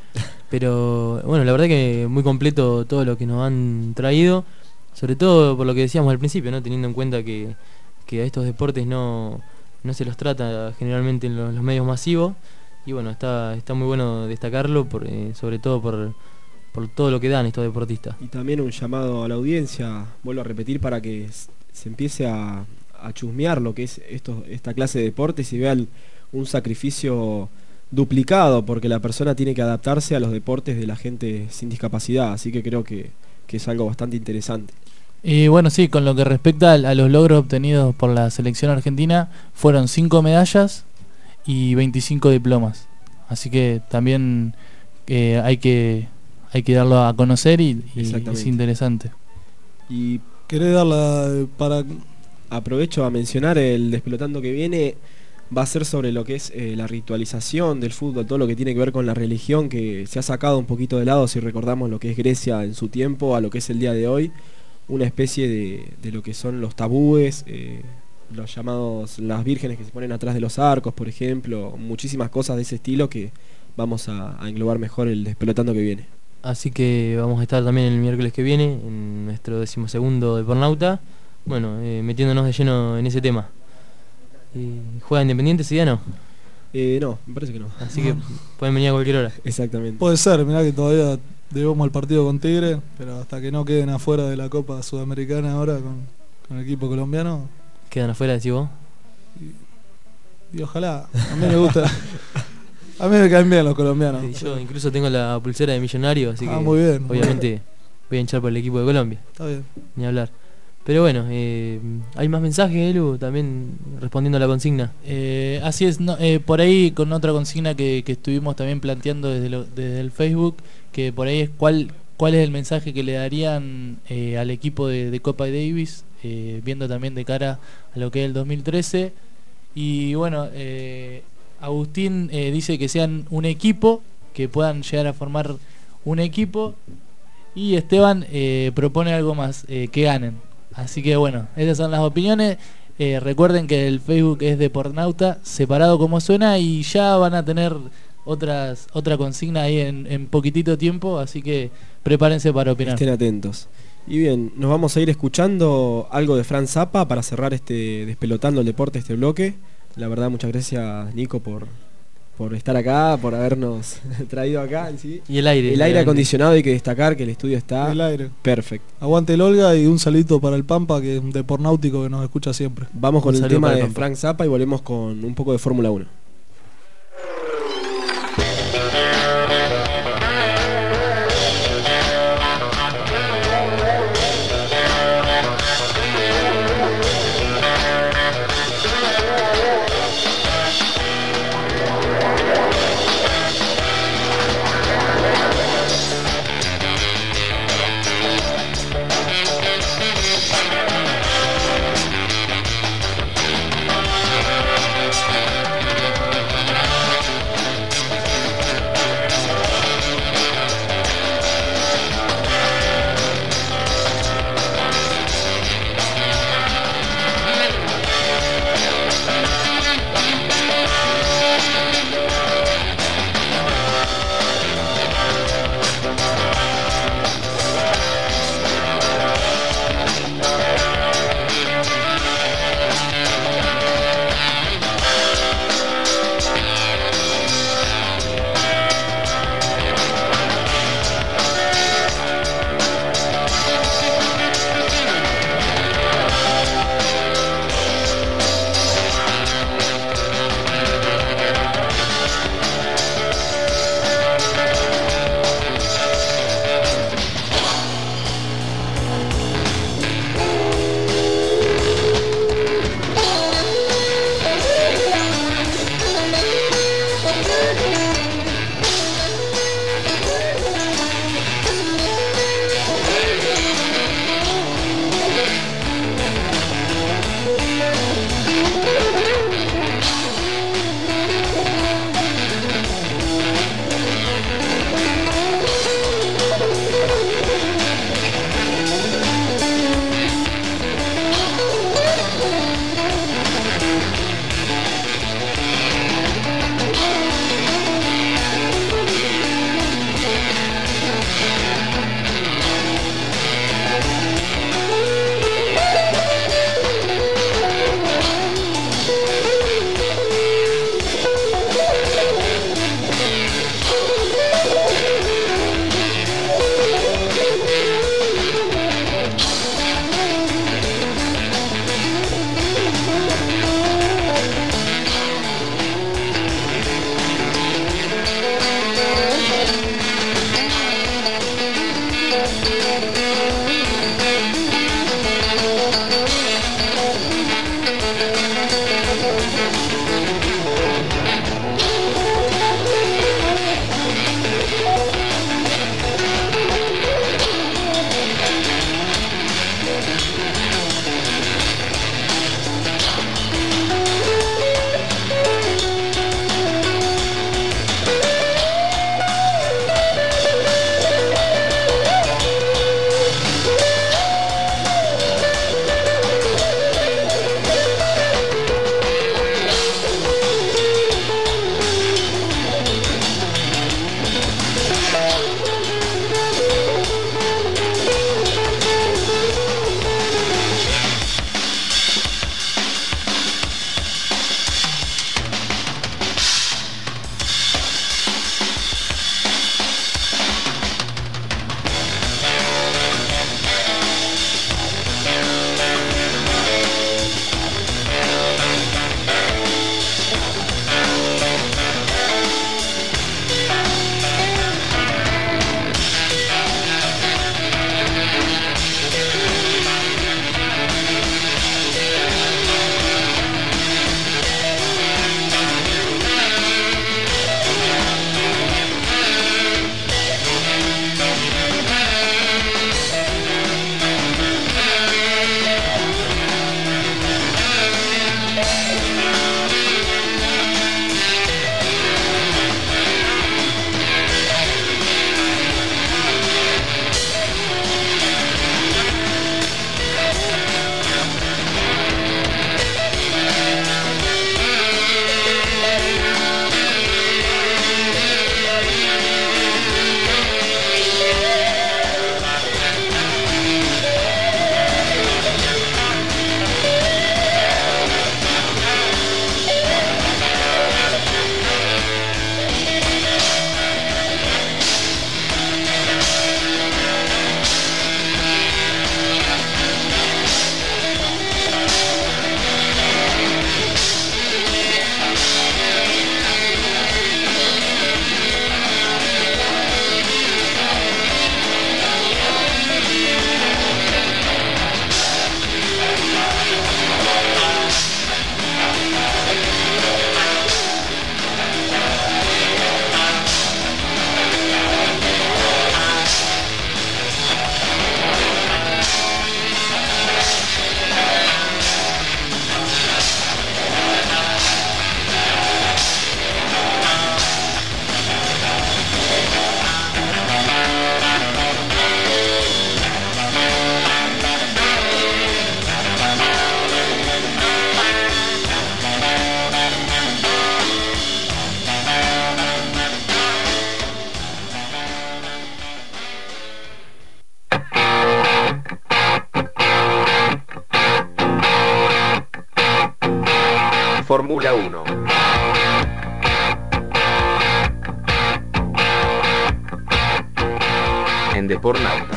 S3: Pero bueno, la verdad que muy completo todo lo que nos han traído, sobre todo por lo que decíamos al principio, ¿no? Teniendo en cuenta que, que a estos deportes no, no se los trata generalmente en los, los medios masivos. Y bueno, está, está muy bueno destacarlo, por, eh, sobre todo por, por todo lo que dan estos deportistas.
S7: Y también un llamado a la audiencia, vuelvo a repetir, para que se empiece a, a chusmear lo que es esto, esta clase de deportes y vean un sacrificio duplicado, porque la persona tiene que adaptarse a los deportes de la gente sin discapacidad, así que creo que, que es algo bastante interesante.
S5: Y bueno, sí, con lo que respecta a, a los logros obtenidos por la selección argentina, fueron cinco medallas y veinticinco diplomas, así que también eh, hay que hay que darlo a conocer y, y es interesante.
S7: Y
S2: querés darla para
S7: aprovecho a mencionar el Despelotando que viene, va a ser sobre lo que es eh, la ritualización del fútbol, todo lo que tiene que ver con la religión, que se ha sacado un poquito de lado si recordamos lo que es Grecia en su tiempo a lo que es el día de hoy, una especie de, de lo que son los tabúes, eh, los llamados, las vírgenes que se ponen atrás de los arcos, por ejemplo, muchísimas cosas de ese estilo que vamos a, a englobar mejor el Despelotando que viene.
S3: Así que vamos a estar también el miércoles que viene en nuestro decimosegundo de Pornauta, bueno, eh, metiéndonos de lleno en ese tema. Eh, ¿Juega Independiente ese día no?
S7: Eh, no, me parece que no.
S3: Así que pueden venir a cualquier hora.
S7: Exactamente.
S2: Puede ser, mirá que todavía debemos el partido con Tigre, pero hasta que no queden afuera de la Copa Sudamericana ahora con, con el equipo colombiano.
S3: ¿Quedan afuera, decís vos?
S2: Y, y ojalá, a mí me gusta. A mí me caen bien los colombianos.
S3: Sí, yo incluso tengo la pulsera de Millonario, así
S2: ah,
S3: que
S2: muy bien,
S3: obviamente
S2: muy bien.
S3: Voy a hinchar por el equipo de Colombia.
S2: Está bien.
S3: Ni hablar. Pero bueno, eh, hay más mensajes, Elu, también respondiendo a la consigna.
S5: Eh, así es, no, eh, por ahí con otra consigna que, que estuvimos también planteando desde, lo, desde el Facebook, que por ahí es cuál, cuál es el mensaje que le darían eh, al equipo de, de Copa Davis, eh, viendo también de cara a lo que es el dos mil trece. Y bueno, eh, Agustín eh, dice que sean un equipo, que puedan llegar a formar un equipo. Y Esteban eh, propone algo más, eh, que ganen. Así que bueno, esas son las opiniones. Eh, recuerden que el Facebook es de Pornauta, separado como suena, y ya van a tener otras otra consigna ahí en, en poquitito tiempo, así que prepárense para opinar.
S7: Estén atentos. Y bien, nos vamos a ir escuchando algo de Frank Zappa para cerrar este Despelotando el Deporte, este bloque. La verdad, muchas gracias, Nico, por, por estar acá, por habernos traído acá. ¿sí?
S3: Y el aire.
S7: El aire acondicionado, hay que destacar que el estudio está
S2: El aire.
S7: perfecto.
S2: Aguante el Olga y un saludito para el Pampa, que es un depornáutico que nos escucha siempre.
S7: Vamos con
S2: Un
S7: el
S2: saludo
S7: tema
S2: para el
S7: de
S2: Pampa.
S7: Frank Zappa y volvemos con un poco de Fórmula uno.
S12: Thank
S16: Fórmula uno. En Depornauta.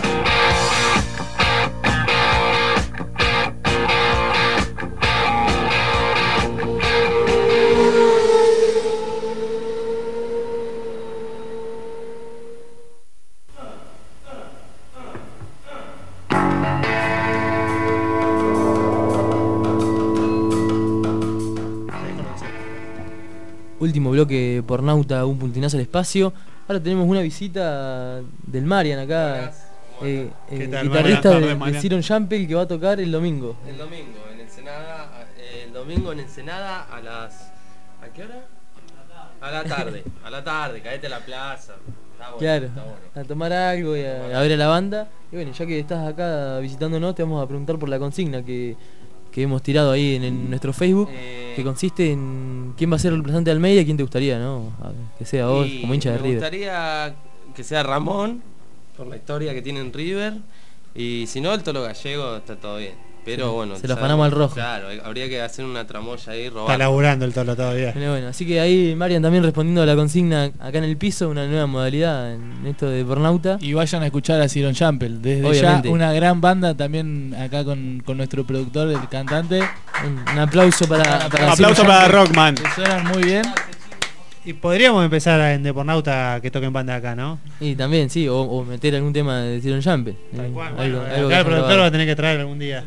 S3: Último bloque por Nauta, un puntinazo al espacio. Ahora tenemos una visita del Marian acá, eh, eh,
S21: ¿Qué tal,
S3: guitarrista
S21: Marian?
S3: de, de
S21: Marian.
S3: Ciron Jampel, que va a tocar el domingo.
S9: El domingo en Ensenada, eh, el domingo en Ensenada a las... ¿A qué hora? A la tarde, a la tarde, caete a la plaza. Está bueno,
S3: Claro,
S9: está bueno.
S3: a tomar algo y a, a ver a la banda. Y bueno, ya que estás acá visitándonos, te vamos a preguntar por la consigna que, que hemos tirado ahí en, en nuestro Facebook,
S9: Eh,
S3: que consiste en quién va a ser el representante de Almeida y quién te gustaría, ¿no? A ver, que sea vos,
S9: Y
S3: como hincha de
S9: me
S3: River.
S9: gustaría que sea Ramón, por la historia que tiene en River. Y si no, el Tolo Gallego está todo bien. Pero
S3: Sí,
S9: bueno,
S3: se lo
S9: ya-
S3: afanamos al rojo.
S9: Claro, habría que hacer una tramoya ahí, robar.
S4: Está laburando el Tolo todavía.
S3: Bueno, bueno, así que ahí Marian también respondiendo a la consigna acá en el piso, una nueva modalidad en esto de Burnauta.
S5: Y vayan a escuchar a Ciron Champel. Desde
S3: Obviamente.
S5: ya una gran banda también acá con, con nuestro productor, el cantante.
S3: Un, un aplauso para, para
S21: Un aplauso
S3: Ciron
S21: para
S3: Champel.
S21: Rockman.
S5: Que suenan muy bien.
S4: Y podríamos empezar en Depornauta que toquen banda acá, ¿no?
S3: Y también, sí, o, o meter algún tema de Ciron Champel.
S4: Tal
S3: Eh,
S4: cual,
S3: algo-
S4: bueno,
S3: algo
S4: acá
S3: que
S4: el
S3: hayan
S4: productor
S3: grabado.
S4: va a tener que traer algún día.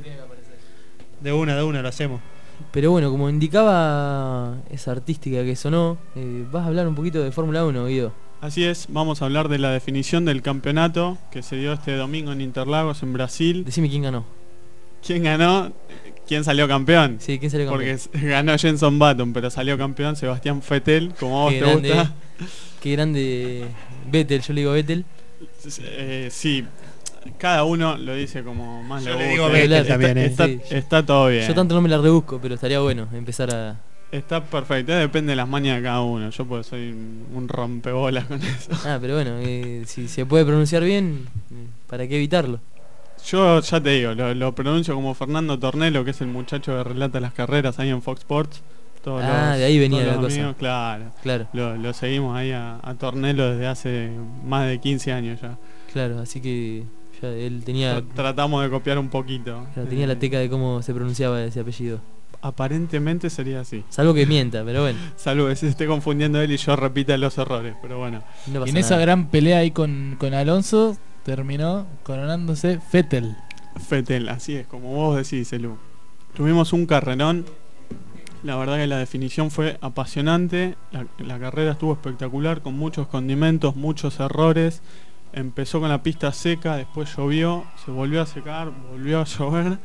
S4: De una, de una lo hacemos.
S3: Pero bueno, como indicaba esa artística que sonó, eh, vas a hablar un poquito de Fórmula uno, Guido.
S21: Así es, vamos a hablar de la definición del campeonato que se dio este domingo en Interlagos, en Brasil.
S3: Decime quién ganó.
S21: ¿Quién ganó? ¿Quién salió campeón?
S3: Sí, ¿quién salió campeón?
S21: Porque s- ganó Jenson Button, pero salió campeón Sebastián Vettel, como a vos
S3: Qué
S21: te
S3: grande,
S21: gusta.
S3: qué grande Vettel, yo le digo Vettel.
S21: Eh, sí, cada uno lo dice como más
S4: Yo
S21: le
S4: le
S21: gusta.
S4: digo Vettel
S21: Está-
S4: también, eh.
S21: está,
S3: Sí.
S21: está todo bien.
S3: Yo tanto no me la rebusco, pero estaría bueno empezar a...
S21: Está perfecto, eh, depende de las mañas de cada uno. Yo pues soy un, un rompebolas con eso.
S3: Ah, pero bueno, eh, si se puede pronunciar bien, eh, ¿para qué evitarlo?
S21: Yo ya te digo, lo, lo pronuncio como Fernando Tornelo, que es el muchacho que relata las carreras ahí en Fox Sports. Todos
S3: Ah,
S21: los-
S3: de ahí venía
S21: todos
S3: la
S21: los
S3: cosa.
S21: domingos, claro.
S3: Claro.
S21: Lo, lo seguimos ahí a, a Tornelo desde hace más de quince años ya.
S3: Claro, así que ya él tenía,
S21: Tra- Tratamos de copiar un poquito.
S3: claro, tenía la
S21: Eh,
S3: teca de cómo se pronunciaba ese apellido.
S21: Aparentemente sería así.
S3: Salvo que mienta, pero bueno.
S21: Salvo que se esté confundiendo él y yo repita los errores, pero bueno.
S3: No
S5: Y
S3: pasa
S5: en esa
S3: nada.
S5: gran pelea ahí con, con Alonso terminó coronándose Vettel.
S21: Vettel, así es, como vos decís, Elu. Tuvimos un carrerón. La verdad que la definición fue apasionante. La, la carrera estuvo espectacular, con muchos condimentos, muchos errores. Empezó con la pista seca, después llovió, se volvió a secar, volvió a llover.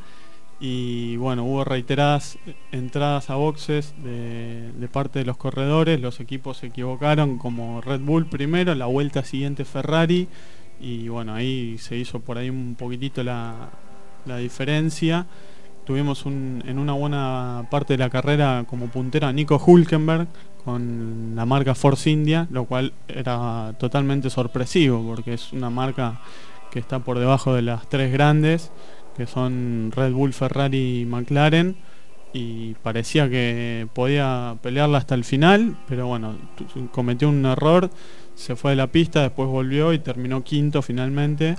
S21: Y bueno, hubo reiteradas entradas a boxes de, de parte de los corredores. Los equipos se equivocaron, como Red Bull primero, la vuelta siguiente Ferrari. Y bueno, ahí se hizo por ahí un poquitito la, la diferencia. Tuvimos un, en una buena parte de la carrera como puntero a Nico Hülkenberg con la marca Force India, lo cual era totalmente sorpresivo porque es una marca que está por debajo de las tres grandes, que son Red Bull, Ferrari y McLaren, y parecía que podía pelearla hasta el final, pero bueno, tu- cometió un error, se fue de la pista, después volvió y terminó quinto finalmente.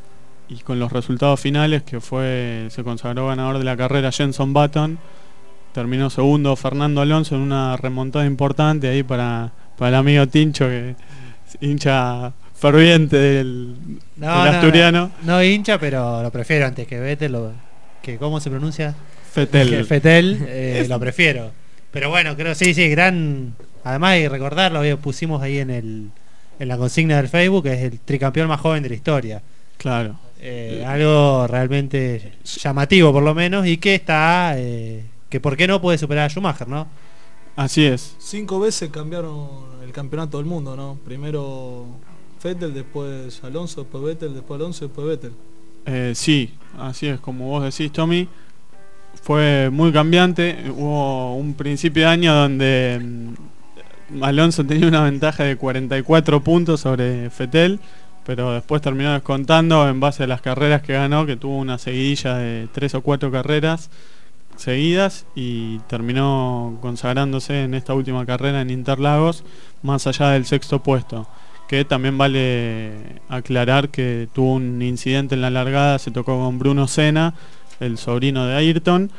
S21: Y con los resultados finales, que fue se consagró ganador de la carrera Jenson Button, terminó segundo Fernando Alonso en una remontada importante ahí para, para el amigo Tincho, que es hincha ferviente del,
S4: No,
S21: del
S4: no,
S21: asturiano.
S4: No, no hincha, pero lo prefiero antes que Vettel. Lo, que ¿Cómo se pronuncia?
S21: Vettel.
S4: Que Vettel, eh, lo prefiero. Pero bueno, creo sí, sí, gran. Además de recordarlo, hoy pusimos ahí en el en la consigna del Facebook, que es el tricampeón más joven de la historia.
S21: Claro.
S4: Eh, algo realmente llamativo por lo menos, y que está eh, que por qué no puede superar a Schumacher, ¿no?
S21: Así es.
S2: Cinco veces cambiaron el campeonato del mundo, ¿no? Primero Vettel, después Alonso, después Vettel, después Alonso, después Vettel.
S21: Eh, sí, así es como vos decís, Tommy. Fue muy cambiante. Hubo un principio de año donde mm, Alonso tenía una ventaja de cuarenta y cuatro puntos sobre Vettel, pero después terminó descontando en base a las carreras que ganó, que tuvo una seguidilla de tres o cuatro carreras seguidas y terminó consagrándose en esta última carrera en Interlagos, más allá del sexto puesto. Que también vale aclarar que tuvo un incidente en la largada, se tocó con Bruno Senna, el sobrino de Ayrton,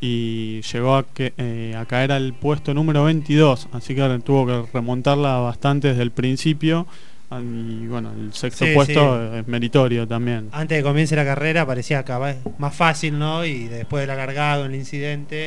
S21: y llegó a, que, eh, a caer al puesto número veintidós, así que tuvo que remontarla bastante desde el principio. Y bueno, el sexto
S4: Sí,
S21: puesto
S4: sí.
S21: es meritorio también.
S4: Antes de que comience la carrera parecía cada vez más fácil, ¿no? Y después del alargado, el incidente,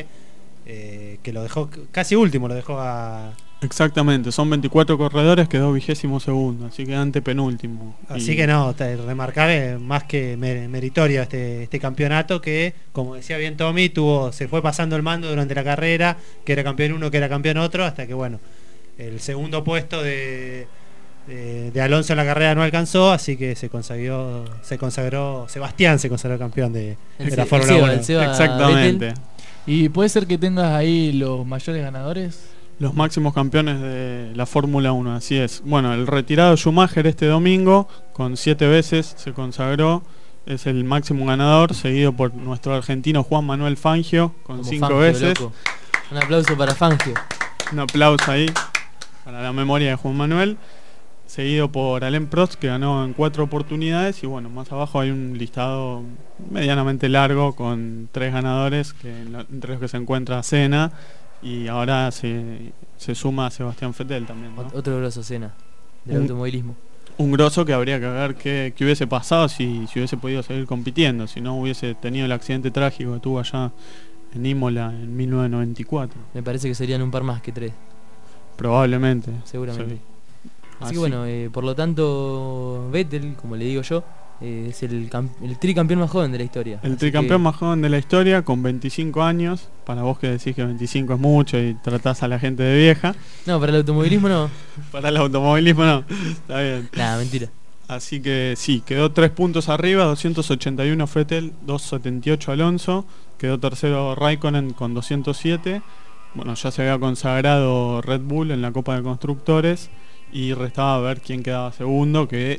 S4: eh, que lo dejó casi último, lo dejó a...
S21: Exactamente, son veinticuatro corredores, quedó vigésimo segundo, así que antepenúltimo.
S4: Así
S21: Y-
S4: que no, te- remarcar eh, más que mer- meritorio este, este campeonato que, como decía bien Tommy, tuvo, se fue pasando el mando durante la carrera, que era campeón uno, que era campeón otro, hasta que bueno, el segundo puesto de, de, de Alonso en la carrera no alcanzó, así que se consagró, se consagró, Sebastián se consagró campeón de,
S5: El
S4: de la
S5: Se-
S4: Fórmula
S5: el Seba,
S4: uno.
S5: el Seba
S21: Exactamente.
S5: Vettel. ¿Y puede ser que tengas ahí los mayores ganadores?
S21: Los máximos campeones de la Fórmula uno, así es. Bueno, el retirado Schumacher este domingo, con siete veces se consagró, es el máximo ganador, seguido por nuestro argentino Juan Manuel Fangio, con
S3: Como
S21: cinco
S3: Fangio,
S21: veces.
S3: loco. Un aplauso para Fangio.
S21: Un aplauso ahí para la memoria de Juan Manuel. Seguido por Alain Prost, que ganó en cuatro oportunidades. Y bueno, más abajo hay un listado medianamente largo con tres ganadores, que entre los que se encuentra Senna. Y ahora se, se suma a Sebastián Vettel también, ¿no?
S3: Otro grosso Senna del
S21: Un-
S3: automovilismo.
S21: Un grosso que habría que ver qué, qué hubiese pasado si, si hubiese podido seguir compitiendo, si no hubiese tenido el accidente trágico que tuvo allá en Imola en mil novecientos noventa y cuatro.
S3: Me parece que serían un par más que tres.
S21: Probablemente.
S3: Seguramente.
S21: Sí.
S3: Así,
S21: Así.
S3: que bueno, eh, por lo tanto, Vettel, como le digo yo, eh, es el, cam- el tricampeón más joven de la historia.
S21: El
S3: Así
S21: tricampeón
S3: que-
S21: más joven de la historia, con veinticinco años. Para vos que decís que veinticinco es mucho y tratás a la gente de vieja.
S3: No, para el automovilismo no.
S21: Para el automovilismo no. Está bien.
S3: Nah, mentira.
S21: Así que sí, quedó tres puntos arriba, doscientos ochenta y uno Vettel, doscientos setenta y ocho Alonso. Quedó tercero Raikkonen con doscientos siete. Bueno, ya se había consagrado Red Bull en la Copa de Constructores. Y restaba ver quién quedaba segundo, que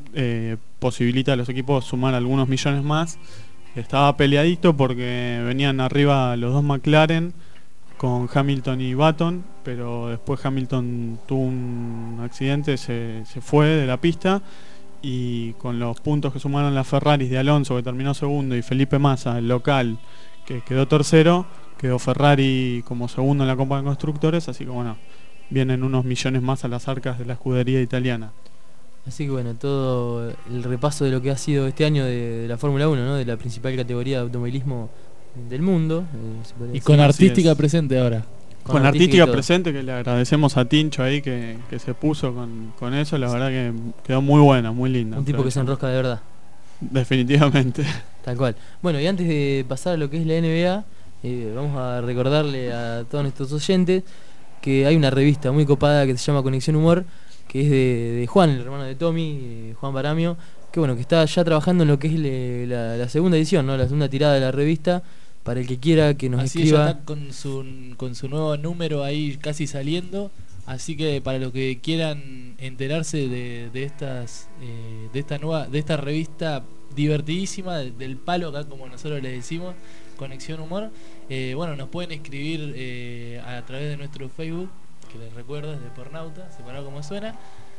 S21: eh, posibilita a los equipos sumar algunos millones más. Estaba peleadito porque venían arriba los dos McLaren con Hamilton y Button, pero después Hamilton tuvo un accidente, se, se fue de la pista, y con los puntos que sumaron las Ferraris de Alonso, que terminó segundo, y Felipe Massa, el local, que quedó tercero, quedó Ferrari como segundo en la Copa de Constructores, así que bueno, vienen unos millones más a las arcas de la escudería italiana.
S3: Así que bueno, todo el repaso de lo que ha sido este año de, de la Fórmula uno, ¿no? De la principal categoría de automovilismo del mundo. eh, se podría
S5: Y
S3: decir.
S5: con
S21: Así
S5: artística
S21: es.
S5: presente ahora.
S21: Con,
S3: Con artística
S21: artística
S3: y todo.
S21: presente, que le agradecemos a Tincho ahí que, que se puso con, con eso, la verdad que quedó muy buena, muy linda.
S3: Un tipo que se enrosca de verdad.
S21: Definitivamente.
S3: Tal cual. Bueno, y antes de pasar a lo que es la N B A, eh, vamos a recordarle a todos nuestros oyentes que hay una revista muy copada que se llama Conexión Humor, que es de, de Juan, el hermano de Tommy, eh, Juan Baramio, que bueno, que está ya trabajando en lo que es le- la, la segunda edición, ¿no? La segunda tirada de la revista, para el que quiera que nos
S5: Así
S3: escriba.
S5: ya está con su, con su nuevo número ahí casi saliendo. Así que para los que quieran enterarse de, de estas eh, de esta nueva de esta revista divertidísima de- del palo acá, como nosotros le decimos, Conexión Humor, eh, bueno, nos pueden escribir eh, a través de nuestro Facebook, que les recuerdo es de Pornauta, separado como suena,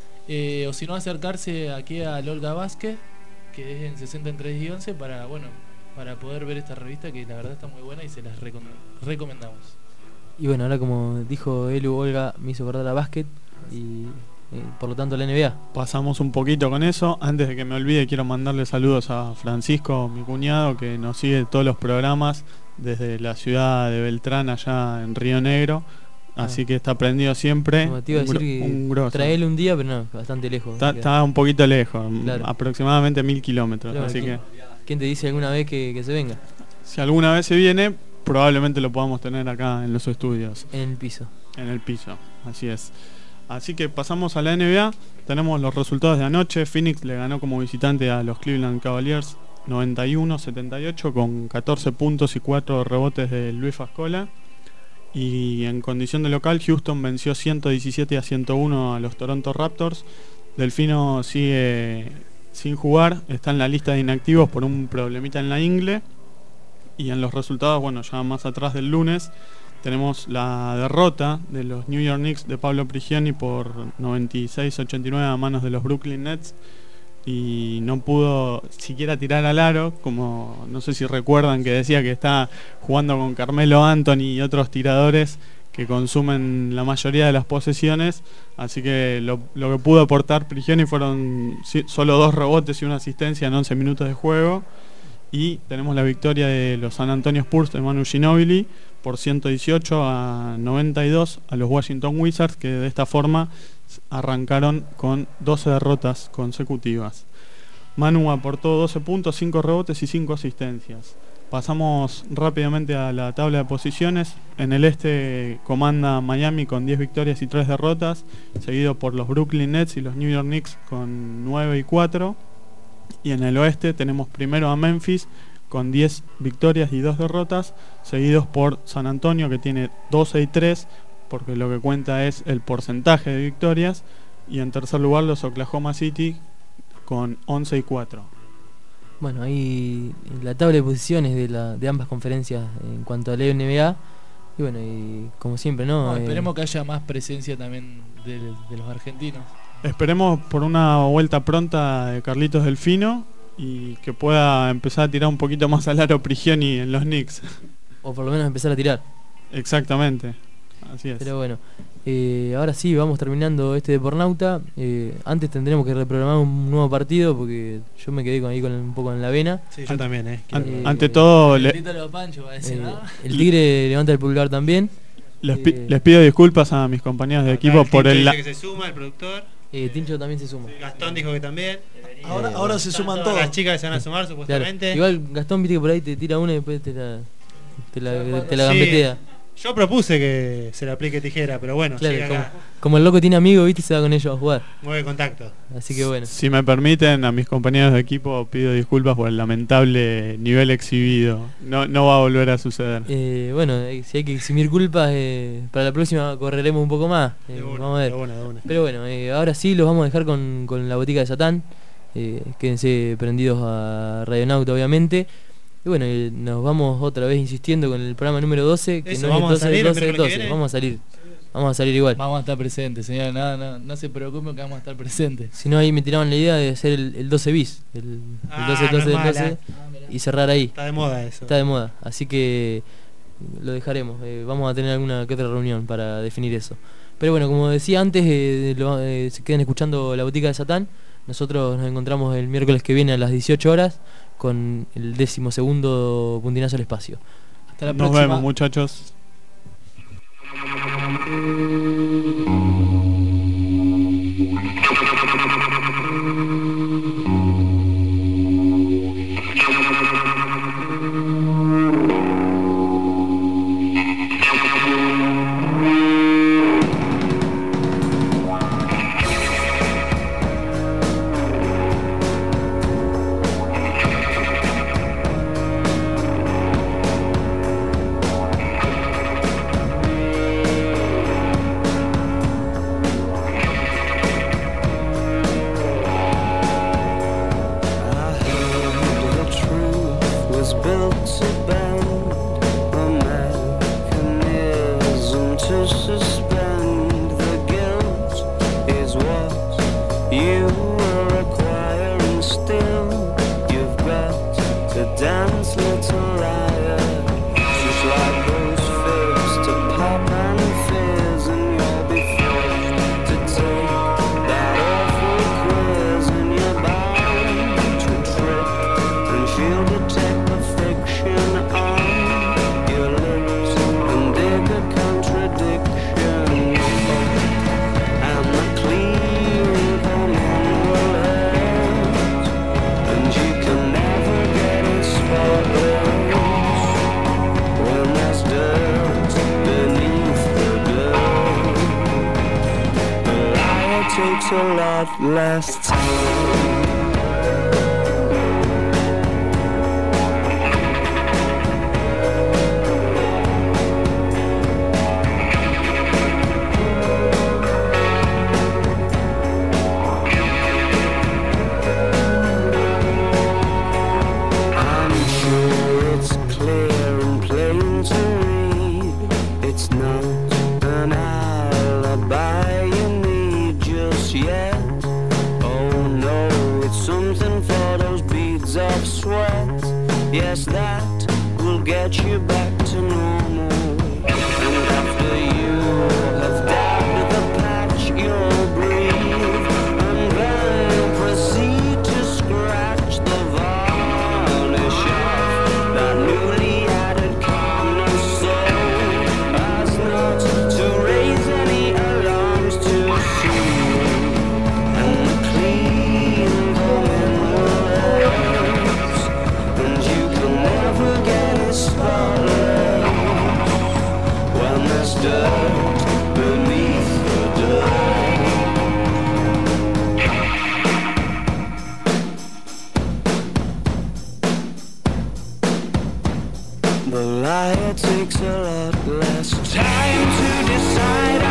S5: eh, o si no acercarse aquí a Olga Vázquez, que es en sesenta en tres y once, para bueno para poder ver esta revista, que la verdad está muy buena y se las recom- recomendamos.
S3: Y bueno, ahora como dijo Elu, Olga me hizo acordar a básquet y eh, por lo tanto la N B A.
S21: Pasamos un poquito con eso. Antes de que me olvide, quiero mandarle saludos a Francisco, mi cuñado, que nos sigue todos los programas desde la ciudad de Beltrán, allá en Río Negro. Así
S3: Ah.
S21: que está prendido siempre.
S3: Como te iba a
S21: Un
S3: decir
S21: gro-
S3: que
S21: un grosso.
S3: traele un día, pero no, bastante lejos.
S21: Está,
S3: Queda-
S21: está un poquito lejos,
S3: Claro.
S21: aproximadamente mil kilómetros.
S3: Claro,
S21: así
S3: ¿quién-
S21: que
S3: ¿Quién te dice alguna vez que, que se venga?
S21: si alguna vez se viene, probablemente lo podamos tener acá en los estudios.
S3: En el piso.
S21: En el piso, así es. Así que pasamos a la N B A. Tenemos los resultados de anoche. Phoenix le ganó como visitante a los Cleveland Cavaliers noventa y uno a setenta y ocho con catorce puntos y cuatro rebotes de Luis Fascola. Y en condición de local, Houston venció ciento diecisiete a ciento uno a los Toronto Raptors. Delfino sigue sin jugar, está en la lista de inactivos por un problemita en la ingle. Y en los resultados, bueno, ya más atrás del lunes, tenemos la derrota de los New York Knicks de Pablo Prigioni por noventa y seis a ochenta y nueve a manos de los Brooklyn Nets. Y no pudo siquiera tirar al aro, como no sé si recuerdan que decía que está jugando con Carmelo Anthony y otros tiradores que consumen la mayoría de las posesiones, así que lo, lo que pudo aportar Prigioni fueron si, solo dos rebotes y una asistencia en once minutos de juego. Y tenemos la victoria de los San Antonio Spurs de Manu Ginobili por ciento dieciocho a noventa y dos a los Washington Wizards, que de esta forma arrancaron con doce derrotas consecutivas. Manu aportó doce puntos, cinco rebotes y cinco asistencias. Pasamos rápidamente a la tabla de posiciones. En el este comanda Miami con diez victorias y tres derrotas, seguido por los Brooklyn Nets y los New York Knicks con nueve y cuatro. Y en el oeste tenemos primero a Memphis con diez victorias y dos derrotas, seguidos por San Antonio, que tiene doce y tres, porque lo que cuenta es el porcentaje de victorias. Y en tercer lugar los Oklahoma City con once y cuatro.
S3: Bueno, ahí la tabla de posiciones de, la, de ambas conferencias en cuanto a la N B A. Y bueno, y como siempre, ¿no?
S5: No,
S3: Eh,
S5: esperemos que haya más presencia también de, de los argentinos.
S21: Esperemos por una vuelta pronta de Carlitos Delfino y que pueda empezar a tirar un poquito más al aro Prigioni en los Knicks.
S3: O por lo menos empezar a tirar.
S21: Exactamente, así es.
S3: Pero bueno, eh, ahora sí, vamos terminando este Depornauta. Eh, antes tendremos que reprogramar un nuevo partido porque yo me quedé con, ahí con un poco en la vena.
S4: Sí, yo también, eh.
S21: An-
S3: Eh,
S21: ante todo,
S5: El
S21: le-
S5: título Pancho va a decir,
S3: eh,
S5: ¿no?
S3: el Tigre levanta el pulgar también.
S21: les, pi-
S3: Eh,
S21: les pido disculpas a mis compañeros de equipo
S4: Acá
S21: por
S4: Tincho
S21: el... la-
S4: dice que se suma, el productor.
S3: Eh, Tincho también se suma.
S4: Gastón dijo que también.
S2: Ahora,
S3: Eh,
S2: ahora se suman
S4: Todas
S2: todos.
S4: las chicas que se van a sumar,
S3: Claro.
S4: supuestamente.
S3: Igual Gastón, viste que por ahí te tira una y después te la, te la, te la
S4: Sí.
S3: gambetea.
S4: Yo propuse que se le aplique tijera, pero bueno,
S3: Claro,
S4: sigue
S3: como,
S4: acá.
S3: como el loco tiene amigos, viste, se va con ellos a jugar.
S4: Mueve contacto.
S3: Así que bueno.
S21: Si me permiten, a mis compañeros de equipo pido disculpas por el lamentable nivel exhibido. No, no va a volver a suceder.
S3: Eh, bueno, eh, si hay que eximir culpas, eh, para la próxima correremos un poco más. Eh,
S4: De una,
S3: vamos a ver.
S4: de una, de una.
S3: Pero bueno, eh, ahora sí los vamos a dejar con, con la botica de Satán. Eh, quédense prendidos a Radionauta, obviamente. Y bueno, eh, nos vamos otra vez insistiendo con el programa número doce. Que
S4: Eso,
S3: no es
S4: ¿vamos a
S3: doce,
S4: salir el
S3: doce,
S4: miércoles que
S3: doce.
S4: viene?
S3: Vamos a salir. Vamos a salir igual.
S5: Vamos a estar presentes, señora. No, no, no se preocupen que vamos a estar presentes.
S3: Si no, ahí me tiraban la idea de hacer el, el doce bis. El, el
S4: Ah,
S3: doce,
S4: no es
S3: doce,
S4: mala.
S3: doce. Y cerrar ahí.
S4: Está de moda eso.
S3: Está de moda. Así que lo dejaremos. Eh, vamos a tener alguna que otra reunión para definir eso. Pero bueno, como decía antes, eh, lo- eh, se queden escuchando la botica de Satán. Nosotros nos encontramos el miércoles que viene a las dieciocho horas con el décimo segundo puntinazo al espacio.
S5: Hasta la
S21: Nos
S5: próxima.
S21: vemos, muchachos.
S12: Was built to bend a mechanism to suspend the guilt is what you were acquiring. Still, you've got to dance, little liar. Just like those fibs to pop and fizz, and you'll be forced to take that awful quiz, and you're bound to trip. And she'll detect the friction on your lips and dig a contradiction. And the clean coming will hurt, and you can never get it spotless when there's dirt beneath the dirt. The liar takes a lot less time. I'm sure it's clear Yes, that will get you back to normal. And after you have dabbed the patch, you'll breathe, and then proceed to scratch the varnish off that newly added calmness, so as not to raise any alarms too soon. And the clean coming works, and you can never get a spotlight when there's dirt beneath the dirt. The liar takes a lot less time to decide